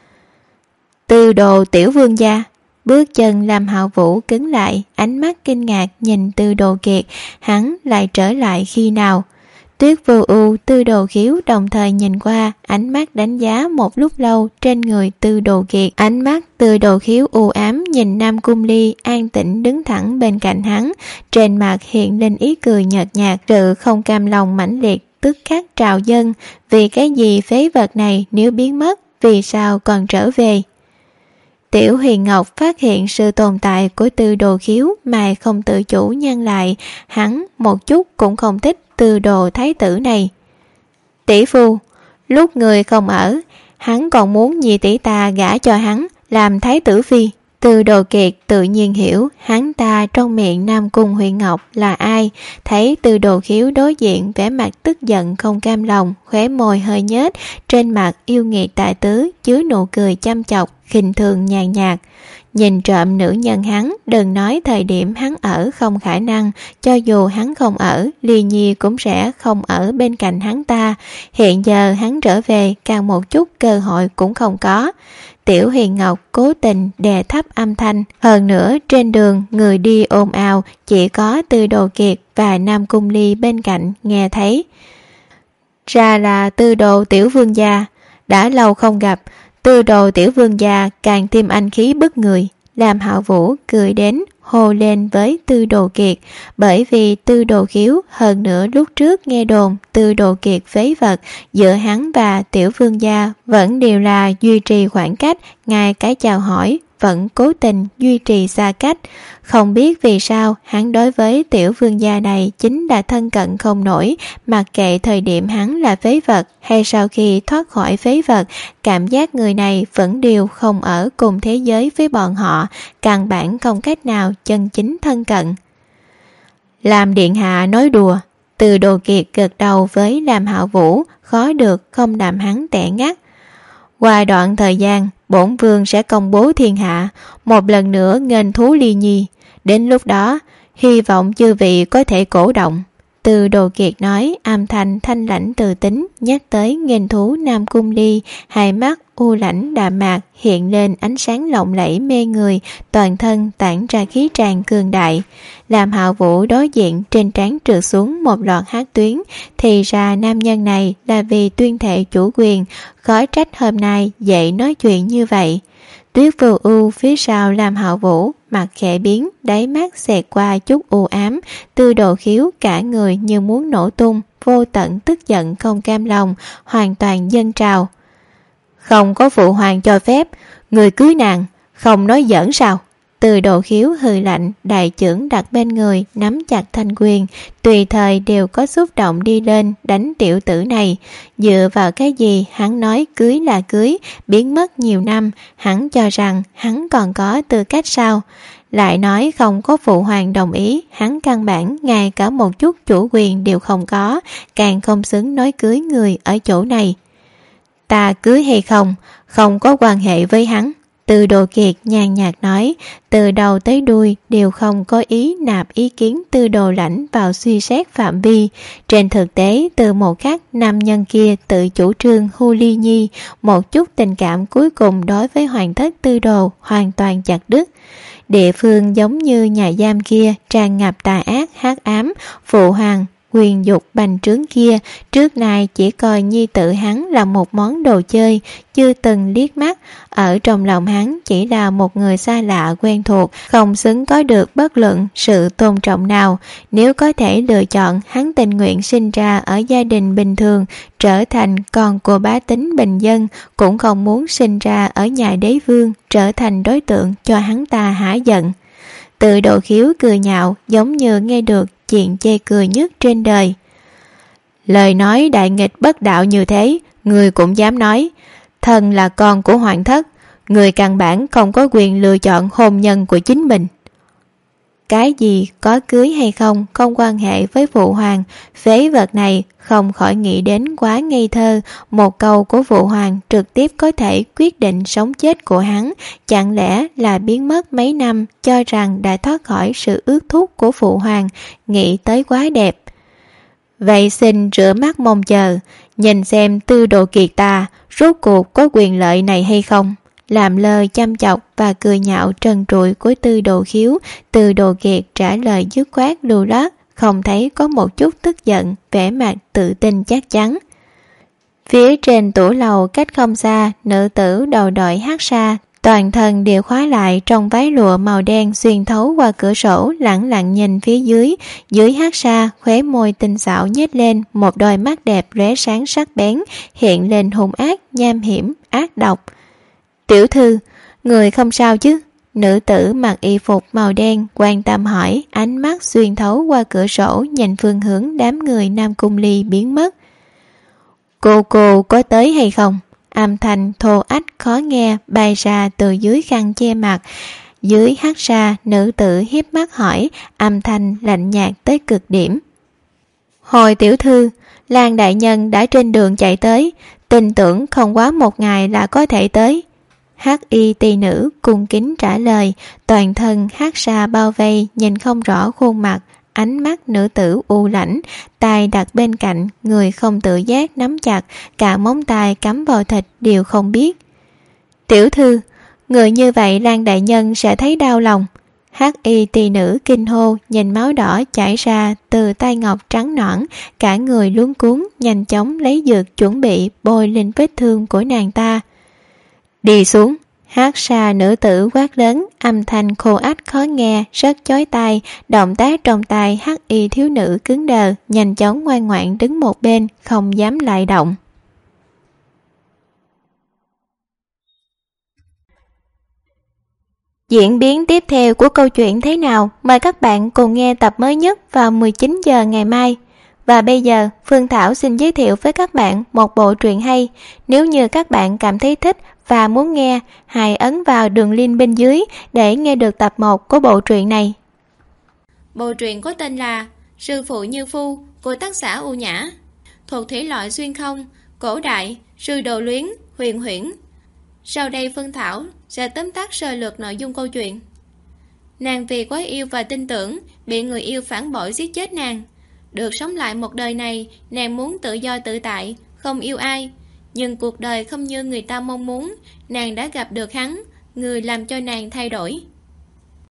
Tư Đồ tiểu vương gia. Bước chân làm Hạo Vũ cứng lại, ánh mắt kinh ngạc nhìn Tư Đồ Kiệt. Hắn lại trở lại khi nào? Tuyết Vô Ưu, Tư Đồ Khiếu đồng thời nhìn qua, ánh mắt đánh giá một lúc lâu trên người Tư Đồ Kiệt. Ánh mắt Tư Đồ Khiếu u ám nhìn Nam Cung Ly an tĩnh đứng thẳng bên cạnh hắn, trên mặt hiện lên ý cười nhợt nhạt, sự không cam lòng mãnh liệt tức khắc trào dâng. Vì cái gì phế vật này nếu biến mất, vì sao còn trở về? Tiểu Huyền Ngọc phát hiện sự tồn tại của Tư Đồ Khiếu mà không tự chủ nhăn lại. Hắn một chút cũng không thích Tư Đồ thái tử này. Tỷ phu, lúc người không ở, hắn còn muốn nhị tỷ ta gả cho hắn làm thái tử phi. Tư Đồ Kiệt tự nhiên hiểu hắn ta trong miệng Nam Cung Huyền Ngọc là ai. Thấy Tư Đồ Khiếu đối diện vẻ mặt tức giận không cam lòng, khóe môi hơi nhếch, trên mặt yêu nghiệt tài tứ chứa nụ cười chăm chọc khinh thường nhàn nhạt. Nhìn trộm nữ nhân hắn, đừng nói thời điểm hắn ở không khả năng, cho dù hắn không ở, Ly Nhi cũng sẽ không ở bên cạnh hắn ta. Hiện giờ hắn trở về, càng một chút cơ hội cũng không có. Tiểu Huyền Ngọc cố tình đè thấp âm thanh, hơn nữa trên đường người đi ồn ào, chỉ có Tư Đồ Kiệt và Nam Cung Ly bên cạnh nghe thấy. Ra là Tư Đồ tiểu vương gia, đã lâu không gặp. Tư Đồ tiểu vương gia càng thêm anh khí bức người. Làm Hạo Vũ cười đến hô lên với Tư Đồ Kiệt, bởi vì Tư Đồ Khiếu hơn nữa lúc trước nghe đồn Tư Đồ Kiệt phế vật, giữa hắn và tiểu vương gia vẫn đều là duy trì khoảng cách, ngay cái chào hỏi vẫn cố tình duy trì xa cách. Không biết vì sao hắn đối với tiểu vương gia này chính là thân cận không nổi, mặc kệ thời điểm hắn là phế vật hay sau khi thoát khỏi phế vật, cảm giác người này vẫn đều không ở cùng thế giới với bọn họ, căn bản không cách nào chân chính thân cận. Làm điện hạ nói đùa. Tư Đồ Kiệt gật đầu với Làm Hạo Vũ, khó được không làm hắn tẻ ngắt. Qua đoạn thời gian, bổn vương sẽ công bố thiên hạ, một lần nữa nghênh thú Ly Nhi. Đến lúc đó, hy vọng chư vị có thể cổ động. Tư Đồ Kiệt nói, âm thanh thanh lãnh từ tính, nhắc tới nghênh thú Nam Cung Ly, hai mắt u lãnh đạm mạc hiện lên ánh sáng lộng lẫy mê người, toàn thân tản ra khí tràn cường đại. Làm Hạo Vũ đối diện, trên trán trượt xuống một loạt hát tuyến, thì ra nam nhân này là vì tuyên thệ chủ quyền, khó trách hôm nay dậy nói chuyện như vậy. Tuyết Vô Ưu phía sau Làm Hạo Vũ mặt khẽ biến, đáy mắt xẹt qua chút u ám. Tư Đồ Khiếu cả người như muốn nổ tung, vô tận tức giận không cam lòng hoàn toàn dâng trào. Không có phụ hoàng cho phép, người cưới nàng, không nói giỡn sao? Tư Đồ Khiếu hừ lạnh, đại chưởng đặt bên người, nắm chặt thanh quyền, tùy thời đều có xúc động đi lên đánh tiểu tử này. Dựa vào cái gì hắn nói cưới là cưới, biến mất nhiều năm, hắn cho rằng hắn còn có tư cách sao? Lại nói không có phụ hoàng đồng ý, hắn căn bản ngay cả một chút chủ quyền đều không có, càng không xứng nói cưới người ở chỗ này. Ta cưới hay không có quan hệ với hắn. Tư Đồ Kiệt nhàn nhạt nói, từ đầu tới đuôi đều không có ý nạp ý kiến Tư Đồ Lãnh vào suy xét phạm vi. Trên thực tế, từ một khắc nam nhân kia tự chủ trương hưu Ly Nhi, một chút tình cảm cuối cùng đối với hoàng thất Tư Đồ hoàn toàn chặt đứt. Địa phương giống như nhà giam kia tràn ngập tà ác hắc ám, phụ hoàng quyền dục bành trướng kia trước nay chỉ coi nhi tử hắn là một món đồ chơi, chưa từng liếc mắt. Ở trong lòng hắn chỉ là một người xa lạ quen thuộc, không xứng có được bất luận sự tôn trọng nào. Nếu có thể lựa chọn, hắn tình nguyện sinh ra ở gia đình bình thường, trở thành con của bá tính bình dân, cũng không muốn sinh ra ở nhà đế vương, trở thành đối tượng cho hắn ta hả giận. Tư Đồ Khiếu cười nhạo, giống như nghe được chuyện chê cười nhất trên đời. Lời nói đại nghịch bất đạo như thế, người cũng dám nói. Thần là con của hoàng thất, người căn bản không có quyền lựa chọn hôn nhân của chính mình. Cái gì có cưới hay không không quan hệ với Phụ Hoàng. Phế vật này không khỏi nghĩ đến quá ngây thơ. Một câu của Phụ Hoàng trực tiếp có thể quyết định sống chết của hắn. Chẳng lẽ là biến mất mấy năm cho rằng đã thoát khỏi sự ước thúc của Phụ Hoàng. Nghĩ tới quá đẹp. Vậy xin rửa mắt mong chờ, nhìn xem Tư Đồ Kiệt ta rốt cuộc có quyền lợi này hay không. Làm lời chăm chọc và cười nhạo trần trụi của Tư Đồ Khiếu, Tư Đồ Kiệt trả lời dứt khoát lưu loát, không thấy có một chút tức giận, vẻ mặt tự tin chắc chắn. Phía trên tủ lầu cách không xa, nữ tử đầu đội hắc sa, toàn thân đều khóa lại trong váy lụa màu đen xuyên thấu qua cửa sổ, lẳng lặng nhìn phía dưới. Dưới hắc sa, khóe môi tinh xảo nhếch lên, một đôi mắt đẹp lóe sáng sắc bén, hiện lên hung ác, nham hiểm, ác độc. Tiểu thư, người không sao chứ? Nữ tử mặc y phục màu đen quan tâm hỏi, ánh mắt xuyên thấu qua cửa sổ nhìn phương hướng đám người Nam Cung Ly biến mất. Cô có tới hay không? Âm thanh thô ách khó nghe bay ra từ dưới khăn che mặt. Dưới hắc sa, nữ tử hiếp mắt hỏi, âm thanh lạnh nhạt tới cực điểm. Hồi tiểu thư, Lan đại nhân đã trên đường chạy tới, tin tưởng không quá một ngày là có thể tới. Hắc y tỳ nữ cung kính trả lời, toàn thân hắc sa bao vây, nhìn không rõ khuôn mặt. Ánh mắt nữ tử u lãnh, tay đặt bên cạnh, người không tự giác nắm chặt, cả móng tay cắm vào thịt đều không biết. Tiểu thư, người như vậy Lan đại nhân sẽ thấy đau lòng. Hắc y tỳ nữ kinh hô, nhìn máu đỏ chảy ra từ tay ngọc trắng nõn, cả người luống cuống, nhanh chóng lấy dược chuẩn bị bôi lên vết thương của nàng ta. Đi xuống. Hát xa nữ tử quát lớn, âm thanh khô ách khó nghe, rất chói tai. Động tác trong tay hắc y thiếu nữ cứng đờ, nhanh chóng ngoan ngoãn đứng một bên, không dám lại động. Diễn biến tiếp theo của câu chuyện thế nào? Mời các bạn cùng nghe tập mới nhất vào 19 giờ ngày mai. Và bây giờ, Phương Thảo xin giới thiệu với các bạn một bộ truyện hay. Nếu như các bạn cảm thấy thích và muốn nghe, hãy ấn vào đường link bên dưới để nghe được tập 1 của bộ truyện này. Bộ truyện có tên là Sư Phụ Như Phu của tác giả U Nhã, thuộc thể loại xuyên không, cổ đại, sư đồ luyến, huyền huyễn. Sau đây Phương Thảo sẽ tóm tắt sơ lược nội dung câu chuyện. Nàng vì quá yêu và tin tưởng, bị người yêu phản bội giết chết nàng. Được sống lại một đời này, nàng muốn tự do tự tại, không yêu ai. Nhưng cuộc đời không như người ta mong muốn, nàng đã gặp được hắn, người làm cho nàng thay đổi.